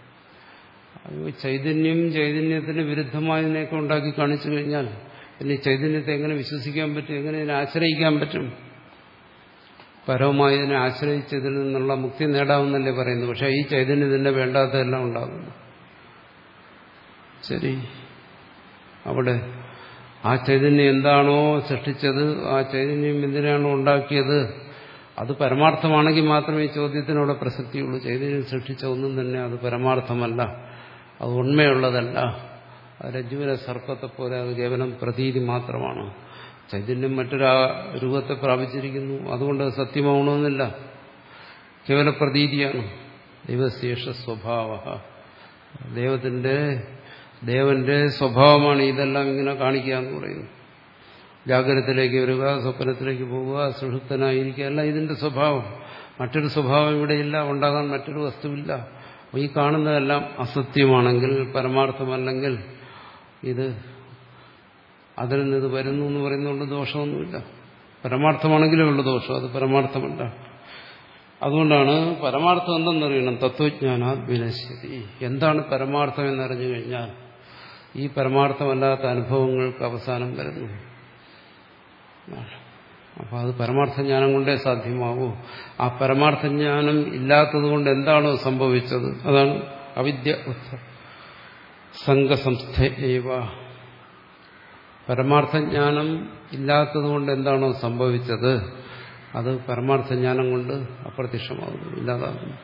ചൈതന്യം ചൈതന്യത്തിന് വിരുദ്ധമായതിനെയൊക്കെ ഉണ്ടാക്കി കാണിച്ചു കഴിഞ്ഞാൽ പിന്നെ ചൈതന്യത്തെ എങ്ങനെ വിശ്വസിക്കാൻ പറ്റും? എങ്ങനെ ഇതിനെ ആശ്രയിക്കാൻ പറ്റും? പരവുമായി ഇതിനെ ആശ്രയിച്ചതിൽ നിന്നുള്ള മുക്തി നേടാമെന്നല്ലേ പറയുന്നു. പക്ഷെ ഈ ചൈതന്യത്തിന്റെ വേണ്ടാത്തതെല്ലാം ഉണ്ടാകുന്നു. ശരി, അവിടെ ആ ചൈതന്യം എന്താണോ സൃഷ്ടിച്ചത്, ആ ചൈതന്യം എന്തിനാണോ ഉണ്ടാക്കിയത്, അത് പരമാർത്ഥമാണെങ്കിൽ മാത്രമേ ഈ ചോദ്യത്തിനവിടെ പ്രസക്തിയുള്ളൂ. ചൈതന്യം സൃഷ്ടിച്ച ഒന്നും തന്നെ അത് പരമാർത്ഥമല്ല, അത് ഉണ്മയുള്ളതല്ല. രജ്ജുവിലെ സർപ്പത്തെ പോലെ അത് കേവലം പ്രതീതി മാത്രമാണ്. ചൈതന്യം മറ്റൊരു രൂപത്തെ പ്രാപിച്ചിരിക്കുന്നു, അതുകൊണ്ട് അത് സത്യമാവണമെന്നില്ല, കേവല പ്രതീതിയാണ്. ദൈവശേഷ സ്വഭാവ, ദൈവത്തിന്റെ ദേവന്റെ സ്വഭാവമാണ് ഇതെല്ലാം ഇങ്ങനെ കാണിക്കുക എന്ന് പറയുന്നു. ജാഗ്രതത്തിലേക്ക് വരിക, സ്വപ്നത്തിലേക്ക് പോവുക, സുഷുപ്തനായിരിക്കുക, അല്ല ഇതിന്റെ സ്വഭാവം. മറ്റൊരു സ്വഭാവം ഇവിടെയില്ല, ഉണ്ടാകാൻ മറ്റൊരു വസ്തുവില്ല. ഈ കാണുന്നതെല്ലാം അസത്യമാണെങ്കിൽ, പരമാർത്ഥമല്ലെങ്കിൽ, ഇത് അതിൽ നിന്ന് ഇത് വരുന്നു എന്ന് പറയുന്നതുകൊണ്ട് ദോഷമൊന്നുമില്ല. പരമാർത്ഥമാണെങ്കിലേ ഉള്ളൂ ദോഷം, അത് പരമാർത്ഥമല്ല. അതുകൊണ്ടാണ് പരമാർത്ഥം എന്തെന്നറിയണം. തത്വജ്ഞാനാത് വിനശ്യതി. എന്താണ് പരമാർത്ഥം എന്നറിഞ്ഞു കഴിഞ്ഞാൽ ഈ പരമാർത്ഥമല്ലാത്ത അനുഭവങ്ങൾക്ക് അവസാനം വരുന്നു. അപ്പോൾ അത് പരമാർത്ഥജ്ഞാനം കൊണ്ടേ സാധ്യമാവൂ. ആ പരമാർത്ഥജ്ഞാനം ഇല്ലാത്തത് കൊണ്ട് എന്താണോ സംഭവിച്ചത്, അതാണ് അവിദ്യ സംഘസംസ്ഥ. പരമാർത്ഥജ്ഞാനം ഇല്ലാത്തത് കൊണ്ട് എന്താണോ സംഭവിച്ചത്, അത് പരമാർത്ഥജ്ഞാനം കൊണ്ട് അപ്രത്യക്ഷമാകുന്നു, ഇല്ലാതാകുന്നു.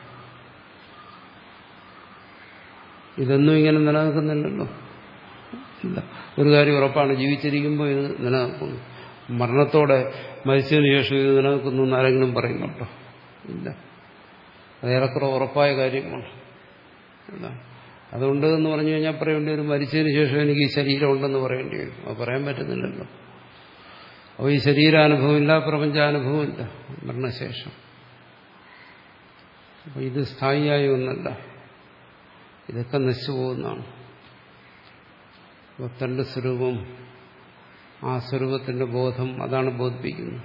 ഇതൊന്നും ഇങ്ങനെ നിലനിൽക്കുന്നില്ലല്ലോ. ഇല്ല, ഒരു കാര്യം ഉറപ്പാണ്, ജീവിച്ചിരിക്കുമ്പോൾ ഇത് നിലനിൽക്കുന്നു. മരണത്തോടെ മരിച്ചതിന് ശേഷം ഇത് നിലനിൽക്കുന്നു എന്ന് ആരെങ്കിലും പറയുന്നുണ്ടോ? ഇല്ല. അത് ഏറെക്കുറെ ഉറപ്പായ കാര്യമാണ്. അതുകൊണ്ട് എന്ന് പറഞ്ഞു കഴിഞ്ഞാൽ പറയേണ്ടി വരും മരിച്ചതിന് ശേഷം എനിക്ക് ഈ ശരീരം ഉണ്ടെന്ന് പറയേണ്ടി വരും. അത് പറയാൻ പറ്റുന്നില്ലല്ലോ. അപ്പോൾ ഈ ശരീരാനുഭവമില്ല, പ്രപഞ്ചാനുഭവമില്ല മരണശേഷം. അപ്പോൾ ഇത് സ്ഥായിയായ ഒന്നല്ല, ഇതൊക്കെ നശിച്ചു പോകുന്നതാണ്. അപ്പോൾ തന്റെ സ്വരൂപം, ആ സ്വരൂപത്തിന്റെ ബോധം അതാണ് ബോധിപ്പിക്കുന്നത്.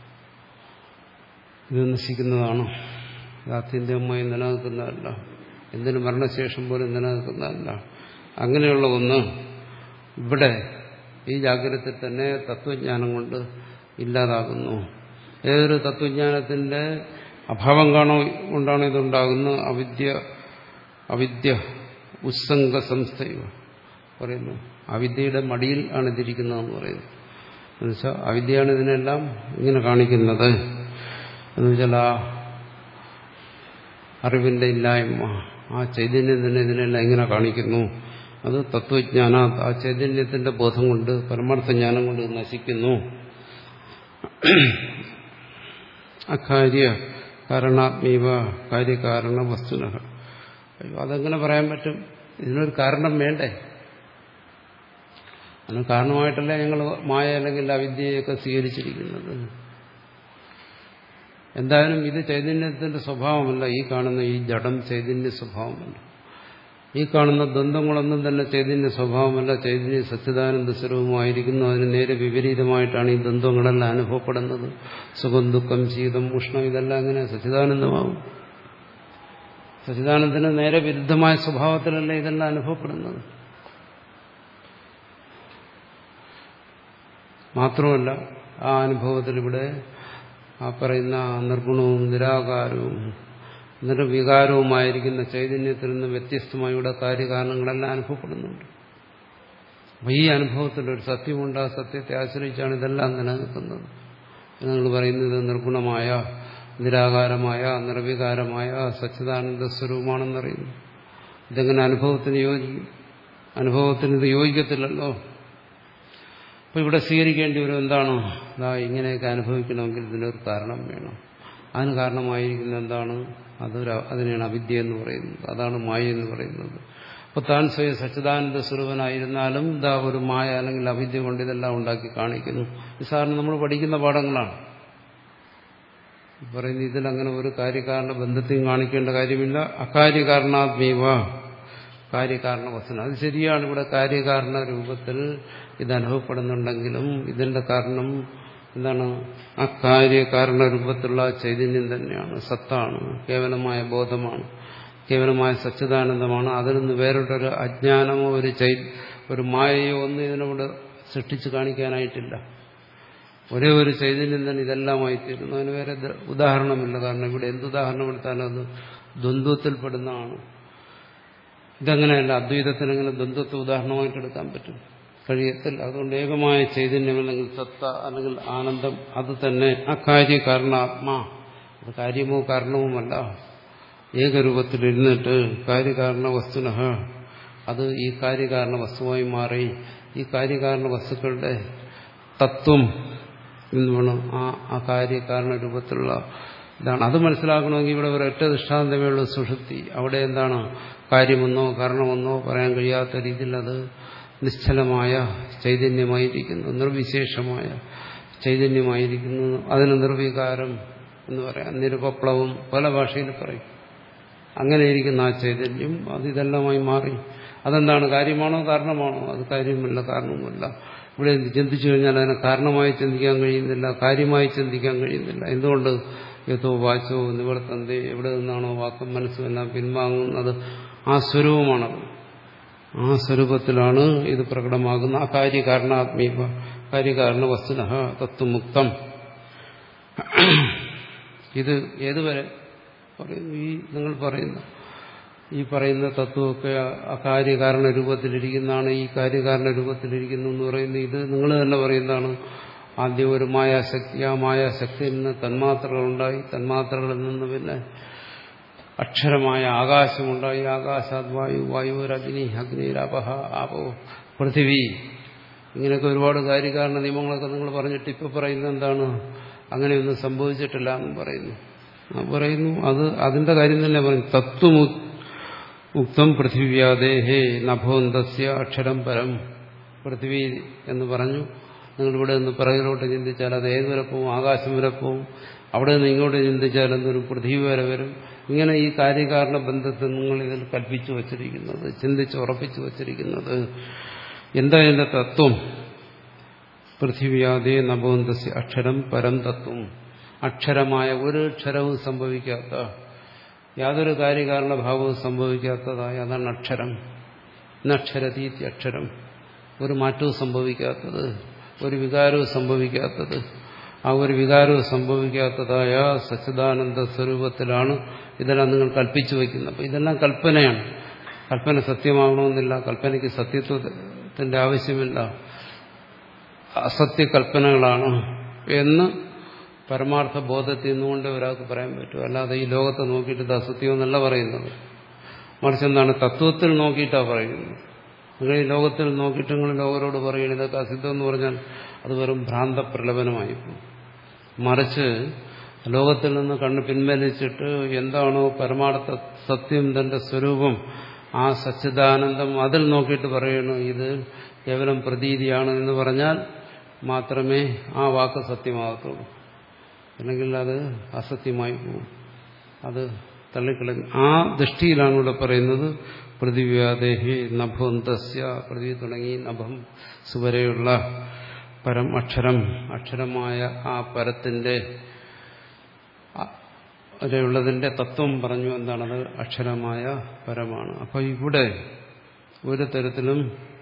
ഇത് നശിക്കുന്നതാണ്, ഇത് ആത്യന്തികമായി നിലനിൽക്കുന്നതല്ല, എന്തിനു മരണശേഷം പോലും നിലനിൽക്കുന്നതല്ല. അങ്ങനെയുള്ള ഒന്ന് ഇവിടെ ഈ ജാഗ്രതത്തിൽ തന്നെ തത്വജ്ഞാനം കൊണ്ട് ഇല്ലാതാകുന്നു. ഏതൊരു തത്വജ്ഞാനത്തിന്റെ അഭാവം കാണോ കൊണ്ടാണ് ഇതുണ്ടാകുന്നത്? അവിദ്യ അവിദ്യ ഉത്സംഗ സംസ്ഥയോ പറയുന്നു. അവിദ്യയുടെ മടിയിൽ ആണ് ഇതിരിക്കുന്നതെന്ന് പറയുന്നു. എന്നുവെച്ചാൽ അവിദ്യയാണ് ഇതിനെല്ലാം ഇങ്ങനെ കാണിക്കുന്നത്. എന്നുവെച്ചാൽ ആ അറിവിന്റെ ഇല്ലായ്മ, ആ ചൈതന്യം തന്നെ ഇതിനെല്ലാം ഇങ്ങനെ കാണിക്കുന്നു. അത് തത്വജ്ഞാന, ആ ചൈതന്യത്തിന്റെ ബോധം കൊണ്ട്, പരമാർത്ഥജ്ഞാനം കൊണ്ട് നശിക്കുന്നു. അകാര്യ കാരണാത്മീവ കാര്യകാരണ വസ്തുന. അതെങ്ങനെ പറയാൻ പറ്റും? ഇതിനൊരു കാരണം വേണ്ടേ? അതിന് കാരണമായിട്ടല്ല ഞങ്ങൾ മായ അല്ലെങ്കിൽ അവിദ്യയൊക്കെ സ്വീകരിച്ചിരിക്കുന്നത്. എന്തായാലും ഇത് ചൈതന്യത്തിന്റെ സ്വഭാവമല്ല. ഈ കാണുന്ന ഈ ജഡം ചൈതന്യ സ്വഭാവമല്ല. ഈ കാണുന്ന ദ്വന്ദ്ങ്ങളൊന്നും തന്നെ ചൈതന്യ സ്വഭാവമല്ല. ചൈതന്യ സച്ചിദാനന്ദ സ്വരൂപമായിരിക്കുന്നു. അതിന് നേരെ വിപരീതമായിട്ടാണ് ഈ ദ്വന്ദ്ങ്ങളെല്ലാം അനുഭവപ്പെടുന്നത്. സുഖം, ദുഃഖം, ശീതം, ഉഷ്ണം, ഇതെല്ലാം അങ്ങനെ സച്ചിദാനന്ദമാവും. സച്ചിദാനന്ദത്തിന് നേരെ വിരുദ്ധമായ സ്വഭാവത്തിലല്ല ഇതെല്ലാം അനുഭവപ്പെടുന്നത്. മാത്രമല്ല ആ അനുഭവത്തിൽ ഇവിടെ ആ പറയുന്ന നിർഗുണവും നിരാകാരവും നിർവികാരവുമായിരിക്കുന്ന ചൈതന്യത്തിൽ നിന്ന് വ്യത്യസ്തമായി ഇവിടെ കാര്യകാരണങ്ങളെല്ലാം അനുഭവപ്പെടുന്നുണ്ട്. അപ്പോൾ ഈ അനുഭവത്തിലൊരു സത്യമുണ്ട്. ആ സത്യത്തെ ആശ്രയിച്ചാണ് ഇതെല്ലാം നിലനിൽക്കുന്നത്. നിങ്ങൾ പറയുന്നത് നിർഗുണമായ നിരാകാരമായ നിർവികാരമായ സച്ചിദാനന്ദ സ്വരൂപമാണെന്നറിയുന്നു. ഇതെങ്ങനെ അനുഭവത്തിന് യോജിക്കും? അനുഭവത്തിന് ഇത് യോജിക്കത്തില്ലല്ലോ. അപ്പോൾ ഇവിടെ സ്വീകരിക്കേണ്ടി വരും എന്താണ്? അതാ ഇങ്ങനെയൊക്കെ അനുഭവിക്കണമെങ്കിൽ ഇതിനൊരു കാരണം വേണം. അതിന് കാരണമായിരിക്കുന്ന എന്താണ്? അതൊരു അതിനെയാണ് അവിദ്യ എന്ന് പറയുന്നത്. അതാണ് മായ എന്ന് പറയുന്നത്. അപ്പോൾ താൻ സ്വയം സച്ചിദാനന്ദ സ്വരൂപനായിരുന്നാലും ഇതാ ഒരു മായ അല്ലെങ്കിൽ അവിദ്യ കൊണ്ട് ഇതെല്ലാം ഉണ്ടാക്കി കാണിക്കുന്നു. ഇത് സാറിന് നമ്മൾ പഠിക്കുന്ന പാഠങ്ങളാണ്. പറയുന്നത് ഇതിലങ്ങനെ ഒരു കാര്യകാരണ ബന്ധത്തെയും കാണിക്കേണ്ട കാര്യമില്ല. അകാര്യകാരണാത്മീവ കാര്യകാരണ വസ്തുന. അത് ശരിയാണ്. ഇവിടെ കാര്യകാരണ രൂപത്തിൽ ഇത് അനുഭവപ്പെടുന്നുണ്ടെങ്കിലും ഇതിന്റെ കാരണം എന്താണ്? ആ കാര്യകാരണ രൂപത്തിലുള്ള ചൈതന്യം തന്നെയാണ്, സത്താണ്, കേവലമായ ബോധമാണ്, കേവലമായ സച്ചിദാനന്ദമാണ്. അതിൽ നിന്ന് വേറിട്ടൊരു അജ്ഞാനമോ ഒരു ചൈ ഒരു മായയോ ഒന്നും ഇതിനോട് സൃഷ്ടിച്ച് കാണിക്കാനായിട്ടില്ല. ഒരേ ഒരു ചൈതന്യം തന്നെ ഇതെല്ലാമായി തീരുന്നു. അതിന് വേറെ ഉദാഹരണമില്ല. കാരണം ഇവിടെ എന്തുദാഹരണം എടുത്താലും അത് ദ്വന്ദ്വത്തിൽപ്പെടുന്നതാണ്. ഇതങ്ങനെയല്ല. അദ്വൈതത്തിനെങ്ങനെ ദ്വന്ദ്വത്തെ ഉദാഹരണമായിട്ട് എടുക്കാൻ പറ്റും? കഴിയത്തില്ല. അതുകൊണ്ട് ഏകമായ ചൈതന്യം അല്ലെങ്കിൽ സത്ത അല്ലെങ്കിൽ ആനന്ദം അത് തന്നെ അകാര്യ കാരണാത്മാ, അത് കാര്യമോ കാരണവുമല്ല, ഏകരൂപത്തിലിരുന്നിട്ട് കാര്യകാരണ വസ്തുന, അത് ഈ കാര്യകാരണ വസ്തുവായി മാറി. ഈ കാര്യകാരണ വസ്തുക്കളുടെ തത്വം എന്ന് വേണം ആ അകാര്യകാരണ രൂപത്തിലുള്ള ഇതാണ്. അത് മനസ്സിലാക്കണമെങ്കിൽ ഇവിടെ ഒരൊറ്റ ദൃഷ്ടാന്തമേ ഉള്ളൂ, സുഷുപ്തി. അവിടെ എന്താണ്? കാര്യമെന്നോ കാരണമെന്നോ പറയാൻ കഴിയാത്ത രീതിയിൽ അത് നിശ്ചലമായ ചൈതന്യമായിരിക്കുന്നു, നിർവിശേഷമായ ചൈതന്യമായിരിക്കുന്നു. അതിന് നിർവികാരം എന്ന് പറയാം, നിരുപപ്ലവം പല ഭാഷയിൽ പറയും. അങ്ങനെയിരിക്കുന്ന ആ ചൈതന്യം അത് ഇതെല്ലാമായി മാറി. അതെന്താണ്? കാര്യമാണോ കാരണമാണോ? അത് കാര്യമല്ല, കാരണവുമല്ല. ഇവിടെ ചിന്തിച്ചു കഴിഞ്ഞാൽ അതിനെ കാരണമായി ചിന്തിക്കാൻ കഴിയുന്നില്ല, കാര്യമായി ചിന്തിക്കാൻ കഴിയുന്നില്ല. എന്തുകൊണ്ട്? യഥോ വാച്ചോ നിവർത്തന്തേ, എവിടെ നിന്നാണോ വാക്കും മനസ്സും എല്ലാം പിൻവാങ്ങുന്നത് ആ സ്വരൂപമാണത്. ആ സ്വരൂപത്തിലാണ് ഇത് പ്രകടമാകുന്ന ആ കാര്യകാരണാത്മീവ കാര്യകാരണ വസ്തുനഃ തത്വമുക്തം. ഇത് ഏതുവരെ പറയുന്നു? ഈ നിങ്ങൾ പറയുന്ന ഈ പറയുന്ന തത്വമൊക്കെ അകാര്യകാരണ രൂപത്തിലിരിക്കുന്നതാണ്. ഈ കാര്യകാരണ രൂപത്തിലിരിക്കുന്നു എന്ന് പറയുന്നത് ഇത് നിങ്ങൾ തന്നെ പറയുന്നതാണ്. ആദ്യം ഒരു മായാശക്തി, ആ മായാശക്തിയിൽ നിന്ന് തന്മാത്രകളുണ്ടായി, തന്മാത്രകളിൽ നിന്ന് പിന്നെ അക്ഷരമായ ആകാശമുണ്ടായി, ആകാശാത് വായു, വായുരഗ്നി, അഗ്നിരപഹ ആപോ പൃഥിവി ഇങ്ങനെയൊക്കെ ഒരുപാട് കാര്യകാരണ നിയമങ്ങളൊക്കെ നിങ്ങൾ പറഞ്ഞിട്ട് ഇപ്പോൾ പറയുന്നത് എന്താണ്, അങ്ങനെയൊന്നും സംഭവിച്ചിട്ടില്ല എന്നും പറയുന്നു. പറയുന്നു അത് അതിന്റെ കാര്യം തന്നെ പറയും. തത്വമു ഉക്തം പൃഥിവ്യാദേഹേ നഭോന്തസ്യ അക്ഷരം പരം. പൃഥ്വി എന്ന് പറഞ്ഞു. നിങ്ങളിവിടെ നിന്ന് പിറകിലോട്ട് ചിന്തിച്ചാൽ അത് ഏതുവരെ പോവും? ആകാശം വരെ പോവും. അവിടെ നിന്ന് ഇങ്ങോട്ട് ചിന്തിച്ചാൽ എന്തൊരു പൃഥ്വി വരെ വരും. ഇങ്ങനെ ഈ കാര്യകാരണ ബന്ധത്തെ നിങ്ങൾ ഇതിൽ കൽപ്പിച്ചു വച്ചിരിക്കുന്നത്, ചിന്തിച്ച് ഉറപ്പിച്ചു വച്ചിരിക്കുന്നത് എന്താ? ഇതിന്റെ തത്വം പൃഥിവ്യാദേ നഭോന്തസ്യ അക്ഷരം പരം തത്വം. അക്ഷരമായ ഒരു അക്ഷരവും സംഭവിക്കാത്ത, യാതൊരു കാര്യകാരണഭാവവും സംഭവിക്കാത്തതായ അതാണ് അക്ഷരം. നക്ഷരതീതി അക്ഷരം. ഒരു മാറ്റവും സംഭവിക്കാത്തത്, ഒരു വികാരവും സംഭവിക്കാത്തത്. ആ ഒരു വികാരവും സംഭവിക്കാത്തതായ സച്ചിദാനന്ദ സ്വരൂപത്തിലാണ് ഇതെല്ലാം നിങ്ങൾ കൽപ്പിച്ചു വയ്ക്കുന്നത്. അപ്പോൾ ഇതെല്ലാം കൽപ്പനയാണ്. കൽപ്പന സത്യമാകണമെന്നില്ല, കൽപ്പനയ്ക്ക് സത്യത്വത്തിന്റെ ആവശ്യമില്ല, അസത്യകൽപ്പനകളാണ് എന്ന് പരമാർത്ഥ ബോധത്തിൽ നിന്നുകൊണ്ട് ഒരാൾക്ക് പറയാൻ പറ്റും. അല്ലാതെ ഈ ലോകത്തെ നോക്കിയിട്ട് ഇത് അസത്യം എന്നല്ല പറയുന്നത്. മറിച്ച് എന്താണ്, തത്വത്തിൽ നോക്കിയിട്ടാണ് പറയുന്നത്. നിങ്ങൾ ഈ ലോകത്തിൽ നോക്കിയിട്ട് നിങ്ങൾ ലോകരോട് പറയുന്നത് ഇതൊക്കെ അസിദ്ധം എന്ന് പറഞ്ഞാൽ അത് വെറും ഭ്രാന്ത പ്രലപനമായി പോകും. മറിച്ച് ലോകത്തിൽ നിന്ന് കണ്ണ് പിൻവലിച്ചിട്ട് എന്താണോ പരമാർത്ഥ സത്യം തന്റെ സ്വരൂപം, ആ സച്ചിദാനന്ദം, അതിൽ നോക്കിയിട്ട് പറയുന്നു ഇത് കേവലം പ്രതീതിയാണ് എന്ന് പറഞ്ഞാൽ മാത്രമേ ആ വാക്ക് സത്യമാകത്തുള്ളൂ. അല്ലെങ്കിൽ അത് അസത്യമായി പോകും, അത് തള്ളിക്കളയും. ആ ദൃഷ്ടിയിലാണ് ഇവിടെ പറയുന്നത് പൃഥിവ്യാദേഹി നഭോന്തസ്യ. പൃഥ്വി തുടങ്ങി നഭം സുവരെയുള്ള പരം അക്ഷരം, അക്ഷരമായ ആ പരത്തിന്റെ ഉള്ളതിന്റെ തത്വം പറഞ്ഞു. എന്താണത്? അക്ഷരമായ പരമാണ്. അപ്പൊ ഇവിടെ ഒരു തരത്തിലും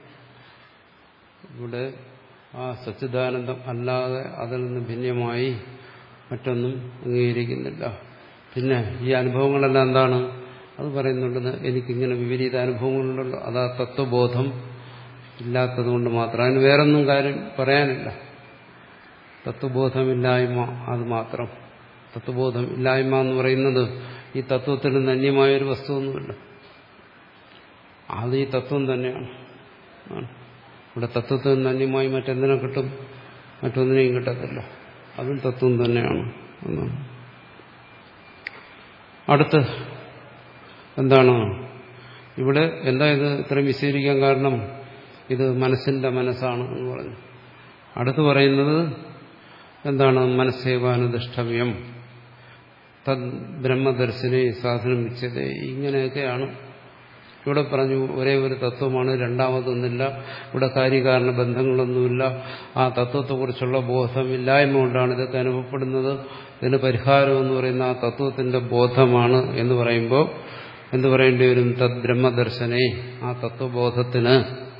ഇവിടെ ആ സച്ചിദാനന്ദം അല്ലാതെ അതിൽ നിന്ന് ഭിന്നമായി മറ്റൊന്നും അംഗീകരിക്കുന്നില്ല. പിന്നെ ഈ അനുഭവങ്ങളെല്ലാം എന്താണ്? അത് പറയുന്നുണ്ടെന്ന് എനിക്കിങ്ങനെ വിപരീത അനുഭവങ്ങളുണ്ടല്ലോ, അതാ തത്വബോധം ഇല്ലാത്തത് കൊണ്ട് മാത്രം. അതിന് വേറൊന്നും കാര്യം പറയാനില്ല. തത്വബോധമില്ലായ്മ അത് മാത്രം. തത്വബോധം ഇല്ലായ്മ എന്ന് പറയുന്നത് ഈ തത്വത്തിൽ നിന്ന് അന്യമായൊരു വസ്തുവൊന്നുമില്ല, അത് ഈ തത്വം തന്നെയാണ്. ഇവിടെ തത്വത്തിൽ നിന്ന് അന്യമായി മറ്റെന്തിനെ കിട്ടും? മറ്റൊന്നിനെയും കിട്ടത്തില്ല, അതും തത്വം തന്നെയാണ് എന്നാണ്. അടുത്ത് എന്താണ് ഇവിടെ? എന്താ ഇത് ഇത്രയും വിശദീകരിക്കാൻ കാരണം? ഇത് മനസ്സിന്റെ മനസ്സാണ് എന്ന് പറഞ്ഞു. അടുത്ത് പറയുന്നത് എന്താണ്? മനസ്സേവാനുദിഷ്ടവ്യം തദ് ബ്രഹ്മദർശനെ സാധനം വിച്ഛത. ഇങ്ങനെയൊക്കെയാണ് ഇവിടെ പറഞ്ഞു. ഒരേ ഒരു തത്വമാണ്, രണ്ടാമതൊന്നുമില്ല. ഇവിടെ കാര്യകാരണ ബന്ധങ്ങളൊന്നുമില്ല. ആ തത്വത്തെക്കുറിച്ചുള്ള ബോധമില്ലായ്മ കൊണ്ടാണ് ഇതൊക്കെ അനുഭവപ്പെടുന്നത്. ഇതിന് പരിഹാരം എന്ന് പറയുന്ന ആ തത്വത്തിന്റെ ബോധമാണ് എന്ന് പറയുമ്പോൾ എന്ത് പറയേണ്ടി വരും? തദ് ബ്രഹ്മദർശനെ. ആ തത്വബോധത്തിന്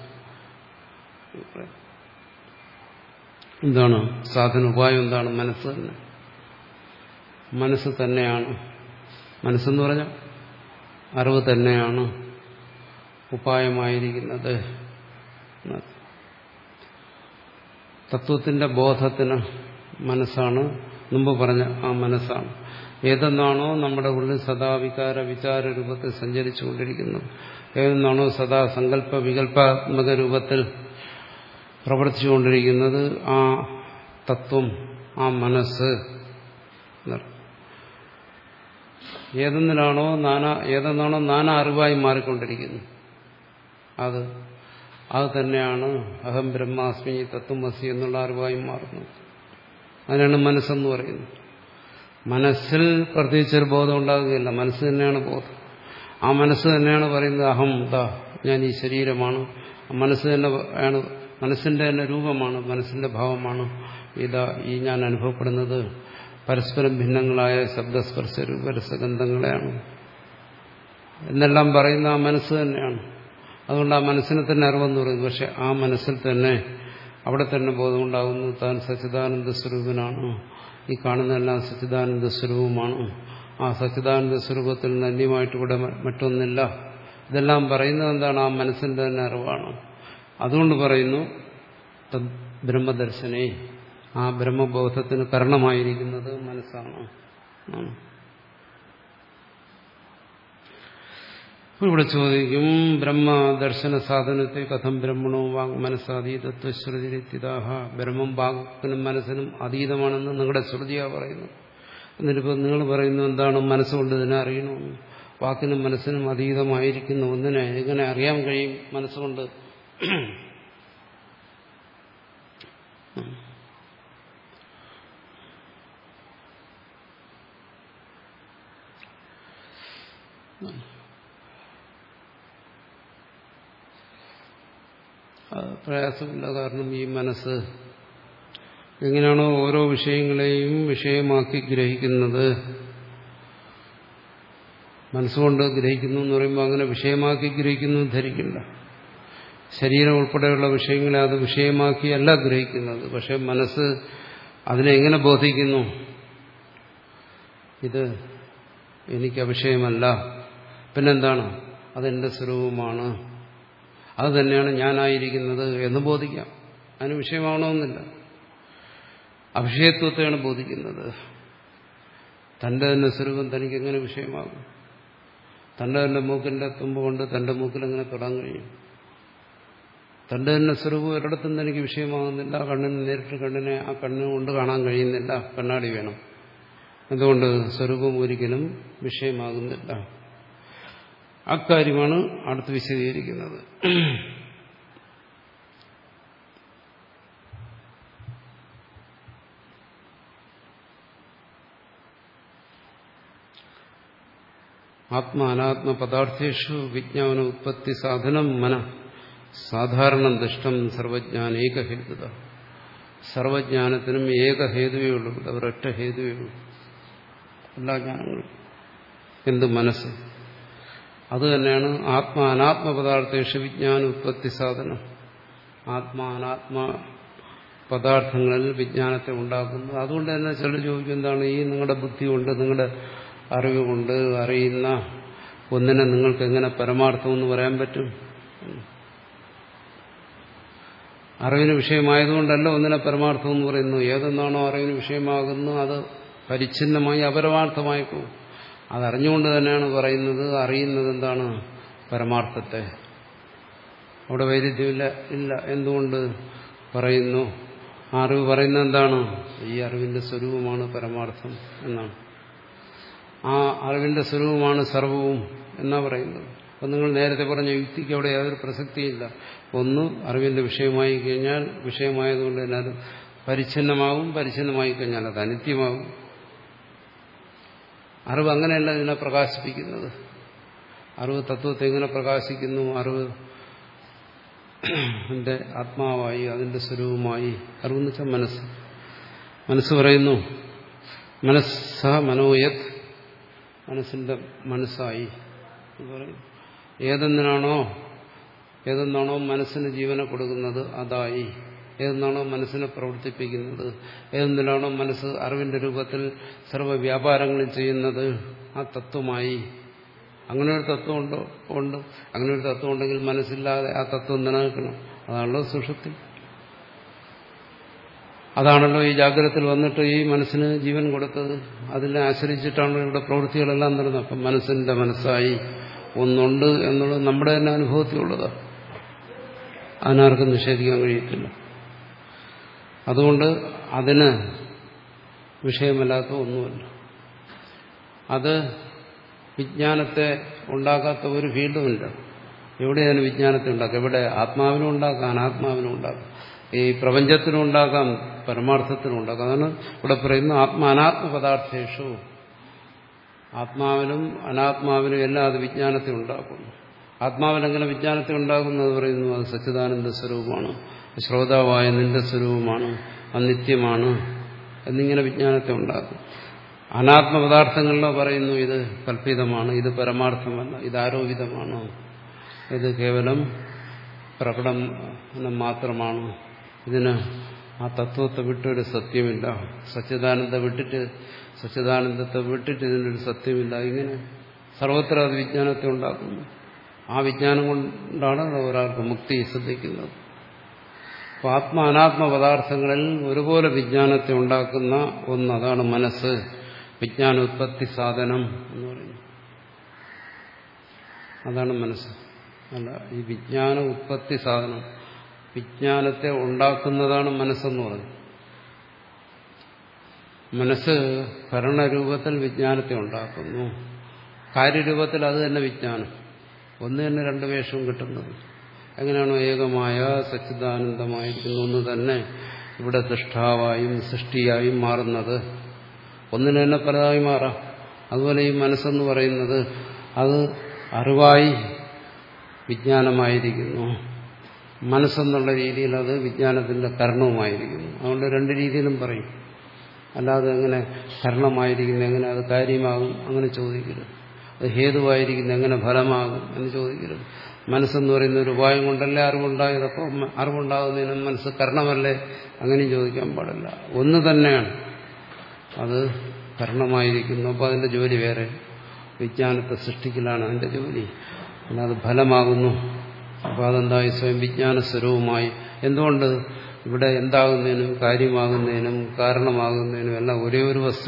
എന്താണ് സാധന ഉപായം? എന്താണ്? മനസ്സ് തന്നെ. മനസ്സ് തന്നെയാണ്. മനസ്സെന്ന് പറഞ്ഞാൽ അറിവ് തന്നെയാണ് ഉപായമായിരിക്കുന്നത്. തത്വത്തിന്റെ ബോധത്തിന് മനസ്സാണ്, മുമ്പ് പറഞ്ഞ ആ മനസ്സാണ്. ഏതെന്നാണോ നമ്മുടെ ഉള്ളിൽ സദാ വികാര വിചാര രൂപത്തിൽ സഞ്ചരിച്ചുകൊണ്ടിരിക്കുന്നത്, ഏതെന്നാണോ സദാ സങ്കല്പ വികല്പാത്മക രൂപത്തിൽ പ്രവർത്തിച്ചുകൊണ്ടിരിക്കുന്നത്, ആ തത്വം, ആ മനസ്സ് ഏതെന്നിലാണോ നാനാ ഏതെന്നാണോ നാനാ അറിവായി മാറിക്കൊണ്ടിരിക്കുന്നു, അത് അത് തന്നെയാണ് അഹം ബ്രഹ്മാസ്മി തത്വമസി എന്നുള്ള അറിവായി മാറുന്നത്. അതിനാണ് മനസ്സെന്ന് പറയുന്നത്. മനസ്സിൽ പ്രത്യേകിച്ചൊരു ബോധം ഉണ്ടാകുകയില്ല, മനസ്സ് തന്നെയാണ് ബോധം. ആ മനസ്സ് തന്നെയാണ് പറയുന്നത് അഹം ദാ ഞാൻ ഈ ശരീരമാണ്. മനസ്സ് തന്നെ ആണ്, മനസ്സിന്റെ തന്നെ രൂപമാണ്, മനസ്സിന്റെ ഭാവമാണ് ഇതാ ഈ ഞാൻ അനുഭവപ്പെടുന്നത്. പരസ്പരം ഭിന്നങ്ങളായ ശബ്ദസ്പർശ രൂപരസഗന്ധങ്ങളെയാണ് എന്നെല്ലാം പറയുന്ന ആ മനസ്സ് തന്നെയാണ്. അതുകൊണ്ട് ആ മനസ്സിനെ തന്നെ അറിവെന്ന് പറയുന്നത്. പക്ഷെ ആ മനസ്സിൽ തന്നെ അവിടെ തന്നെ ബോധമുണ്ടാകുന്നു താൻ സച്ചിദാനന്ദ സ്വരൂപനാണ്, ഈ കാണുന്നതെല്ലാം സച്ചിദാനന്ദ സ്വരൂപമാണ്, ആ സച്ചിദാനന്ദ സ്വരൂപത്തിൽ നിന്ന് അന്യമായിട്ട് ഇവിടെ മറ്റൊന്നില്ല. ഇതെല്ലാം പറയുന്നത് എന്താണ്? ആ മനസ്സിന്റെ തന്നെ അറിവാണ്. അതുകൊണ്ട് പറയുന്നു ബ്രഹ്മദർശനെ, ആ ബ്രഹ്മബോധത്തിന് കാരണമായിരിക്കുന്നത് മനസ്സാണ്. ഇവിടെ ചോദിക്കും ബ്രഹ്മദർശന സാധനത്തെ കഥം ബ്രഹ്മണോ വാങ് മനസ്സാദി തത്വശ്രുതിരിത്തിദാഹ ബ്രഹ്മം വാക്കിനും മനസ്സിനും അതീതമാണെന്ന് നിങ്ങളുടെ ശ്രുതിയാ പറയുന്നു. എന്നിട്ടിപ്പോൾ നിങ്ങൾ പറയുന്നു എന്താണ് മനസ്സുകൊണ്ട് ഇതിനെ അറിയണമെന്ന്. വാക്കിനും മനസ്സിനും അതീതമായിരിക്കുന്ന ഒന്നിനെ എങ്ങനെ അറിയാൻ കഴിയും മനസ്സുകൊണ്ട്? പ്രയാസമില്ല. കാരണം ഈ മനസ്സ് എങ്ങനെയാണോ ഓരോ വിഷയങ്ങളെയും വിഷയമാക്കി ഗ്രഹിക്കുന്നത്, മനസ്സുകൊണ്ട് ഗ്രഹിക്കുന്നു എന്ന് പറയുമ്പോൾ അങ്ങനെ വിഷയമാക്കി ഗ്രഹിക്കുന്നു ധരിക്കില്ല. ശരീരം ഉൾപ്പെടെയുള്ള വിഷയങ്ങളെ അത് വിഷയമാക്കിയല്ല ഗ്രഹിക്കുന്നത്. പക്ഷെ മനസ്സ് അതിനെ എങ്ങനെ ബോധിക്കുന്നു? ഇത് എനിക്ക് അവിഷയമല്ല, പിന്നെന്താണ്, അതെന്റെ സ്വരൂപമാണ്, അത് തന്നെയാണ് ഞാനായിരിക്കുന്നത് എന്ന് ബോധിക്കാം. അതിന് വിഷയമാവണമെന്നില്ല. അവിഷയത്വത്തെയാണ് ബോധിക്കുന്നത്. തന്റെ തന്നെ സ്വരൂപം തനിക്ക് എങ്ങനെ വിഷയമാകും? തന്റെ തന്നെ മൂക്കിന്റെ തുമ്പ് കൊണ്ട് തന്റെ മൂക്കിൽ എങ്ങനെ തൊടാൻ കഴിയും? തന്റെ തന്നെ സ്വരൂപം ഒരിടത്തും തനിക്ക് വിഷയമാകുന്നില്ല. കണ്ണിന് നേരിട്ട് കണ്ണിനെ ആ കണ്ണിനെ കൊണ്ട് കാണാൻ കഴിയുന്നില്ല. കണ്ണാടി വേണം. എന്തുകൊണ്ട്? സ്വരൂപം ഒരിക്കലും വിഷയമാകുന്നില്ല. അക്കാര്യമാണ് അടുത്ത് വിശദീകരിക്കുന്നത്. ആത്മ അനാത്മ പദാർത്ഥേഷു വിജ്ഞാന ഉത്പത്തി സാധനം മന സാധാരണം ദുഷ്ടം സർവജ്ഞാനേകഹേതുത. സർവജ്ഞാനത്തിനും ഏകഹേതുവേ ഉള്ളൂ. ഒരൊറ്റ ഹേതുവേ ഉള്ളൂ എല്ലാ ജ്ഞാനങ്ങളും. എന്ത്? മനസ്സ്. അത് തന്നെയാണ് ആത്മ അനാത്മ പദാർത്ഥേഷു വിജ്ഞാന ഉത്പത്തി സാധനം. ആത്മാ അനാത്മ പദാർത്ഥങ്ങളിൽ വിജ്ഞാനത്തെ ഉണ്ടാക്കുന്നത്. അതുകൊണ്ട് തന്നെ ചിലർ ചോദിക്കും, എന്താണ് ഈ നിങ്ങളുടെ ബുദ്ധി കൊണ്ട്, നിങ്ങളുടെ അറിവ് കൊണ്ട് അറിയുന്ന ഒന്നിനെ നിങ്ങൾക്ക് എങ്ങനെ പരമാർത്ഥം എന്ന് പറയാൻ പറ്റും? അറിവിന് വിഷയമായതുകൊണ്ടല്ല ഒന്നിനെ പരമാർത്ഥം എന്ന് പറയുന്നു. ഏതെന്നാണോ അറിവിന് വിഷയമാകുന്നു അത് പരിച്ഛിന്നമായി അപരമാർത്ഥമായി പോകും. അതറിഞ്ഞുകൊണ്ട് തന്നെയാണ് പറയുന്നത്. അറിയുന്നത് എന്താണ്? പരമാർത്ഥത്തെ. അവിടെ വൈരുദ്ധ്യമില്ല ഇല്ല. എന്തുകൊണ്ട് പറയുന്നു? ആ അറിവ് പറയുന്നത് എന്താണ്? ഈ അറിവിന്റെ സ്വരൂപമാണ് പരമാർത്ഥം എന്നാണ്. ആ അറിവിന്റെ സ്വരൂപമാണ് സർവവും എന്നാ പറയുന്നത്. അപ്പം നിങ്ങൾ നേരത്തെ പറഞ്ഞ യുക്തിക്ക് അവിടെ യാതൊരു പ്രസക്തിയില്ല. ഒന്ന് അറിവിന്റെ വിഷയമായി കഴിഞ്ഞാൽ വിഷയമായതുകൊണ്ട് തന്നെ അത് പരിച്ഛിന്നമാവും. പരിച്ഛിന്നമായി കഴിഞ്ഞാൽ അത് അനിത്യമാവും. അറിവ് അങ്ങനെയല്ല ഇതിനെ പ്രകാശിപ്പിക്കുന്നത്. അറിവ് തത്വത്തെ എങ്ങനെ പ്രകാശിക്കുന്നു? അറിവ് അതിന്റെ ആത്മാവായി, അതിന്റെ സ്വരൂപമായി. അറിവെന്ന് വെച്ചാൽ മനസ്സ്. മനസ്സ് പറയുന്നു മനസ്സ മനോയത്, മനസ്സിന്റെ മനസ്സായി പറയും. ഏതെന്നാണോ ഏതെന്നാണോ മനസ്സിന് ജീവനെ കൊടുക്കുന്നത് അതായി. ഏതെന്നാണോ മനസ്സിനെ പ്രവർത്തിപ്പിക്കുന്നത്, ഏതെന്നിലാണോ മനസ്സ് അറിവിന്റെ രൂപത്തിൽ സർവ്വ വ്യാപാരങ്ങളും ചെയ്യുന്നത് ആ തത്വമായി. അങ്ങനെ ഒരു തത്വം ഉണ്ടോ? ഉണ്ട്. അങ്ങനെ ഒരു തത്വം ഉണ്ടെങ്കിൽ മനസ്സില്ലാതെ ആ തത്വം നിലനിൽക്കണം. അതാണല്ലോ സുഷുപ്തി. അതാണല്ലോ ഈ ജാഗ്രതത്തിൽ വന്നിട്ട് ഈ മനസ്സിന് ജീവൻ കൊടുത്തത്. അതിനെ ആശ്രയിച്ചിട്ടാണല്ലോ ഇവിടെ പ്രവൃത്തികളെല്ലാം നടന്നത്. അപ്പം മനസ്സിന്റെ മനസ്സായി ഒന്നുണ്ട് എന്നുള്ളത് നമ്മുടെ തന്നെ അനുഭവത്തിലുള്ളതാണ്. അതിനാർക്കും നിഷേധിക്കാൻ കഴിയത്തില്ല. അതുകൊണ്ട് അതിന് വിഷയമല്ലാത്ത ഒന്നുമല്ല. അത് വിജ്ഞാനത്തെ ഉണ്ടാക്കാത്ത ഒരു ഫീൽഡുമില്ല. എവിടെയാണ് വിജ്ഞാനത്തെ ഉണ്ടാക്കുക? എവിടെ? ആത്മാവിനും ഉണ്ടാക്കാം, അനാത്മാവിനും ഉണ്ടാക്കാം, ഈ പ്രപഞ്ചത്തിനും ഉണ്ടാക്കാം, പരമാർത്ഥത്തിനും ഉണ്ടാക്കാം. അതാണ് ഇവിടെ പറയുന്ന ആത്മ അനാത്മ പദാർത്ഥേഷു. ആത്മാവിനും അനാത്മാവിനും എല്ലാം അത് വിജ്ഞാനത്തെ ഉണ്ടാക്കുന്നു. ആത്മാവിനെങ്ങനെ വിജ്ഞാനത്തെ ഉണ്ടാകുന്നത് പറയുന്നു? അത് സച്ചിദാനന്ദ സ്വരൂപമാണ്, ശ്രോതാവായ നിന്റെ സ്വരൂപമാണ്, അനിത്യമാണ് എന്നിങ്ങനെ വിജ്ഞാനത്തെ ഉണ്ടാക്കും. അനാത്മപദാർത്ഥങ്ങളിലോ പറയുന്നു ഇത് കൽപ്പിതമാണ്, ഇത് പരമാർത്ഥമല്ല, ഇത് ആരോപിതമാണ്, ഇത് കേവലം പ്രകടനം മാത്രമാണ്, ഇതിന് ആ തത്വത്തെ വിട്ടൊരു സത്യമില്ല, സച്ചിദാനന്ദ വിട്ടിട്ട് സച്ചിദാനന്ദത്തെ വിട്ടിട്ട് ഇതിനൊരു സത്യമില്ല. ഇങ്ങനെ സർവത്ര അത് വിജ്ഞാനത്തെ ഉണ്ടാക്കുന്നു. ആ വിജ്ഞാനം കൊണ്ടാണ് ഒരാൾക്ക് മുക്തി സിദ്ധിക്കുന്നത്. അപ്പോൾ ആത്മ അനാത്മ പദാർത്ഥങ്ങളിൽ ഒരുപോലെ വിജ്ഞാനത്തെ ഉണ്ടാക്കുന്ന ഒന്ന്, അതാണ് മനസ്സ്. വിജ്ഞാനോത്പത്തി സാധനം എന്ന് പറയുന്നു. അതാണ് മനസ്സ്. അല്ല, ഈ വിജ്ഞാന ഉത്പത്തി സാധനം, വിജ്ഞാനത്തെ ഉണ്ടാക്കുന്നതാണ് മനസ്സെന്ന് പറഞ്ഞു. മനസ്സ് ഭരണരൂപത്തിൽ വിജ്ഞാനത്തെ ഉണ്ടാക്കുന്നു, കാര്യരൂപത്തിൽ അത് തന്നെ വിജ്ഞാനം. ഒന്ന് തന്നെ രണ്ട് വേഷവും കിട്ടുന്നത്. എങ്ങനെയാണോ ഏകമായ സച്ചിദാനന്ദമായിരിക്കുന്ന ഒന്ന് തന്നെ ഇവിടെ സൃഷ്ടാവായും സൃഷ്ടിയായും മാറുന്നത്, ഒന്നിന് തന്നെ പലതായി മാറാം. അതുപോലെ ഈ മനസ്സെന്ന് പറയുന്നത് അത് അറിവായി വിജ്ഞാനമായിരിക്കുന്നു, മനസ്സെന്നുള്ള രീതിയിൽ അത് വിജ്ഞാനത്തിന്റെ കരണവുമായിരിക്കുന്നു. അതുകൊണ്ട് രണ്ട് രീതിയിലും പറയും. അല്ലാതെ എങ്ങനെ കരണമായിരിക്കുന്ന എങ്ങനെ അത് കാര്യമാകും അങ്ങനെ ചോദിക്കരുത്. അത് ഹേതുവായിരിക്കുന്ന എങ്ങനെ ഫലമാകും എന്ന് ചോദിക്കരുത്. മനസ്സെന്ന് പറയുന്ന ഒരു ഉപായം കൊണ്ടല്ലേ അറിവുണ്ടായത്, അപ്പോൾ അറിവുണ്ടാകുന്നതിനും മനസ്സ് കരണമല്ലേ അങ്ങനെയും ചോദിക്കാൻ പാടില്ല. ഒന്ന് തന്നെയാണ്, അത് കരണമായിരിക്കുന്നു. അപ്പോൾ അതിന്റെ ജോലി വേറെ, വിജ്ഞാനത്തെ സൃഷ്ടിക്കലാണ് അതിന്റെ ജോലി. പിന്നെ അത് ഫലമാകുന്നു. അപ്പോൾ അതെന്തായി സ്വയം വിജ്ഞാന സ്വരൂപമായി. എന്തുകൊണ്ട് ഇവിടെ എന്താകുന്നതിനും കാര്യമാകുന്നതിനും കാരണമാകുന്നതിനും എല്ലാം ഒരേ ഒരു വസ്തു,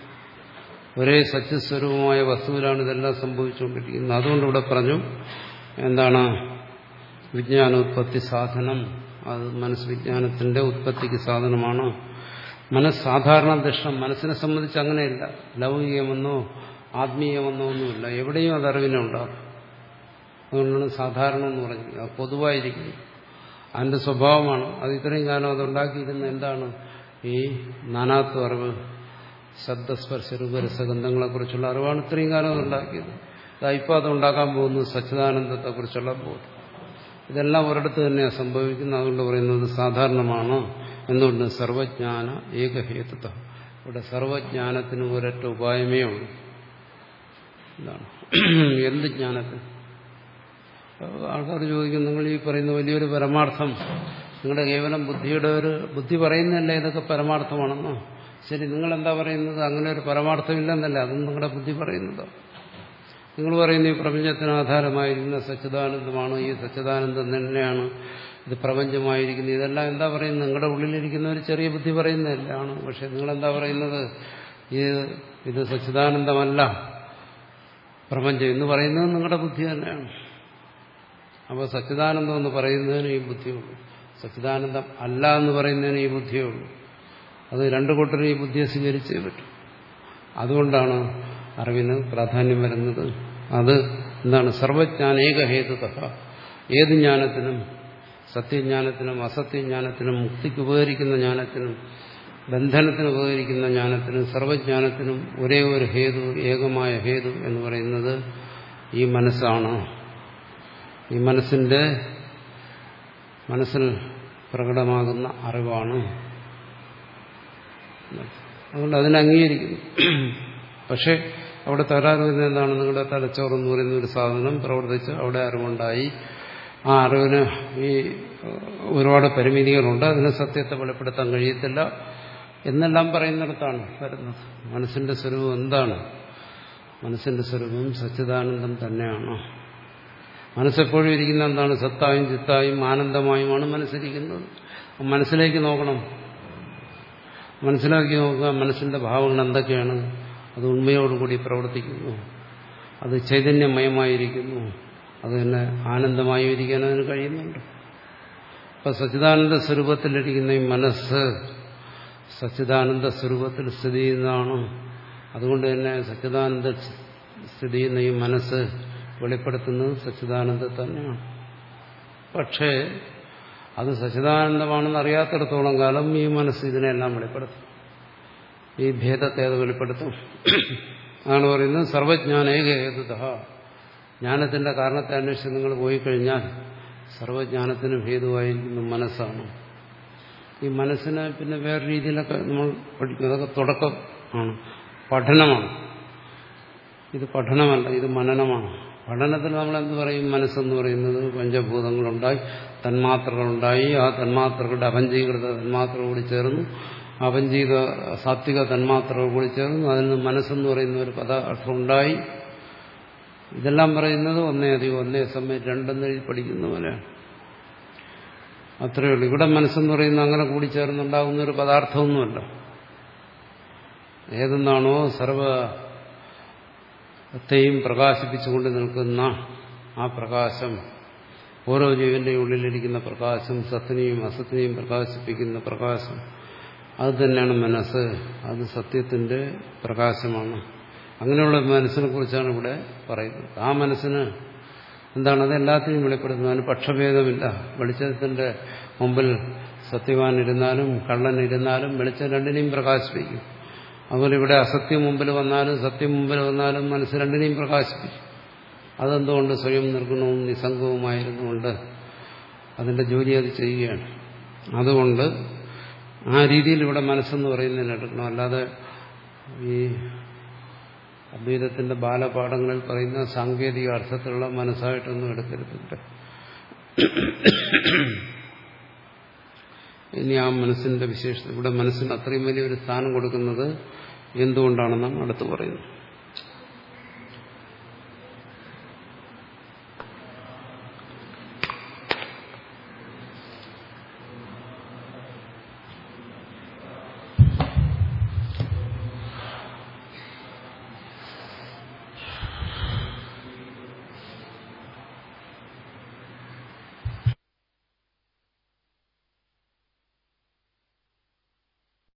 ഒരേ സത്യസ്വരൂപമായ വസ്തുവിലാണ് ഇതെല്ലാം സംഭവിച്ചുകൊണ്ടിരിക്കുന്നത്. അതുകൊണ്ട് ഇവിടെ പറഞ്ഞു എന്താണ് വിജ്ഞാനോത്പത്തി സാധനം, അത് മനസ്സ് വിജ്ഞാനത്തിന്റെ ഉത്പത്തിക്ക് സാധനമാണ്. മനസ്സ് സാധാരണ ദൃഷ്ടം, മനസ്സിനെ സംബന്ധിച്ച് അങ്ങനെയില്ല. ലൗകികമെന്നോ ആത്മീയമെന്നോ ഒന്നുമില്ല, എവിടെയും അത് അറിവിനുണ്ടാകും. അതുകൊണ്ടാണ് സാധാരണ എന്ന് പറഞ്ഞത്. അത് പൊതുവായിരിക്കുന്നു, അതിന്റെ സ്വഭാവമാണ്. അത് ഇത്രയും കാലം അതുണ്ടാക്കിയിരുന്ന എന്താണ് ഈ നാനാത്വ അറിവ്, ശബ്ദസ്പർശ രൂപരസഗന്ധങ്ങളെക്കുറിച്ചുള്ള അറിവാണ് ഇത്രയും കാലം അതുണ്ടാക്കിയത്. ഇപ്പോൾ അതുണ്ടാക്കാൻ പോകുന്നത് സച്ചിദാനന്ദത്തെക്കുറിച്ചുള്ള ബോധം. ഇതെല്ലാം ഒരിടത്ത് തന്നെയാണ് സംഭവിക്കുന്നത്. അതുകൊണ്ട് പറയുന്നത് സാധാരണമാണ്. എന്തുകൊണ്ട് സർവജ്ഞാന ഏകഹേതുത, ഇവിടെ സർവജ്ഞാനത്തിന് ഒരൊറ്റ ഉപായമേ ഉള്ളൂ. എന്താണ്? എന്ത് ജ്ഞാനത്തിന്? ആൾക്കാർ ചോദിക്കും, നിങ്ങൾ ഈ പറയുന്ന വലിയൊരു പരമാർത്ഥം നിങ്ങളുടെ കേവലം ബുദ്ധിയുടെ ഒരു ബുദ്ധി പറയുന്നതല്ലേ ഇതൊക്കെ പരമാർത്ഥമാണെന്നോ? ശരി, നിങ്ങളെന്താ പറയുന്നത്? അങ്ങനെ ഒരു പരമാർത്ഥമില്ലെന്നല്ലേ അതും നിങ്ങളുടെ ബുദ്ധി പറയുന്നത്. നിങ്ങൾ പറയുന്ന ഈ പ്രപഞ്ചത്തിന് ആധാരമായിരിക്കുന്ന സച്ചിദാനന്ദമാണ്, ഈ സച്ചിദാനന്ദം തന്നെയാണ് ഇത് പ്രപഞ്ചമായിരിക്കുന്നത്. ഇതെല്ലാം എന്താ പറയുന്നത്? നിങ്ങളുടെ ഉള്ളിലിരിക്കുന്ന ഒരു ചെറിയ ബുദ്ധി പറയുന്നതല്ലാണ്. പക്ഷെ നിങ്ങളെന്താ പറയുന്നത്? ഇത് ഇത് സച്ചിദാനന്ദമല്ല പ്രപഞ്ചം എന്ന് പറയുന്നത് നിങ്ങളുടെ ബുദ്ധി തന്നെയാണ്. അപ്പോൾ സച്ചിദാനന്ദം എന്ന് പറയുന്നതിന് ഈ ബുദ്ധിയുള്ളൂ, സച്ചിദാനന്ദം അല്ല എന്ന് പറയുന്നതിന് ഈ ബുദ്ധിയുള്ളൂ. അത് രണ്ടു കൂട്ടരും ഈ ബുദ്ധിയെ സ്വീകരിച്ചേ പറ്റും. അതുകൊണ്ടാണ് അറിവിന് പ്രാധാന്യം വരുന്നത്. അത് എന്താണ്? സർവജ്ഞാനേകഹേതുത, ഏത് ജ്ഞാനത്തിനും, സത്യജ്ഞാനത്തിനും അസത്യജ്ഞാനത്തിനും, മുക്തിക്ക് ഉപകരിക്കുന്ന ജ്ഞാനത്തിനും ബന്ധനത്തിന് ഉപകരിക്കുന്ന ജ്ഞാനത്തിനും സർവജ്ഞാനത്തിനും ഒരേ ഒരു ഹേതു, ഏകമായ ഹേതു എന്ന് പറയുന്നത് ഈ മനസ്സാണ്. ഈ മനസ്സിന്റെ മനസ്സിൽ പ്രകടമാകുന്ന അറിവാണ്. അതുകൊണ്ട് അതിനെ അംഗീകരിക്കുന്നു. പക്ഷെ അവിടെ തകരാറ് വരുന്നത് എന്താണ്? നിങ്ങളുടെ തലച്ചോറെന്ന് പറയുന്ന ഒരു സാധനം പ്രവർത്തിച്ച് അവിടെ അറിവുണ്ടായി. ആ അറിവിന് ഈ ഒരുപാട് പരിമിതികളുണ്ട്, അതിന് സത്യത്തെ വെളിപ്പെടുത്താൻ കഴിയത്തില്ല എന്നെല്ലാം പറയുന്നിടത്താണ് വരുന്നത്. മനസ്സിന്റെ സ്വരൂപം എന്താണ്? മനസ്സിന്റെ സ്വരൂപം സച്ചിദാനന്ദം തന്നെയാണ്. മനസ്സെപ്പോഴും ഇരിക്കുന്ന എന്താണ്? സത്തായും ചിത്തായും ആനന്ദമായുമാണ് മനസ്സിരിക്കുന്നത്. മനസ്സിലേക്ക് നോക്കണം, മനസ്സിലാക്കി നോക്കുക. മനസ്സിന്റെ ഭാവങ്ങൾ എന്തൊക്കെയാണ്? അത് ഉണ്മയോടുകൂടി പ്രവർത്തിക്കുന്നു, അത് ചൈതന്യമയമായിരിക്കുന്നു, അത് തന്നെ ആനന്ദമായി ഇരിക്കാൻ അതിന് കഴിയുന്നുണ്ട്. അപ്പൊ സച്ചിദാനന്ദ സ്വരൂപത്തിലിരിക്കുന്ന ഈ മനസ്സ് സച്ചിദാനന്ദ സ്വരൂപത്തിൽ സ്ഥിതി ചെയ്യുന്നതാണ്. അതുകൊണ്ട് തന്നെ സച്ചിദാനന്ദ സ്ഥിതി ചെയ്യുന്ന ഈ മനസ്സ് വെളിപ്പെടുത്തുന്നത് സച്ചിദാനന്ദം തന്നെയാണ്. പക്ഷേ അത് സച്ചിദാനന്ദമാണെന്ന് അറിയാത്തിടത്തോളം കാലം ഈ മനസ്സ് ഇതിനെല്ലാം വെളിപ്പെടുത്തും, ഈ ഭേദത്തെ അത് വെളിപ്പെടുത്തും. അതാണ് പറയുന്നത് സർവജ്ഞാനേകഹേതുത. ജ്ഞാനത്തിന്റെ കാരണത്തെ അന്വേഷിച്ച് നിങ്ങൾ പോയി കഴിഞ്ഞാൽ സർവജ്ഞാനത്തിന് ഹേതുവായിരിക്കുന്ന മനസ്സാണ്. ഈ മനസ്സിനെ പിന്നെ വേറെ രീതിയിലൊക്കെ നമ്മൾ പഠിക്കും. അതൊക്കെ തുടക്കം ആണ്, പഠനമാണ്. ഇത് പഠനമല്ല, ഇത് മനനമാണ്. പഠനത്തിൽ നമ്മൾ എന്ത് പറയും? മനസ്സെന്ന് പറയുന്നത് പഞ്ചഭൂതങ്ങളുണ്ടായി, തന്മാത്രകളുണ്ടായി, ആ തന്മാത്രകളുടെ അപഞ്ചീകൃത തന്മാത്രകൾ കൂടി ചേർന്നു, അപഞ്ചീക സാത്വിക തന്മാത്രകൾ കൂടി ചേർന്നു, അതിൽ നിന്ന് മനസ്സെന്ന് പറയുന്ന ഒരു പദാർത്ഥം ഉണ്ടായി. ഇതെല്ലാം പറയുന്നത് ഒന്നേ അധികം ഒന്നേ സമയം രണ്ടെന്ന് എഴുതി പഠിക്കുന്ന പോലെയാണ്. അത്രയേ ഉള്ളൂ. ഇവിടെ മനസ്സെന്ന് പറയുന്നത് അങ്ങനെ കൂടി ചേർന്നുണ്ടാകുന്ന ഒരു പദാർത്ഥമൊന്നുമല്ല. ഏതെന്നാണോ സർവത്തെയും പ്രകാശിപ്പിച്ചുകൊണ്ട് നിൽക്കുന്ന ആ പ്രകാശം, ഓരോ ജീവന്റെയും ഉള്ളിലിരിക്കുന്ന പ്രകാശം, സത്തിനെയും അസത്തിനെയും പ്രകാശിപ്പിക്കുന്ന പ്രകാശം, അത് തന്നെയാണ് മനസ്സ്. അത് സത്യത്തിന്റെ പ്രകാശമാണ്. അങ്ങനെയുള്ള മനസ്സിനെ കുറിച്ചാണ് ഇവിടെ പറയുന്നത്. ആ മനസ്സിന് എന്താണ്? അത് എല്ലാത്തിനും വെളിപ്പെടുത്തുന്നത്. അതിന് പക്ഷഭേദമില്ല. വെളിച്ചത്തിന്റെ മുമ്പിൽ സത്യവാൻ ഇരുന്നാലും കള്ളൻ ഇരുന്നാലും വെളിച്ചം രണ്ടിനെയും പ്രകാശിപ്പിക്കും. അതുപോലെ ഇവിടെ അസത്യം മുമ്പിൽ വന്നാലും സത്യം മുമ്പിൽ വന്നാലും മനസ്സ് രണ്ടിനെയും പ്രകാശിപ്പിക്കും. അതെന്തുകൊണ്ട്? സ്വയം നിർഗുണവും നിസ്സംഗവുമായിരുന്നുകൊണ്ട് അതിന്റെ ജോലി അത് ചെയ്യുകയാണ്. അതുകൊണ്ട് ആ രീതിയിൽ ഇവിടെ മനസ്സെന്ന് പറയുന്നതിന് എടുക്കണം. അല്ലാതെ ഈ അദ്വൈതത്തിന്റെ ബാലപാഠങ്ങളിൽ പറയുന്ന സാങ്കേതിക അർത്ഥത്തിലുള്ള മനസ്സായിട്ടൊന്നും എടുക്കരുതില്ല. ഇനി ആ മനസ്സിന്റെ വിശേഷത, ഇവിടെ മനസ്സിന് അത്രയും വലിയൊരു സ്ഥാനം കൊടുക്കുന്നത് എന്തുകൊണ്ടാണെന്നാണ് അടുത്ത് പറയുന്നത്.